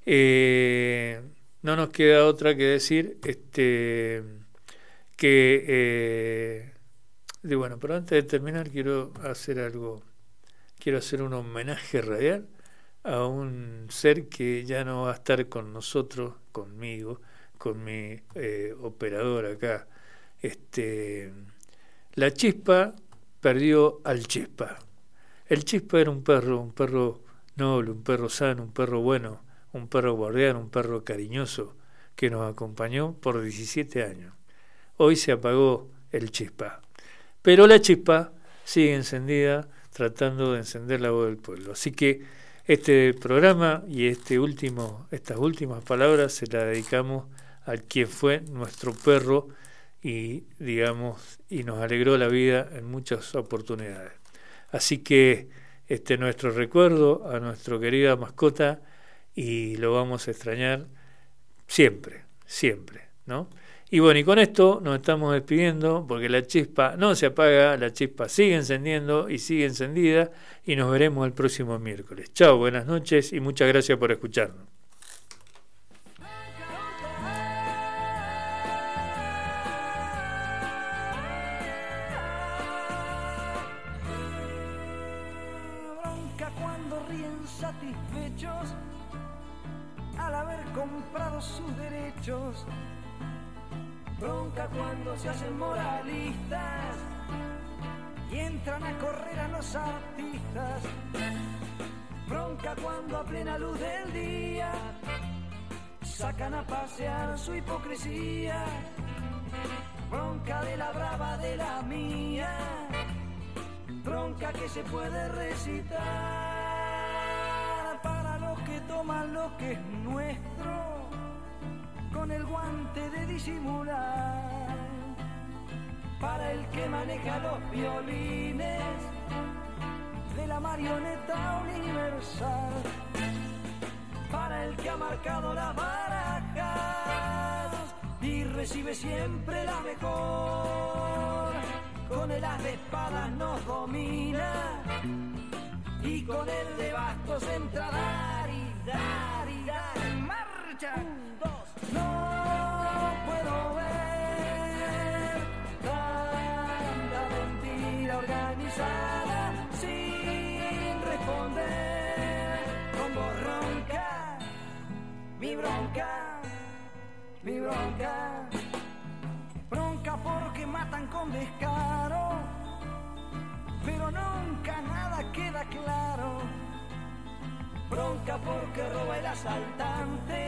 eh, no nos queda otra que decir este, que, eh, de, bueno, pero antes de terminar quiero hacer algo. Quiero hacer un homenaje radial a un ser que ya no va a estar con nosotros, conmigo, con mi eh, operador acá. Este, la Chispa perdió al Chispa. El Chispa era un perro, un perro noble, un perro sano, un perro bueno, un perro guardián, un perro cariñoso que nos acompañó por diecisiete años. Hoy se apagó el Chispa, pero la Chispa sigue encendida, tratando de encender la voz del pueblo. Así que este programa y este último, estas últimas palabras se las dedicamos a quien fue nuestro perro y, digamos, y nos alegró la vida en muchas oportunidades. Así que este nuestro recuerdo a nuestra querida mascota y lo vamos a extrañar siempre, siempre, ¿no? Y bueno, y con esto nos estamos despidiendo porque la chispa no se apaga, la chispa sigue encendiendo y sigue encendida y nos veremos el próximo miércoles. Chao, buenas noches y muchas gracias por escucharnos. Bronca cuando ríen satisfechos al haber comprado sus derechos. Bronca cuando se hacen moralistas y entran a correr a los artistas. Bronca cuando a plena luz del día sacan a pasear su hipocresía. Bronca de la brava de la mía, bronca que se puede recitar. lo que es nuestro con el guante de disimular. Para el que maneja los violines de la marioneta universal. Para el que ha marcado las barajas y recibe siempre la mejor. Con el as de espadas nos domina y con el de bastos entra a dar y dar y dar. ¡Marcha! Un, dos. No puedo ver tanta mentira organizada sin responder. Con voz ronca, mi bronca, mi bronca. Bronca porque matan con descaro, pero nunca nada queda claro. Bronca porque roba el asaltante